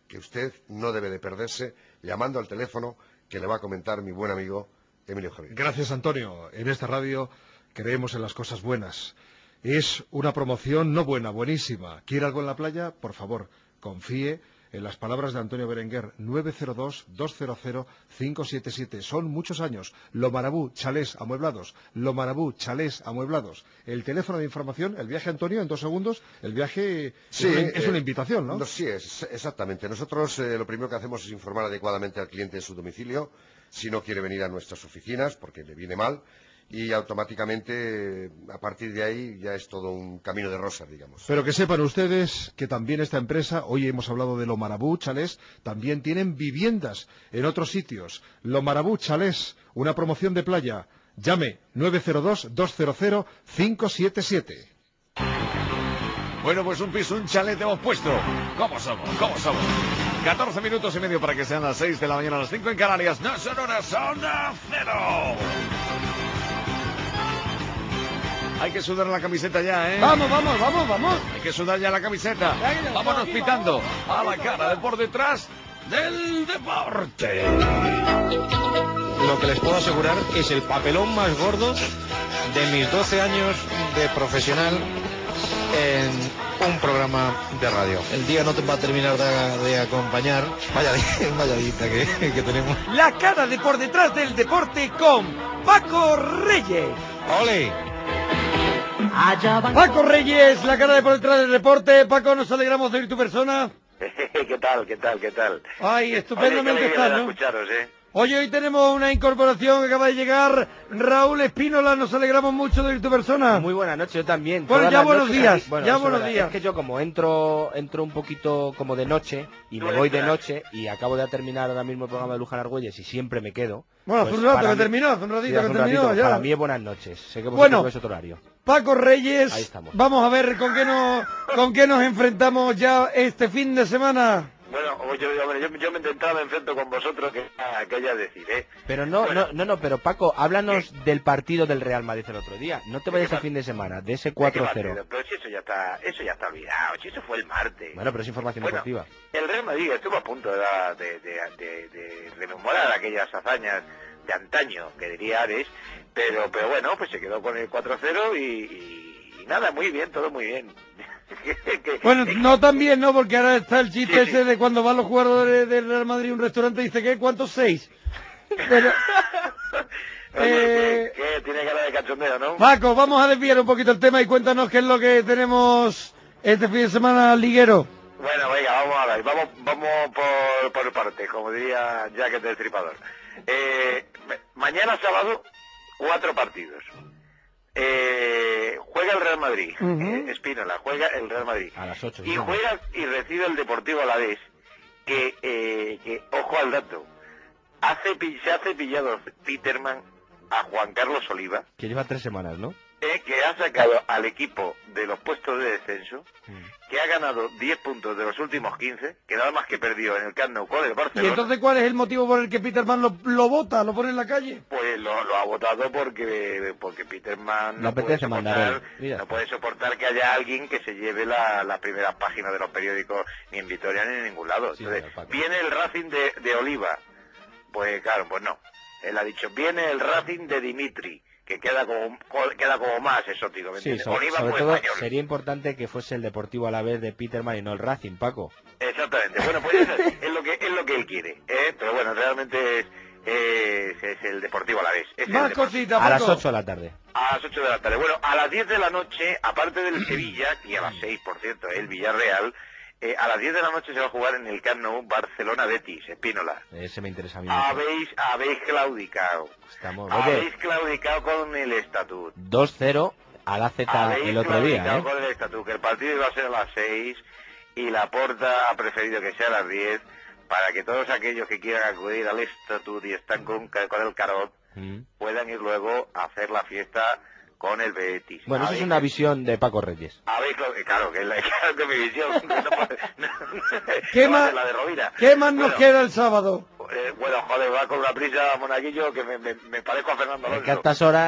que usted no debe de perderse llamando al teléfono que le va a comentar mi buen amigo Emilio Javier. Gracias, Antonio. En esta radio creemos en las cosas buenas. Es una promoción no buena, buenísima. ¿Quiere algo en la playa? Por favor, confíe en las palabras de Antonio Berenguer. Nueve cero dos, dos cero cero, cinco siete siete. Son muchos años. Lo Marabú, chalés amueblados. Lo Marabú, chalés amueblados. El teléfono de información, el viaje, Antonio, en dos segundos. El viaje Sí, es, una, es eh, una invitación, ¿no? no sí, es, exactamente. Nosotros eh, lo primero que hacemos es informar adecuadamente al cliente de su domicilio, si no quiere venir a nuestras oficinas, porque le viene mal, y automáticamente, a partir de ahí, ya es todo un camino de rosas, digamos. Pero que sepan ustedes que también esta empresa, hoy hemos hablado de Lo Marabú, chalés, también tienen viviendas en otros sitios. Lo Marabú, chalés, una promoción de playa. Llame nueve cero dos, dos cero cero, cinco siete siete. Bueno, pues un piso, un chalet hemos puesto. ¿Cómo somos? ¿Cómo somos? catorce minutos y medio para que sean las seis de la mañana, las cinco en Canarias. No son horas, son a cero. Hay que sudar la camiseta ya, ¿eh? Vamos, vamos, vamos, vamos. Hay que sudar ya la camiseta. Vámonos pitando a la cara de por detrás del deporte. Lo que les puedo asegurar es el papelón más gordo de mis doce años de profesional en un programa de radio. El día no te va a terminar de, de acompañar. Vaya, vaya vista que, que tenemos. La cara de por detrás del deporte con Paco Reyes. ¡Ole! Paco Reyes, la cara de por detrás del deporte. Paco, nos alegramos de oír tu persona. ¿Qué tal, qué tal, qué tal? Ay, estupendamente Oye, qué alegría estás, de ¿no? escucharos, ¿eh? Oye, hoy tenemos una incorporación que acaba de llegar. Raúl Espínola, nos alegramos mucho de oír tu persona. Muy buenas noches, yo también. Bueno, Todas ya las buenos noches días, aquí- bueno, ya eso es buenos verdad. días. Es que yo como entro entro un poquito como de noche y Tú me voy de entras. noche y acabo de terminar ahora mismo el programa de Luján Argüelles y siempre me quedo. Bueno, pues hace un rato para que mí- terminó, hace un ratito Sí, que hace un terminó ratito. ya. Para mí es buenas noches. Sé que vosotros Bueno. es otro horario. Paco Reyes, Ahí estamos. vamos a ver con qué nos con qué nos enfrentamos ya este fin de semana. Bueno, oye, hombre, yo, yo me intentaba me enfrento con vosotros, que ah, que ya decir, ¿eh? Pero no, Bueno. no, no, no, pero Paco, háblanos del partido del Real Madrid el otro día. No te vayas qué al fin de semana, de ese ¿De qué cuatro partido? cero. Pero si eso ya está, eso ya está olvidado, si eso fue el martes. Bueno, pero es información Bueno, deportiva. El Real Madrid estuvo a punto de, dar- de, de, de, de rememorar aquellas hazañas de antaño, que diría Ares, pero, pero bueno, pues se quedó con el cuatro cero y, y, y nada, muy bien, todo muy bien. Que- que- Bueno, que- no tan bien, ¿no? Porque ahora está el chiste Sí, sí. ese de cuando van los jugadores del Real Madrid a un restaurante y dice, ¿qué? ¿Cuántos? Seis. Pero, Oye, eh, que, que tiene cara de cachondeo, ¿no? Paco, vamos a desviar un poquito el tema y cuéntanos qué es lo que tenemos este fin de semana liguero. Bueno, venga, vamos a ver, vamos, vamos por, por parte, como diría Jack el Destripador. Eh, ma- mañana sábado, cuatro partidos. Eh, juega el Real Madrid, Ujú. eh, Espínola, juega el Real Madrid. A las ocho. Y juega y recibe el Deportivo Alavés, que, eh, que ojo al dato, hace, pi- se ha cepillado Peterman a Juan Carlos Oliva, Que lleva tres semanas, ¿no? eh, que ha sacado al equipo de los puestos de descenso, que ha ganado diez puntos de los últimos quince, que nada más que perdió en el Camp Nou con el ¿Y Barcelona. entonces cuál es el motivo por el que Peterman lo, lo vota, lo pone en la calle? Pues lo, lo ha votado porque porque Peterman Le no puede, apetece mandar soportar, él. Mira. no puede soportar que haya alguien que se lleve la- las primeras páginas de los periódicos ni en Vitoria ni en ningún lado. Sí, Entonces, señor Paco. viene el Racing de, de Oliva. Pues claro, pues no. Él ha dicho, viene el Racing de Dimitri, que queda como queda como más exótico. ¿me Sí, entiendes? sobre, Oliva sobre fue todo español. sería importante que fuese el Deportivo a la vez de Peterman y no el Racing, Paco. Exactamente. Bueno, pues eso es, es lo que es lo que él quiere, ¿eh? Pero bueno, realmente es, es, es el Deportivo a la vez. Es el Más Deportivo. cositas, A las Paco. ocho de la tarde. A las ocho de la tarde. Bueno, a las diez de la noche, aparte del Sevilla, y a las seis, por cierto, el Villarreal, eh, a las diez de la noche se va a jugar en el Camp Nou Barcelona-Betis, Espínola. Ese me interesa a mí mucho. Habéis, habéis claudicado. Estamos, Habéis oye, claudicado con el estatut. dos cero a la Z Habéis el otro día, claudicado ¿eh? con el estatut, que el partido iba a ser a las seis y la Porta ha preferido que sea a las diez para que todos aquellos que quieran acudir al estatut y están con, con el carot Mm. puedan ir luego a hacer la fiesta con el Betis. Bueno, eso es Habéis- una visión de Paco Reyes. habéis clau- claro, que es la claro que mi visión. No puede- no- ¿Qué no va a más- ser la de Rovira. ¿Qué más nos Bueno, queda el sábado? eh, bueno, joder, va con una prisa, monaguillo, que me, me, me parezco a Fernando Es que a Alonso. estas horas...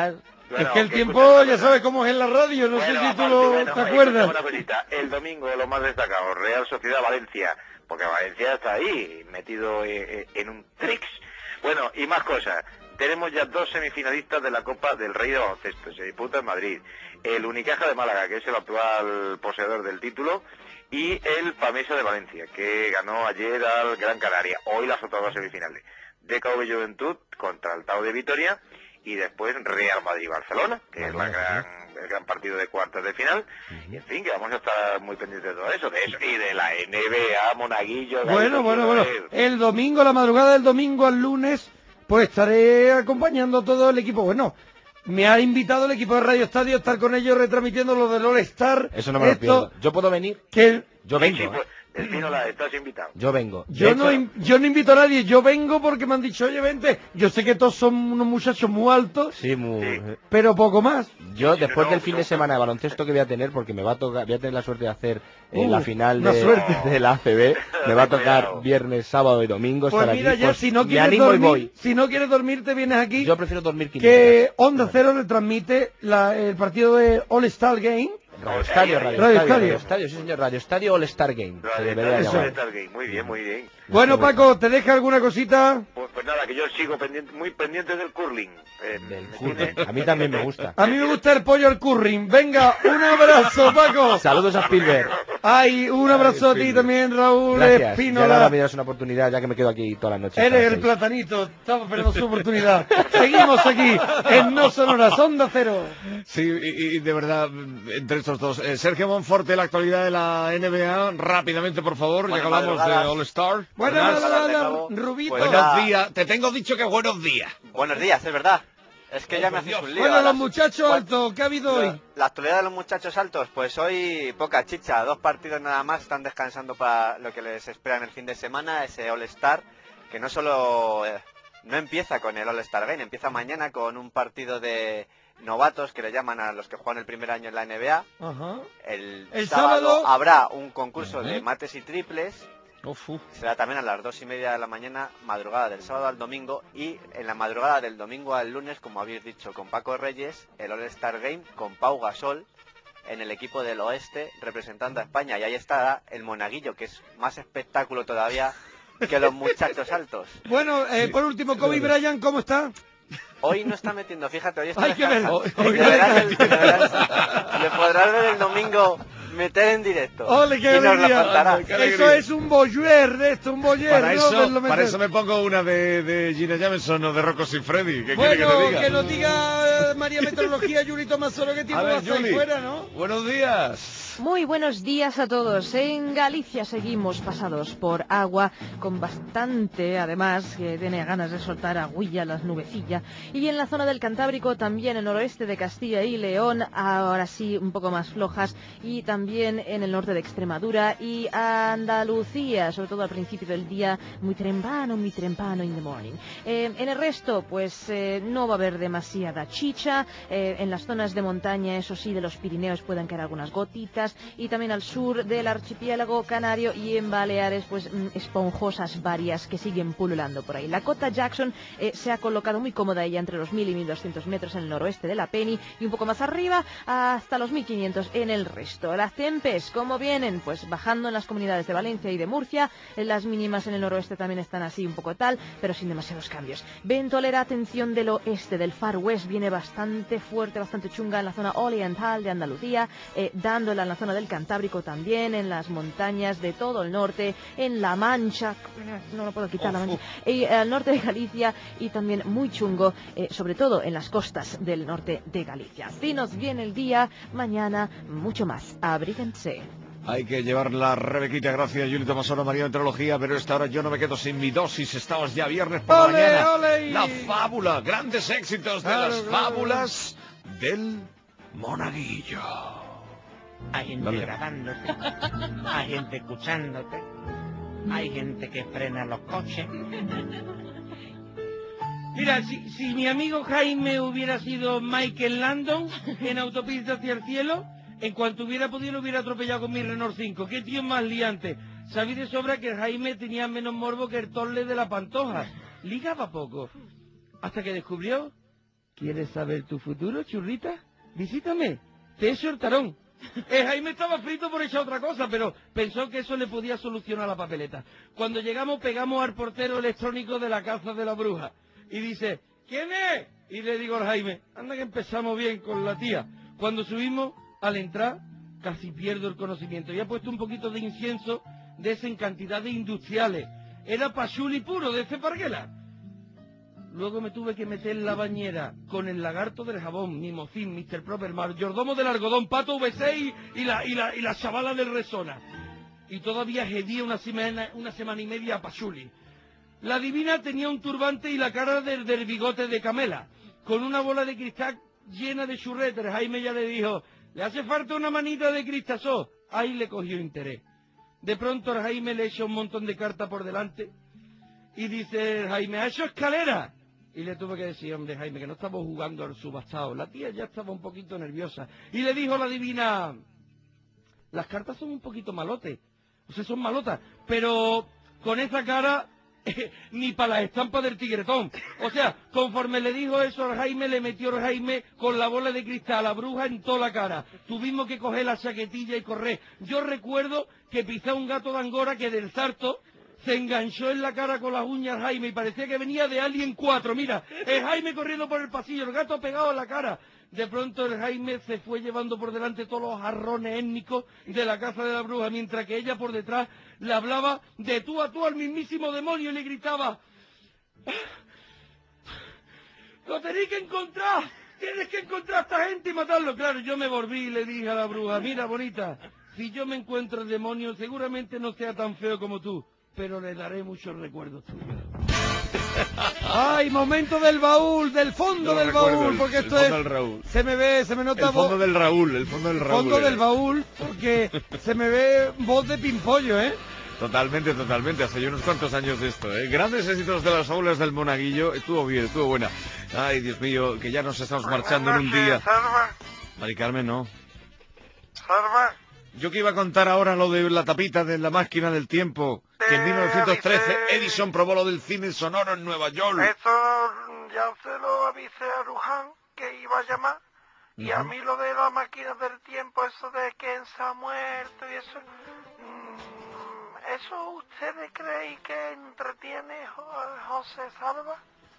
Bueno, es que el que tiempo, escucha ya sabes cómo es en la radio, no Bueno, sé si tú aparte, lo, bueno, te eh, acuerdas. escucha una cosita. El domingo lo más destacado, Real Sociedad Valencia, porque Valencia está ahí, metido eh, eh, en un trix. Bueno, y más cosas. Tenemos ya dos semifinalistas de la Copa del Rey de Baloncesto, se disputa en Madrid. El Unicaja de Málaga, que es el actual poseedor del título, y el Pamesa de Valencia, que ganó ayer al Gran Canaria. Hoy las otras dos semifinales. D K V Juventud contra el Tau de Vitoria, y después Real Madrid-Barcelona, que es la gran, el gran partido de cuartos de final. Y en fin, que vamos a estar muy pendientes de todo eso, de eso, y de la N B A, Monaguillo. Bueno, bueno, bueno. El domingo, la madrugada del domingo al lunes, pues estaré acompañando a todo el equipo. Bueno, me ha invitado el equipo de Radio Estadio a estar con ellos retransmitiendo lo del All Star. Eso no me lo Esto, pierdo. ¿Yo puedo venir? Que Yo Sí, vengo. sí, ¿eh? pues, Delfino, estás invitado. Yo vengo. Yo De no, hecho, in- yo no invito a nadie, yo vengo porque me han dicho, oye, vente. Yo sé que todos son unos muchachos muy altos, Sí, muy... pero poco más. Yo, después del fin de semana de baloncesto que voy a tener, porque me va a tocar, voy a tener la suerte de hacer eh, Uh, la final una de, suerte. de la A C B, me va a tocar viernes, sábado y domingo Pues estar mira, aquí, ya, pues si no me quieres animo dormir, y voy. si no quieres dormir, te vienes aquí. Yo prefiero dormir quinientas. Que Onda Cero retransmite la- el partido de All Star Game. Radio Estadio, Radio, Radio Estadio, Estadio. Radio Estadio, sí señor, Radio Estadio All Star Game, se debería Eso llamar. es Stargate. Muy bien, muy bien. Bueno, Paco, ¿te deja alguna cosita? Pues, pues nada, que yo sigo pendiente, muy pendiente del curling. Eh, me tiene- A mí también me gusta. A mí me gusta el pollo al curring. Venga, un abrazo, Paco. Saludos a Spielberg. Ay, un abrazo a ti también, Raúl Gracias. Ya Espínola. ahora me das una oportunidad, ya que me quedo aquí toda la noche. hasta Eres las el seis. platanito, estamos esperando su oportunidad. Seguimos aquí en No Sonoras, Onda Cero. Sí, y, y de verdad, entre estos dos. Eh, Sergio Monforte, la actualidad de la N B A, rápidamente, por favor, ya que Buenas hablamos de madrugadas. All Star. Buenas Buenas madrugadas, madrugadas, Rubito. Pues Buenos nada. días, te tengo dicho que buenos días. Buenos días, es verdad. Es que ya me haces un lío. Bueno, a los las- muchachos Bueno, altos, ¿qué ha habido la- hoy? La actualidad de los muchachos altos, pues hoy poca chicha, dos partidos nada más, están descansando para lo que les espera en el fin de semana, ese All-Star, que no solo eh, no empieza con el All-Star Game, empieza mañana con un partido de novatos que le llaman a los que juegan el primer año en la N B A. Ajá. El, El sábado, sábado- habrá un concurso de Ujú. mates y triples. Uf, uf. Será también a las dos y media de la mañana, madrugada del sábado al domingo, y en la madrugada del domingo al lunes, como habéis dicho, con Paco Reyes, el All-Star Game con Pau Gasol en el equipo del oeste representando a España. Y ahí estará el Monaguillo, que es más espectáculo todavía que los muchachos altos. Bueno, eh, por último, Kobe Bryant, ¿cómo está? Hoy no está metiendo, fíjate, hoy está Hay que ver. descansando. Hoy- Le podrás el- le podrás- le podrás ver el domingo meter en directo. ¡Ole, qué y nos lo alegría! contará. Qué alegría. Eso es un boyer de esto, un boyer, Para ¿no? eso, Verlo para meter. eso me pongo una de, de Gina Jameson o de Rocco Siffredi. ¿Qué quiere Bueno, que te diga? que nos diga eh, María Meteorología, Yuri Tomasoro, que tiempo A va a ver, estar ahí Juli, fuera, ¿no? buenos días. Muy buenos días a todos. En Galicia seguimos pasados por agua, con bastante, además, que tiene ganas de soltar agüilla las nubecillas. Y en la zona del Cantábrico, también en el noroeste de Castilla y León, ahora sí un poco más flojas, y también en el norte de Extremadura y Andalucía, sobre todo al principio del día, muy trempano, muy trempano in the morning. Eh, en el resto, pues eh, no va a haber demasiada chicha. Eh, en las zonas de montaña, eso sí, de los Pirineos pueden caer algunas gotitas, y también al sur del archipiélago canario y en Baleares, pues mm, esponjosas varias que siguen pululando por ahí. La cota Jackson eh, se ha colocado muy cómoda ella entre los mil y mil doscientos metros en el noroeste de la Penny, y un poco más arriba hasta los mil quinientos en el resto. Las tempes, ¿cómo vienen? Pues bajando en las comunidades de Valencia y de Murcia. Las mínimas en el noroeste también están así un poco tal, pero sin demasiados cambios. Ventolera, atención del oeste, del Far West, viene bastante fuerte, bastante chunga en la zona oriental de Andalucía, eh, dándola en la zona del Cantábrico también, en las montañas de todo el norte, en La Mancha, no lo puedo quitar, La Mancha, y al norte de Galicia, y también muy chungo, eh, sobre todo en las costas del norte de Galicia. Si nos viene el día, mañana mucho más. Abríguense. Hay que llevar la Rebequita, gracias Yuli Tomasoro, María Meteorología, pero esta hora yo no me quedo sin mi dosis. Estamos ya viernes por la ¡Ole, mañana. ole! La fábula, grandes éxitos de Claro, las claro. fábulas del Monaguillo. Hay gente Dale. grabándote, hay gente escuchándote, hay gente que frena los coches. Mira, si, si mi amigo Jaime hubiera sido Michael Landon en Autopista hacia el cielo, en cuanto hubiera podido lo hubiera atropellado con mi Renault cinco. ¡Qué tío más liante! Sabí de sobra que Jaime tenía menos morbo que el Torle de la Pantoja. Ligaba poco. Hasta que descubrió ¿Quieres saber tu futuro, churrita? Visítame, te echo el tarón. Eh, Jaime estaba frito por echar otra cosa, pero pensó que eso le podía solucionar la papeleta. Cuando llegamos pegamos al portero electrónico de la Casa de la Bruja. Y dice, ¿quién es? Y le digo al Jaime, anda que empezamos bien con la tía. Cuando subimos, al entrar, casi pierdo el conocimiento. Y ha puesto un poquito de incienso de ese en cantidad de industriales. Era pachuli puro de Ceparguela. Luego me tuve que meter en la bañera con el lagarto del jabón, Mimocín, mister Proper, mayordomo del algodón, Pato V seis y la, y la, y la chavala del Resona. Y todavía hedía una semana, una semana y media a pachuli. La divina tenía un turbante y la cara del, del bigote de Camela, con una bola de cristal llena de churretes. Jaime ya le dijo, le hace falta una manita de cristasó. Ahí le cogió interés. De pronto el Jaime le echa un montón de cartas por delante y dice, Jaime, ¿ha hecho escalera? Y le tuve que decir, hombre, Jaime, que no estamos jugando al subastado. La tía ya estaba un poquito nerviosa. Y le dijo la divina, las cartas son un poquito malotes. O sea, son malotas. Pero con esa cara, eh, ni para la estampa del tigretón. O sea, conforme le dijo eso al Jaime, le metió el Jaime con la bola de cristal a la bruja en toda la cara. Tuvimos que coger la chaquetilla y correr. Yo recuerdo que pisé un gato de Angora que del sarto se enganchó en la cara con las uñas Jaime y parecía que venía de Alien cuatro. Mira, el Jaime corriendo por el pasillo, el gato pegado a la cara. De pronto el Jaime se fue llevando por delante todos los jarrones étnicos de la Casa de la Bruja, mientras que ella por detrás le hablaba de tú a tú al mismísimo demonio y le gritaba, ¡lo tenéis que encontrar! ¡Tienes que encontrar a esta gente y matarlo! Claro, yo me volví y le dije a la bruja, mira, bonita, si yo me encuentro el demonio seguramente no sea tan feo como tú, pero le daré muchos recuerdos tuyos. ¡Ay, momento del baúl, del fondo No del recuerdo, baúl! el- Porque el esto fondo es... del Raúl. Se me ve, se me nota... El fondo vo- del Raúl, el fondo del Raúl. fondo era. del baúl, porque se me ve voz de pimpollo, ¿eh? Totalmente, totalmente. Hace ya unos cuantos años de esto, ¿eh? Grandes éxitos de las aulas del Monaguillo. Estuvo bien, estuvo buena. Ay, Dios mío, que ya nos estamos marchando en un día. Salva, Mari Carmen, no. salva. Yo que iba a contar ahora lo de la tapita de la máquina del tiempo, que en mil novecientos trece Edison probó lo del cine sonoro en Nueva York. Eso ya se lo avisé a Luján que iba a llamar. Y a Ujú. mí lo de la máquina del tiempo, eso de quién se ha muerto y eso... mm, ¿Eso ustedes creen que entretiene Jo- José Salva?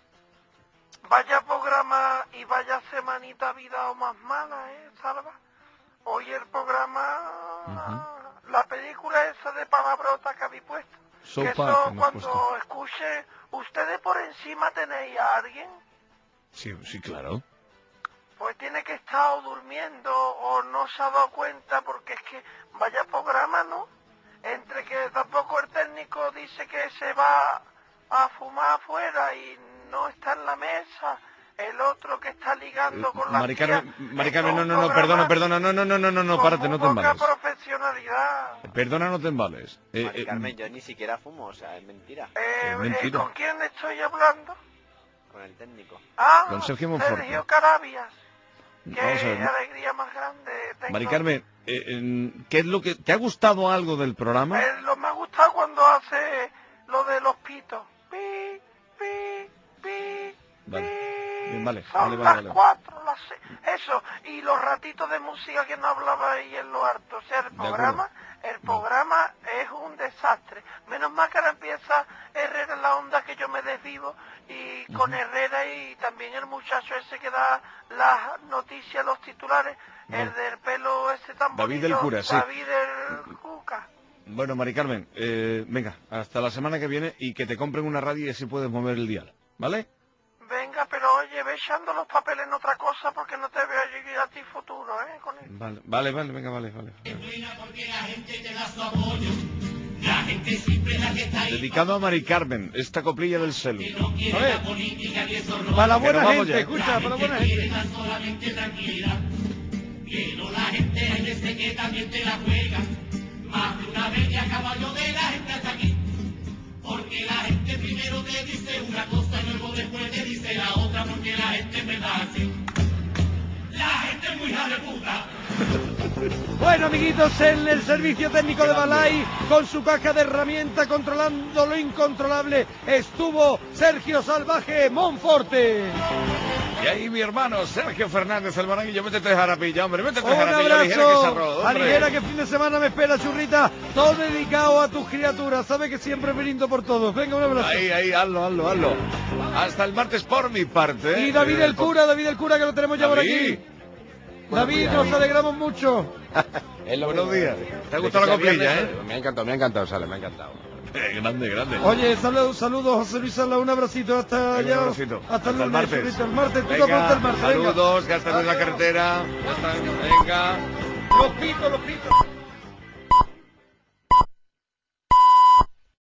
Vaya programa y vaya semanita vida o más mala, ¿eh, Salva? Hoy el programa, la película esa de palabrota que habéis puesto, South que Park, eso hemos cuando puesto. escuche, ¿ustedes por encima tenéis a alguien? Sí, sí, claro. Pues tiene que estar o durmiendo o no se ha dado cuenta porque es que vaya programa, ¿no? Entre que tampoco el técnico dice que se va a fumar afuera y no está en la mesa, el otro que está ligando con la Mari tía, Carmen, Mari Carmen, no, es no, un no, programa perdona, perdona, no, no, no, no, no, no, con párate, muy no te poca embales. profesionalidad. Perdona, no te embales. Eh, Mari eh, Carmen, yo ni siquiera fumo, o sea, es mentira. Eh, Es mentira. ¿Con quién estoy hablando? Con el técnico. Ah, Con Sergio Monforte. Sergio Carabias. Qué Vamos a ver, Ma- alegría más grande tengo. Mari Carmen, eh, en- ¿qué es lo que te ha gustado algo del programa? Eh, lo me ha gustado cuando hace lo de los pitos. Pi, pi, pi, Vale. Bien, vale, son vale, las vale, vale. cuatro, las seis. Eso, y los ratitos de música que no hablaba ahí en lo harto. O sea, el acuerdo. programa, el programa es un desastre. Menos mal que ahora empieza Herrera en la onda que yo me desvivo y con Herrera y también el muchacho ese que da las noticias, los titulares, el Vale. del pelo ese tan David bonito, del cura, sí. David el Cuca. Bueno, Mari Carmen, eh, venga, hasta la semana que viene y que te compren una radio y así puedes mover el dial, ¿vale? Venga, pero oye, ve echando los papeles en otra cosa porque no te veo llegar a ti futuro, ¿eh? Con él. Vale, vale, vale, venga, vale, vale. Dedicado a Mari Carmen, esta coplilla del celu. A ver, para la buena Pero vamos gente, ya. escucha, para la buena gente. Quiero la gente, hay veces que también te la juega. Más de una vez que a caballo de la gente hasta aquí. Porque la gente primero te dice una cosa y luego después te dice la otra. Porque la gente es verdad así. La gente es muy hija de puta. Bueno, amiguitos, en el servicio técnico de Balay, con su caja de herramienta controlando lo incontrolable, estuvo Sergio Salvaje Monforte. Y ahí mi hermano Sergio Fernández, el monaguillo, métete jarapilla, hombre, métete Un jarapilla, ligera que se abrazo, arroz, hombre. Aligera, que fin de semana me espera, churrita, todo dedicado a tus criaturas, sabes que siempre me brindo por todos. Venga, un abrazo. Ahí, ahí, hazlo, hazlo, hazlo. Hasta el martes por mi parte. Y David eh, el cura, David el cura, que lo tenemos ya por David. aquí. David, nos alegramos mucho. Es lo Buenos mismo, días. eh. ¿Te ha De gustado que la sea coplilla, viernes, eh? Me ha encantado, me ha encantado, Sale, me ha encantado. Eh, grande, grande. Oye, saludos, saludos, José Luis Sala, un abracito hasta Venga, allá. un abracito. Hasta, Hasta el el lunes, martes. churrita, el martes, tú te Venga, apuntas el martes, venga. saludos, que hasta en la carretera. Ya está, venga. Los pitos, los pitos.